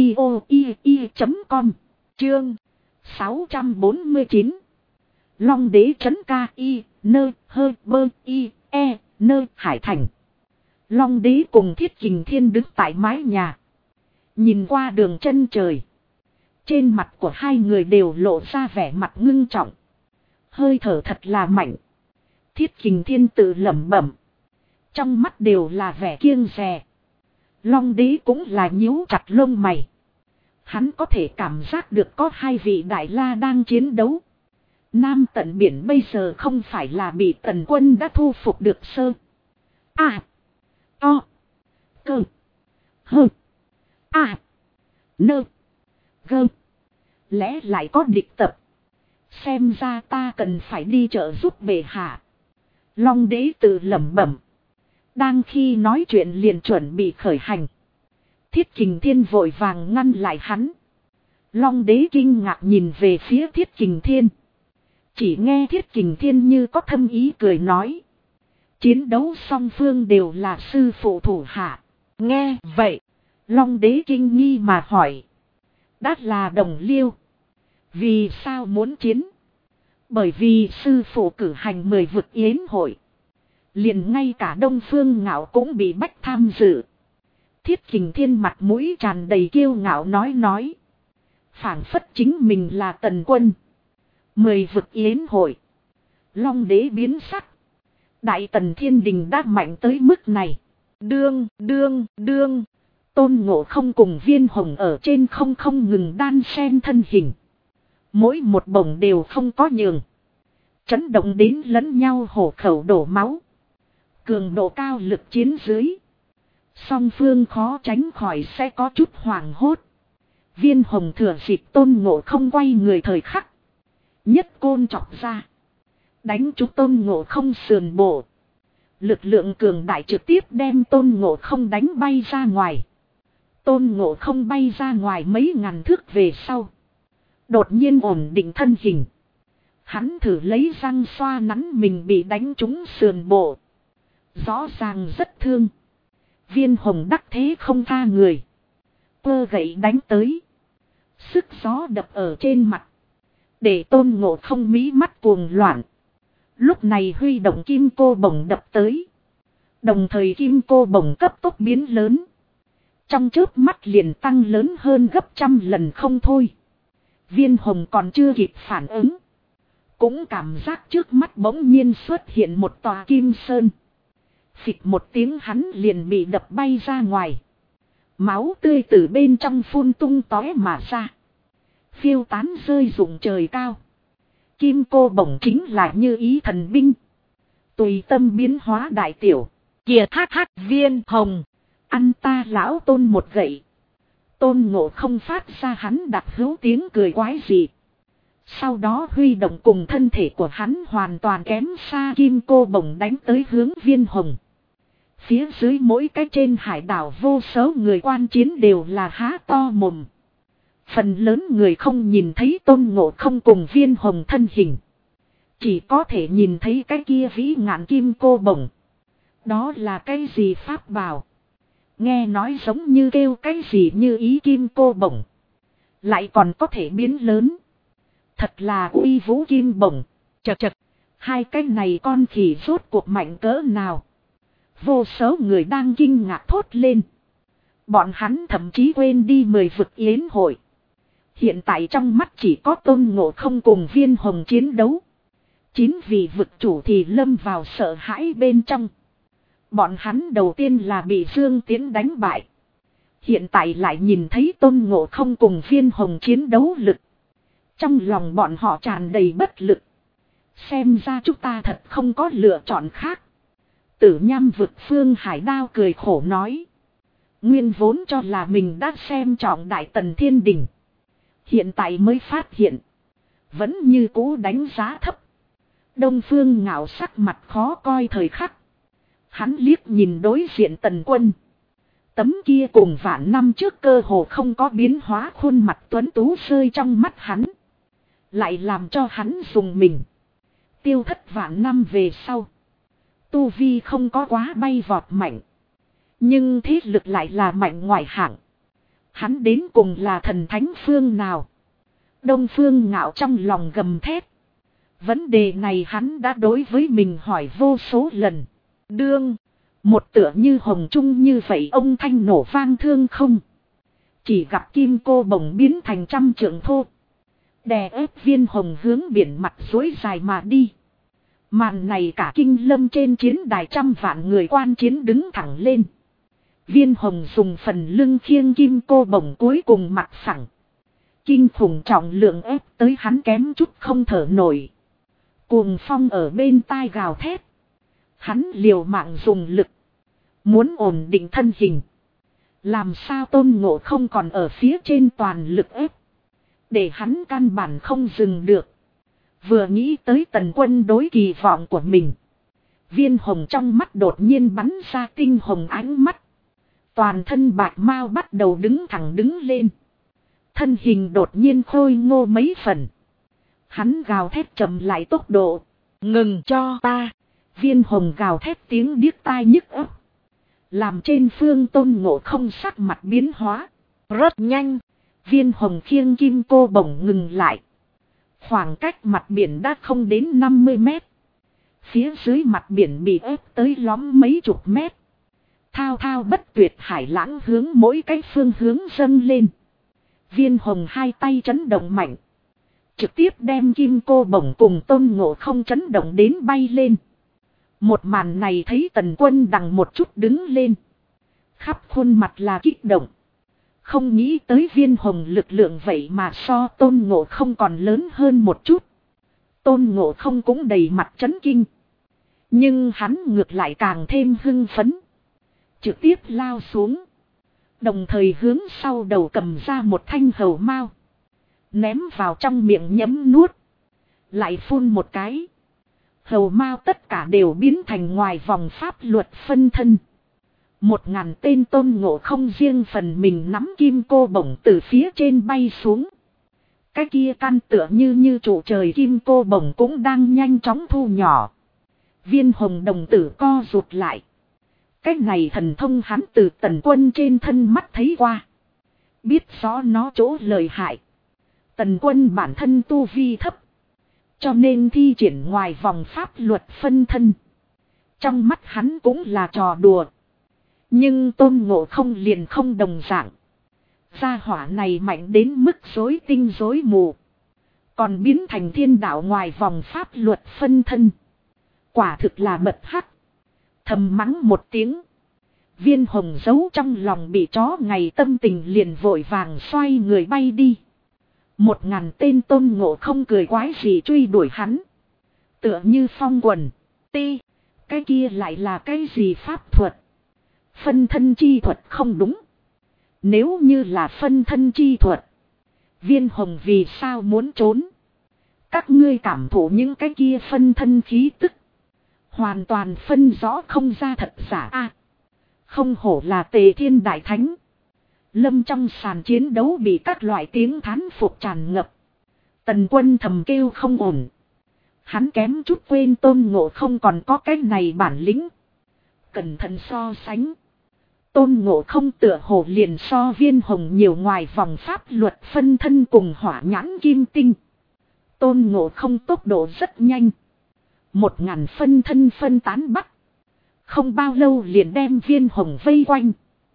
audio.com. Chương 649. Long đế trấn ca y nơ hơ bơ y e nơ Hải Thành. Long đế cùng Thiết Kình Thiên đứng tại mái nhà. Nhìn qua đường chân trời. Trên mặt của hai người đều lộ ra vẻ mặt ngưng trọng. Hơi thở thật là mạnh. Thiết Kình Thiên tự lẩm bẩm. Trong mắt đều là vẻ kiêng dè. Long đế cũng là nhíu chặt lông mày. Hắn có thể cảm giác được có 2 vị đại la đang chiến đấu. Nam tận biển bây giờ không phải là bị Tần Quân đã thu phục được sơ. A. O. Cơ. Hơ. A. Nơ. Gơ. Lẽ lại có địch tập. Xem ra ta cần phải đi trợ giúp bệ hạ. Long đế tự lẩm bẩm. Đang khi nói chuyện liền chuẩn bị khởi hành. Thiết Kình Thiên vội vàng ngăn lại hắn. Long đế kinh ngạc nhìn về phía Thiết Kình Thiên. Chỉ nghe Thiết Kình Thiên như có thâm ý cười nói. Chiến đấu song phương đều là sư phụ thủ hạ. Nghe vậy. Long đế kinh nghi mà hỏi. Đã là đồng liêu. Vì sao muốn chiến? Bởi vì sư phụ cử hành 10 vực yến hội. Liền ngay cả Đông Phương Ngạo cũng bị bách tham dự. Thiết Kình Thiên mặt mũi tràn đầy kiêu ngạo nói. Phảng phất chính mình là Tần Quân. 10 vực yến hội. Long đế biến sắc. Đại Tần Thiên Đình đã mạnh tới mức này. Đương. Tôn Ngộ Không cùng Viên Hồng ở trên không ngừng đan xen thân hình. Mỗi một bổng đều không có nhường. Chấn động đến lẫn nhau hổ khẩu đổ máu. Cường độ cao lực chiến dưới. Song phương khó tránh khỏi sẽ có chút hoảng hốt. Viên Hồng thừa dịp Tôn Ngộ Không quay người thời khắc. Nhất côn chọc ra. Đánh trúng Tôn Ngộ Không sườn bộ. Lực lượng cường đại trực tiếp đem Tôn Ngộ Không đánh bay ra ngoài. Tôn Ngộ Không bay ra ngoài mấy ngàn thước về sau. Đột nhiên ổn định thân hình. Hắn thử lấy răng xoa nắn mình bị đánh trúng sườn bộ. Rõ ràng rất thương. Viên Hồng đắc thế không tha người. Cơ gậy đánh tới. Sức gió đập ở trên mặt. Để Tôn Ngộ Không mí mắt cuồng loạn. Lúc này huy động kim cô bổng đập tới. Đồng thời kim cô bổng cấp tốc biến lớn. Trong chớp mắt liền tăng lớn hơn gấp 100 lần không thôi. Viên Hồng còn chưa kịp phản ứng. Cũng cảm giác trước mắt bỗng nhiên xuất hiện một tòa kim sơn. Phịch một tiếng hắn liền bị đập bay ra ngoài. Máu tươi từ bên trong phun tung tóe mà ra. Phiêu tán rơi rụng trời cao. Kim cô bổng chính là như ý thần binh. Tùy tâm biến hóa đại tiểu. Kìa Viên Hồng. Ăn ta lão Tôn một gậy. Tôn Ngộ Không phát ra hắn đặc hữu tiếng cười quái dị. Sau đó huy động cùng thân thể của hắn hoàn toàn kém xa kim cô bổng đánh tới hướng Viên Hồng. Phía dưới mỗi cái trên hải đảo vô số người quan chiến đều là há to mồm. Phần lớn người không nhìn thấy Tôn Ngộ Không cùng Viên Hồng thân hình. Chỉ có thể nhìn thấy cái kia vĩ ngạn kim cô bổng. Đó là cái gì pháp bảo? Nghe nói giống như kêu cái gì như ý kim cô bổng. Lại còn có thể biến lớn. Thật là uy vũ kim bổng. Chật chật. Hai cái này con khỉ rốt cuộc mạnh cỡ nào? Vô số người đang kinh ngạc thốt lên. Bọn hắn thậm chí quên đi 10 vực yến hội. Hiện tại trong mắt chỉ có Tôn Ngộ Không cùng Viên Hồng chiến đấu. 9 vị vực chủ thì lâm vào sợ hãi bên trong. Bọn hắn đầu tiên là bị Dương Tiến đánh bại. Hiện tại lại nhìn thấy Tôn Ngộ Không cùng Viên Hồng chiến đấu lực. Trong lòng bọn họ tràn đầy bất lực. Xem ra chúng ta thật không có lựa chọn khác. Tử Nham vực Phương Hải Đao cười khổ nói. Nguyên vốn cho là mình đã xem trọng Đại Tần Thiên Đình. Hiện tại mới phát hiện. Vẫn như cũ đánh giá thấp. Đông Phương Ngạo sắc mặt khó coi thời khắc. Hắn liếc nhìn đối diện Tần Quân. Tấm kia cùng vạn năm trước cơ hồ không có biến hóa khuôn mặt tuấn tú rơi trong mắt hắn. Lại làm cho hắn dùng mình. Tiêu thất vạn năm về sau. Tu vi không có quá bay vọt mạnh. Nhưng thế lực lại là mạnh ngoại hạng. Hắn đến cùng là thần thánh phương nào? Đông Phương Ngạo trong lòng gầm thét. Vấn đề này hắn đã đối với mình hỏi vô số lần. Đương, một tựa như hồng trung như vậy ông thanh nổ vang thương không. Chỉ gặp kim cô bồng biến thành trăm trượng thô. Đè ép Viên Hồng hướng biển mặt dối dài mà đi. Màn này cả kinh lâm trên chiến đài trăm vạn người quan chiến đứng thẳng lên. Viên Hồng dùng phần lưng khiêng kim cô bồng cuối cùng mặt phẳng. Kinh khủng trọng lượng ép tới hắn kém chút không thở nổi. Cuồng phong ở bên tai gào thét. Hắn liều mạng dùng lực. Muốn ổn định thân hình. Làm sao Tôn Ngộ Không còn ở phía trên toàn lực ép. Để hắn căn bản không dừng được. Vừa nghĩ tới Tần Quân đối kỳ vọng của mình. Viên Hồng trong mắt đột nhiên bắn ra tinh hồng ánh mắt. Toàn thân bạch mao bắt đầu đứng thẳng đứng lên. Thân hình đột nhiên khôi ngô mấy phần. Hắn gào thét chậm lại tốc độ. Ngừng cho ta. Viên Hồng gào thét tiếng điếc tai nhức óc. Làm trên phương Tôn Ngộ Không sắc mặt biến hóa. Rất nhanh. Viên Hồng khiêng kim cô bổng ngừng lại. Khoảng cách mặt biển đã không đến 50 mét. Phía dưới mặt biển bị ép tới lõm mấy chục mét. Thao thao bất tuyệt hải lãng hướng mỗi cái phương hướng dâng lên. Viên Hồng hai tay chấn động mạnh. Trực tiếp đem kim cô bổng cùng Tôn Ngộ Không chấn động đến bay lên. Một màn này thấy Tần Quân đằng một chút đứng lên. Khắp khuôn mặt là kích động. Không nghĩ tới Viên Hồng lực lượng vậy mà so Tôn Ngộ Không còn lớn hơn một chút. Tôn Ngộ Không cũng đầy mặt chấn kinh. Nhưng hắn ngược lại càng thêm hưng phấn. Trực tiếp lao xuống. Đồng thời hướng sau đầu cầm ra một thanh hầu mao. Ném vào trong miệng nhấm nuốt. Lại phun một cái. Hầu mao tất cả đều biến thành ngoài vòng pháp luật phân thân. 1000 tên Tôn Ngộ Không riêng phần mình nắm kim cô bổng từ phía trên bay xuống. Cái kia căn tựa như trụ trời kim cô bổng cũng đang nhanh chóng thu nhỏ. Viên Hồng đồng tử co rụt lại. Cái này thần thông hắn từ Tần Quân trên thân mắt thấy qua. Biết rõ nó chỗ lợi hại. Tần Quân bản thân tu vi thấp. Cho nên thi triển ngoài vòng pháp luật phân thân. Trong mắt hắn cũng là trò đùa. Nhưng Tôn Ngộ Không liền không đồng dạng. Gia hỏa này mạnh đến mức rối tinh rối mù. Còn biến thành thiên đạo ngoài vòng pháp luật phân thân. Quả thực là bật hắc. Thầm mắng một tiếng. Viên Hồng giấu trong lòng bị chó ngày tâm tình liền vội vàng xoay người bay đi. 1000 tên Tôn Ngộ Không cười quái gì truy đuổi hắn. Tựa như phong quần. Ti. Cái kia lại là cái gì pháp thuật. Phân thân chi thuật không đúng. Nếu như là phân thân chi thuật, Viên Hồng vì sao muốn trốn? Các ngươi cảm thụ những cái kia phân thân khí tức. Hoàn toàn phân rõ không ra thật giả a. Không hổ là Tề Thiên Đại Thánh. Lâm trong sàn chiến đấu bị các loại tiếng thán phục tràn ngập. Tần Quân thầm kêu không ổn. Hắn kém chút quên Tôn Ngộ Không còn có cái này bản lĩnh. Cẩn thận so sánh. Tôn Ngộ Không tựa hồ liền so Viên Hồng nhiều ngoài vòng pháp luật phân thân cùng hỏa nhãn kim tinh. Tôn Ngộ Không tốc độ rất nhanh. 1000 phân thân phân tán bắt. Không bao lâu liền đem Viên Hồng vây quanh.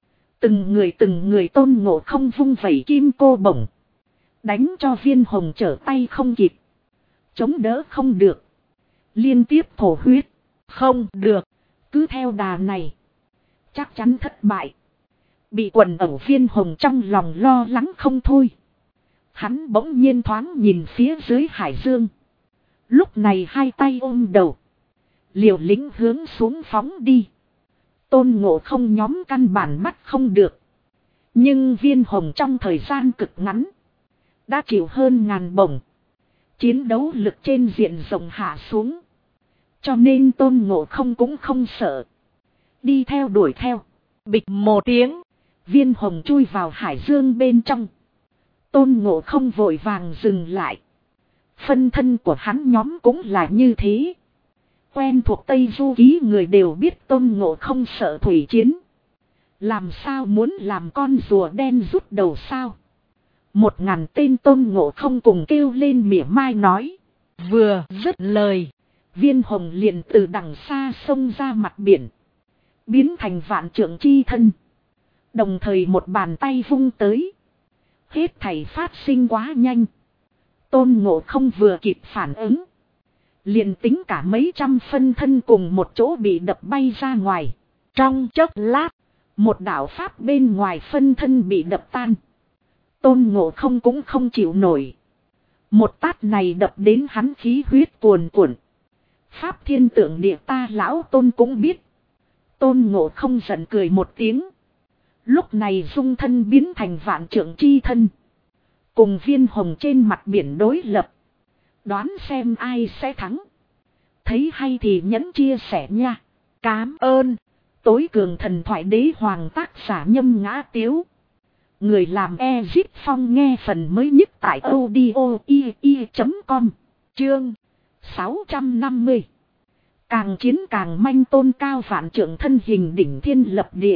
Từng người Tôn Ngộ Không vung vẩy kim cô bổng. Đánh cho Viên Hồng trở tay không kịp. Chống đỡ không được. Liên tiếp thổ huyết. Không được. Cứ theo đà này. Chắc chắn thất bại. Bị quần ẩu Viên Hồng trong lòng lo lắng không thôi. Hắn bỗng nhiên thoáng nhìn phía dưới hải dương. Lúc này hai tay ôm đầu. Liều lĩnh hướng xuống phóng đi. Tôn Ngộ Không nhóm căn bản bắt không được. Nhưng Viên Hồng trong thời gian cực ngắn. Đã chịu hơn 1000 bổng. Chiến đấu lực trên diện rộng hạ xuống. Cho nên Tôn Ngộ Không cũng không sợ. Đi theo đuổi theo. Bịch một tiếng. Viên Hồng chui vào hải dương bên trong. Tôn Ngộ Không vội vàng dừng lại. Phân thân của hắn nhóm cũng là như thế. Quen thuộc Tây Du Ký người đều biết Tôn Ngộ Không sợ thủy chiến. Làm sao muốn làm con rùa đen rút đầu sao? 1000 tên Tôn Ngộ Không cùng kêu lên mỉa mai nói. Vừa dứt lời. Viên Hồng liền từ đằng xa xông ra mặt biển. Biến thành vạn trượng chi thân. Đồng thời một bàn tay vung tới. Hết thảy phát sinh quá nhanh. Tôn Ngộ Không vừa kịp phản ứng. Liền tính cả mấy trăm phân thân cùng một chỗ bị đập bay ra ngoài. Trong chốc lát. Một đạo pháp bên ngoài phân thân bị đập tan. Tôn Ngộ Không cũng không chịu nổi. Một tát này đập đến hắn khí huyết cuồn cuộn. Pháp thiên tượng địa ta lão Tôn cũng biết. Tôn Ngộ Không giận cười một tiếng. Lúc này dung thân biến thành vạn trượng chi thân. Cùng Viên Hồng trên mặt biển đối lập. Đoán xem ai sẽ thắng. Thấy hay thì nhấn chia sẻ nha. Cám ơn. Tối cường thần thoại đế hoàng tác giả Nhâm Ngã Tiếu. Người làm Ezip Phong nghe phần mới nhất tại audio.com. Chương 650. Càng chiến càng manh Tôn cao vạn trượng thân hình đỉnh thiên lập địa.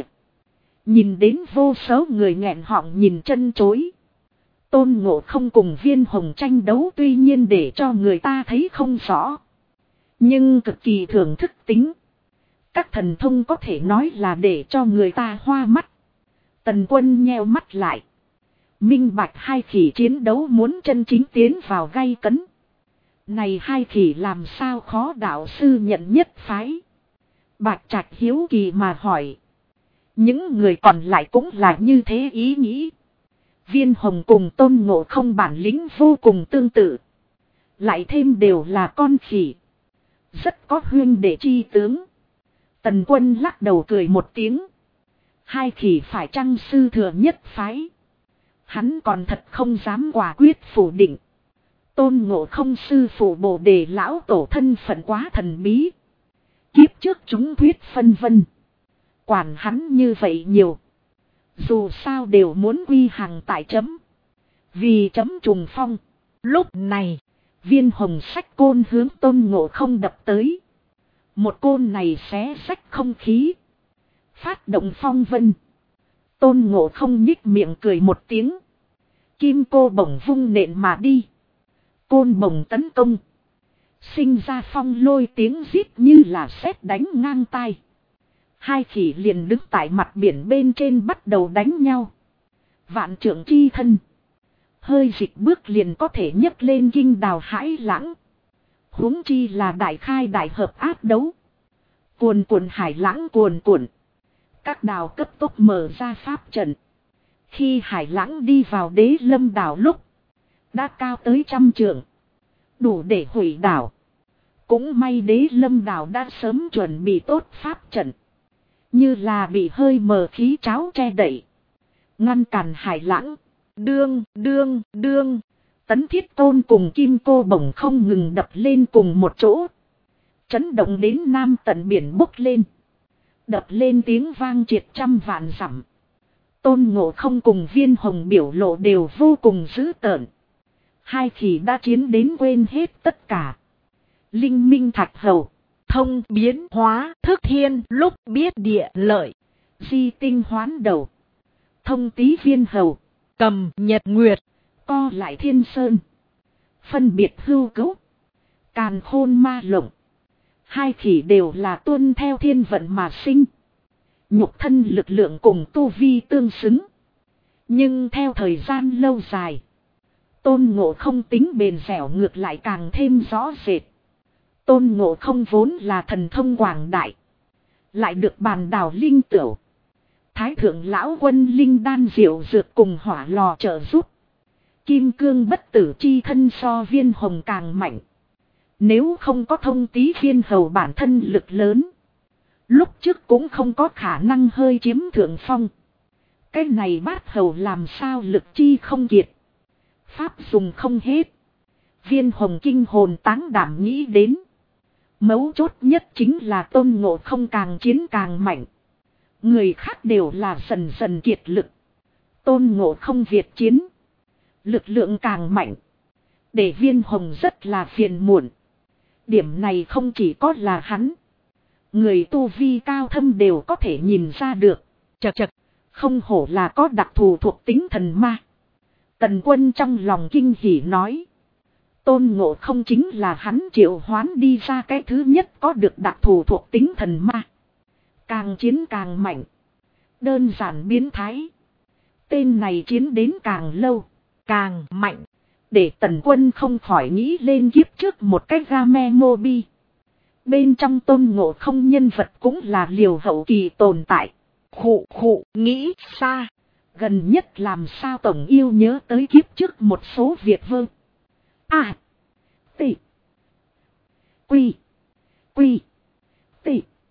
Nhìn đến vô số người nghẹn họng nhìn chân chối. Tôn Ngộ Không cùng Viên Hồng tranh đấu tuy nhiên để cho người ta thấy không rõ. Nhưng cực kỳ thưởng thức tính. Các thần thông có thể nói là để cho người ta hoa mắt. Tần Quân nheo mắt lại. Minh bạch hai khỉ chiến đấu muốn chân chính tiến vào gay cấn. Này hai khỉ làm sao khó đạo sư nhận nhất phái. Bạch Trạch hiếu kỳ mà hỏi. Những người còn lại cũng là như thế ý nghĩ. Viên Hồng cùng Tôn Ngộ Không bản lĩnh vô cùng tương tự. Lại thêm đều là con khỉ. Rất có huyên đệ chi tướng. Tần Quân lắc đầu cười một tiếng. Hai khỉ phải chăng sư thừa nhất phái. Hắn còn thật không dám quả quyết phủ định. Tôn Ngộ Không sư phụ Bồ Đề lão tổ thân phận quá thần bí. Kiếp trước chúng thuyết phân vân. Quản hắn như vậy nhiều. Dù sao đều muốn quy hàng tại chấm. Vì chấm trùng phong. Lúc này, Viên Hồng xách côn hướng Tôn Ngộ Không đập tới. Một côn này xé rách không khí. Phát động phong vân. Tôn Ngộ Không nhích miệng cười một tiếng. Kim cô bổng vung nện mà đi. Côn bổng tấn công. Sinh ra phong lôi tiếng rít như là sét đánh ngang tai. Hai khỉ liền đứng tại mặt biển bên trên bắt đầu đánh nhau. Vạn trượng chi thân. Hơi dịch bước liền có thể nhấc lên kinh đào hãi lãng. Huống chi là đại khai đại hợp áp đấu. Cuồn cuộn hải lãng cuồn cuộn. Các đào cấp tốc mở ra pháp trận. Khi hải lãng đi vào Đế Lâm đảo lúc. Đã cao tới 100 trượng. Đủ để hủy đảo. Cũng may Đế Lâm đảo đã sớm chuẩn bị tốt pháp trận. Như là bị hơi mờ khí cháo che đậy. ngăn cản Hải Lãng. Đương. Tấn Thiết Côn cùng Kim Cô Bổng không ngừng đập lên cùng một chỗ. Chấn động đến nam tận biển bốc lên. Đập lên tiếng vang triệt trăm vạn dặm. Tôn Ngộ Không cùng Viên Hồng biểu lộ đều vô cùng dữ tợn. Hai khỉ đã chiến đến quên hết tất cả. Linh Minh Thạch Hầu, thông biến hóa thức thiên, lúc biết địa lợi. Di Tinh Hoán Đầu, thông Tý Viên Hầu, cầm nhật nguyệt, co lại Thiên Sơn, phân biệt hưu cấu, càn khôn ma lộng. Hai khỉ đều là tuân theo thiên vận mà sinh. Nhục thân lực lượng cùng tu vi tương xứng. Nhưng theo thời gian lâu dài, Tôn Ngộ Không tính bền dẻo ngược lại càng thêm rõ rệt. Tôn Ngộ Không vốn là thần thông quảng đại, lại được bàn đảo linh tửu, Thái thượng lão quân linh đan diệu dược cùng hỏa lò trợ giúp. Kim cương bất tử chi thân so Viên Hồng càng mạnh. Nếu không có thông Tý Viên Hầu bản thân lực lớn, lúc trước cũng không có khả năng hơi chiếm thượng phong. Cái này Bát Hầu làm sao lực chi không kiệt, pháp dùng không hết. Viên Hồng kinh hồn táng đảm nghĩ đến. Mấu chốt nhất chính là Tôn Ngộ Không càng chiến càng mạnh. Người khác đều là dần dần kiệt lực. Tôn Ngộ Không việt chiến, lực lượng càng mạnh. Để Viên Hồng rất là phiền muộn. Điểm này không chỉ có là hắn, người tu vi cao thâm đều có thể nhìn ra được. Chật. Không hổ là có đặc thù thuộc tính thần ma. Tần Quân trong lòng kinh hỉ nói. Tôn Ngộ Không chính là hắn triệu hoán đi ra cái thứ nhất có được đặc thù thuộc tính thần ma. Càng chiến càng mạnh. Đơn giản biến thái. Tên này chiến đến càng lâu, càng mạnh. Để Tần Quân không khỏi nghĩ lên kiếp trước một cái game mobi. Bên trong Tôn Ngộ Không nhân vật cũng là liều hậu kỳ tồn tại. Nghĩ xa. Gần nhất làm sao tổng yêu nhớ tới kiếp trước một số việc vơ. T. Quy. T.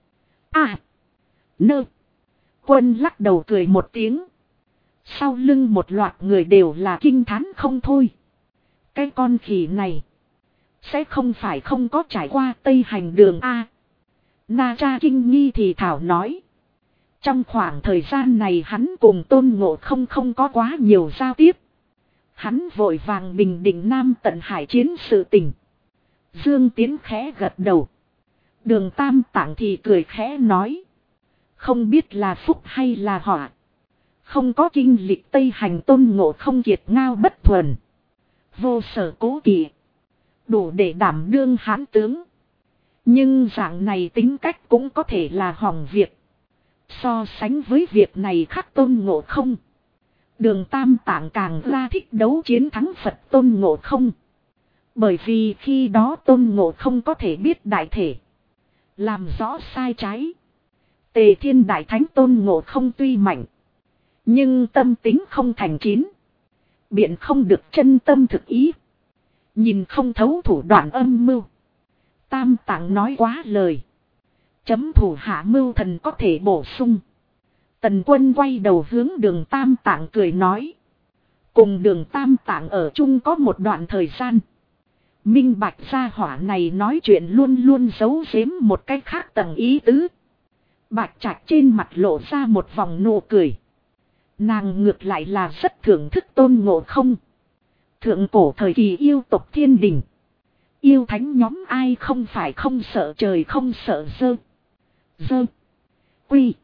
Nơ. Quân lắc đầu cười một tiếng. Sau lưng một loạt người đều là kinh thán không thôi. Cái con khỉ này sẽ không phải không có trải qua Tây Hành đường A. Na Cha kinh nghi thì thảo nói. Trong khoảng thời gian này hắn cùng Tôn Ngộ Không không có quá nhiều giao tiếp. Hắn vội vàng bình định Nam Tận Hải chiến sự tình. Dương Tiến khẽ gật đầu. Đường Tam Tạng thì cười khẽ nói. Không biết là phúc hay là họa. Không có kinh lịch Tây Hành, Tôn Ngộ Không kiệt ngao bất thuần, vô sở cố kỵ, đủ để đảm đương hán tướng. Nhưng dạng này tính cách cũng có thể là hỏng việc. So sánh với việc này khác Tôn Ngộ Không, Đường Tam Tạng càng ra thích đấu chiến thắng Phật Tôn Ngộ Không. Bởi vì khi đó Tôn Ngộ Không có thể biết đại thể, làm rõ sai trái. Tề Thiên Đại Thánh Tôn Ngộ Không tuy mạnh, nhưng tâm tính không thành chín, biện không được chân tâm thực ý, nhìn không thấu thủ đoạn âm mưu. Tam Tạng nói quá lời, chấm thủ hạ mưu thần có thể bổ sung. Tần Quân quay đầu hướng Đường Tam Tạng cười nói. Cùng Đường Tam Tạng ở chung có một đoạn thời gian, minh bạch gia hỏa này nói chuyện luôn luôn giấu giếm một cách khác tầng ý tứ. Bạch Trạch trên mặt lộ ra một vòng nụ cười. Nàng ngược lại là rất thưởng thức Tôn Ngộ Không. Thượng cổ thời kỳ yêu tộc thiên đình, yêu thánh nhóm ai không phải không sợ trời không sợ dơ. Quy.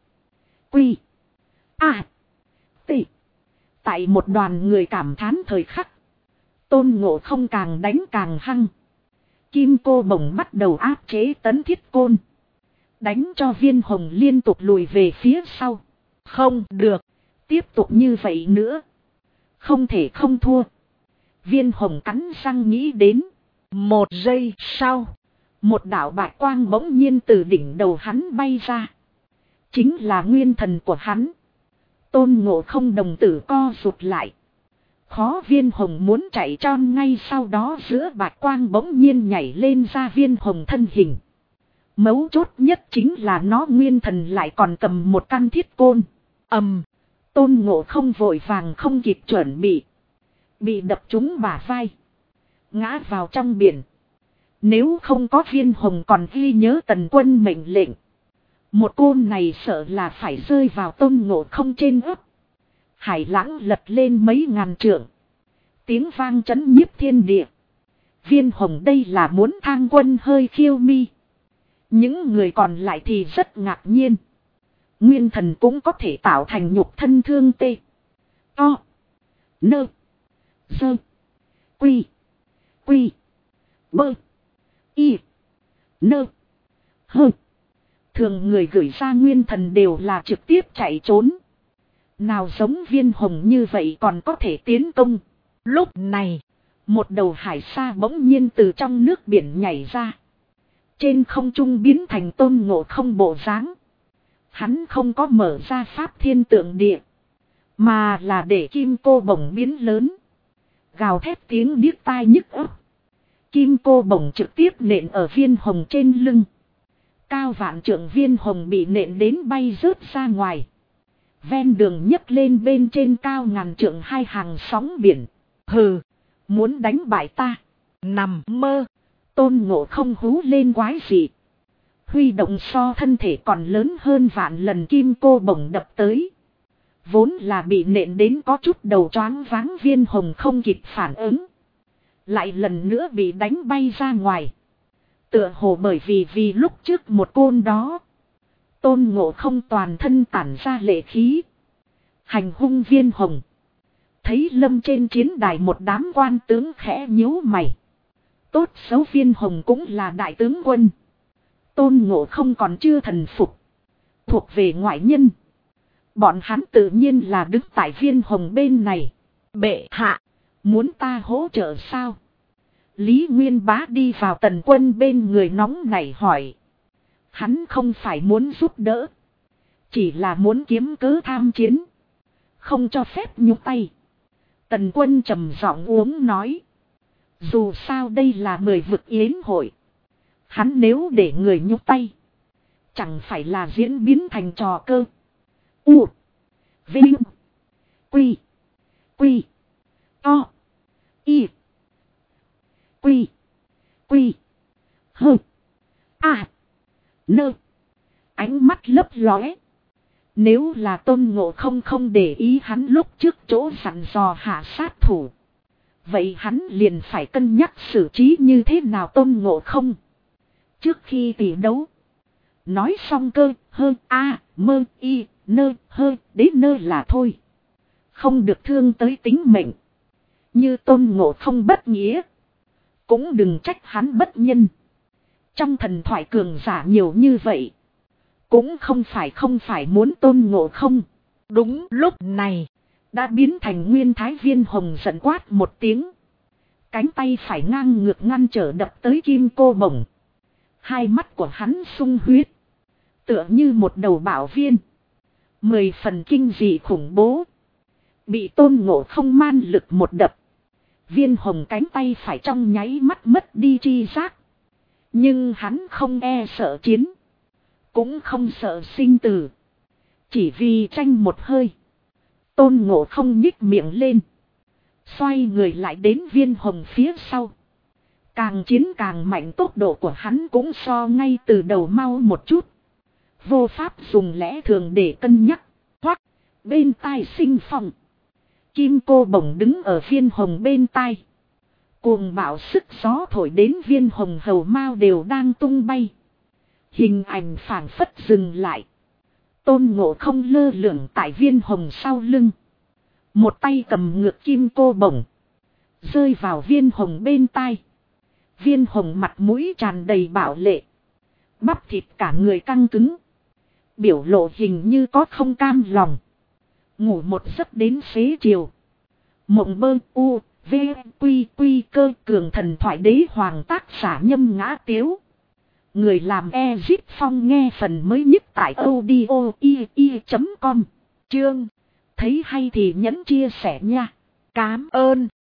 T. Tại một đoàn người cảm thán thời khắc, Tôn Ngộ Không càng đánh càng hăng. Kim Cô Bổng bắt đầu áp chế Tấn Thiết Côn, đánh cho Viên Hồng liên tục lùi về phía sau. Không được, tiếp tục như vậy nữa, không thể không thua. Viên Hồng cắn răng nghĩ đến. Một giây sau, một đạo bạch quang bỗng nhiên từ đỉnh đầu hắn bay ra. Chính là nguyên thần của hắn. Tôn Ngộ Không đồng tử co rụt lại. Khó Viên Hồng muốn chạy tròn, ngay sau đó giữa bạch quang bỗng nhiên nhảy lên ra Viên Hồng thân hình. Mấu chốt nhất chính là nó nguyên thần lại còn cầm một căn thiết côn. Tôn Ngộ Không vội vàng không kịp chuẩn bị đập trúng bả vai, ngã vào trong biển. Nếu không có Viên Hồng còn ghi nhớ Tần Quân mệnh lệnh, một côn này sợ là phải rơi vào Tôn Ngộ Không trên ấp. Hải lãng lật lên mấy ngàn trượng, tiếng vang chấn nhiếp thiên địa. Viên Hồng đây là muốn thang quân hơi khiêu mi. Những người còn lại thì rất ngạc nhiên. Nguyên thần cũng có thể tạo thành nhục thân thương tê. To. Nơ. Dơ. Quy. Quy. Bơ. Y. Nơ. Hơ. Thường người gửi ra nguyên thần đều là trực tiếp chạy trốn. Nào giống Viên Hồng như vậy còn có thể tiến công. Lúc này, một đầu hải sa bỗng nhiên từ trong nước biển nhảy ra. Trên không trung biến thành Tôn Ngộ Không bộ dáng. Hắn không có mở ra pháp thiên tượng địa, mà là để kim cô bổng biến lớn. Gào thét tiếng điếc tai nhức óc. Kim cô bổng trực tiếp nện ở Viên Hồng trên lưng. Cao vạn trượng Viên Hồng bị nện đến bay rớt ra ngoài. Ven đường nhấc lên bên trên cao ngàn trượng hai hàng sóng biển. Hừ, muốn đánh bại ta? Nằm mơ. Tôn Ngộ Không hú lên quái dị. Huy động so thân thể còn lớn hơn vạn lần kim cô bổng đập tới. Vốn là bị nện đến có chút đầu choáng váng Viên Hồng không kịp phản ứng. Lại lần nữa bị đánh bay ra ngoài. Tựa hồ bởi vì lúc trước một côn đó, Tôn Ngộ Không toàn thân tản ra lệ khí. Hành hung Viên Hồng. Thấy lâm trên chiến đài một đám quan tướng khẽ nhíu mày. Tốt xấu Viên Hồng cũng là đại tướng quân. Tôn Ngộ Không còn chưa thần phục, thuộc về ngoại nhân. Bọn hắn tự nhiên là đứng tại Viên Hồng bên này. Bệ hạ, muốn ta hỗ trợ sao? Lý Nguyên Bá đi vào Tần Quân bên người nóng nảy hỏi. Hắn không phải muốn giúp đỡ, chỉ là muốn kiếm cớ tham chiến, không cho phép nhúc tay. Tần Quân trầm giọng uống nói. Dù sao đây là 10 vực yến hội, hắn nếu để người nhúc tay, chẳng phải là diễn biến thành trò cơ. U. Vinh. Quy. Quy. To. Y. Quy. Quy. Hơ. À. Nơ. Ánh mắt lấp lóe. Nếu là Tôn Ngộ Không không để ý hắn lúc trước chỗ dặn dò hạ sát thủ, vậy hắn liền phải cân nhắc xử trí như thế nào Tôn Ngộ Không. Trước khi tỷ đấu, nói xong cơ hơ a mơ y nơ hơ đến nơ là thôi, không được thương tới tính mệnh. Như Tôn Ngộ Không bất nghĩa, cũng đừng trách hắn bất nhân. Trong thần thoại cường giả nhiều như vậy, cũng không phải muốn Tôn Ngộ Không. Đúng lúc này, đã biến thành Nguyên Thái Viên Hồng giận quát một tiếng. Cánh tay phải ngang ngược ngăn trở đập tới kim cô bổng. Hai mắt của hắn sung huyết, tựa như một đầu bạo viên, 10 phần kinh dị khủng bố. Bị Tôn Ngộ Không man lực một đập, Viên Hồng cánh tay phải trong nháy mắt mất đi tri giác. Nhưng hắn không e sợ chiến, cũng không sợ sinh tử, chỉ vì tranh một hơi. Tôn Ngộ Không nhích miệng lên, xoay người lại đến Viên Hồng phía sau. Càng chiến càng mạnh, tốc độ của hắn cũng so ngay từ đầu mau một chút. Vô pháp dùng lẽ thường để cân nhắc. Hoặc bên tai sinh phong, kim cô bổng đứng ở Viên Hồng bên tai. Cuồng bạo sức gió thổi đến Viên Hồng hầu mao đều đang tung bay. Hình ảnh phảng phất dừng lại. Tôn Ngộ Không lơ lửng tại Viên Hồng sau lưng, một tay cầm ngược kim cô bổng, rơi vào Viên Hồng bên tai. Viên Hồng mặt mũi tràn đầy bạo lệ, bắp thịt cả người căng cứng, biểu lộ hình như có không cam lòng. Ngủ một giấc đến xế chiều, mộng bơ u v quy quy cơ cường thần thoại đế hoàng tác giả Nhâm Ngã Tiếu. Người làm Ezip Phong nghe phần mới nhất tại audio.com. Chương thấy hay thì nhấn chia sẻ nha. Cám ơn.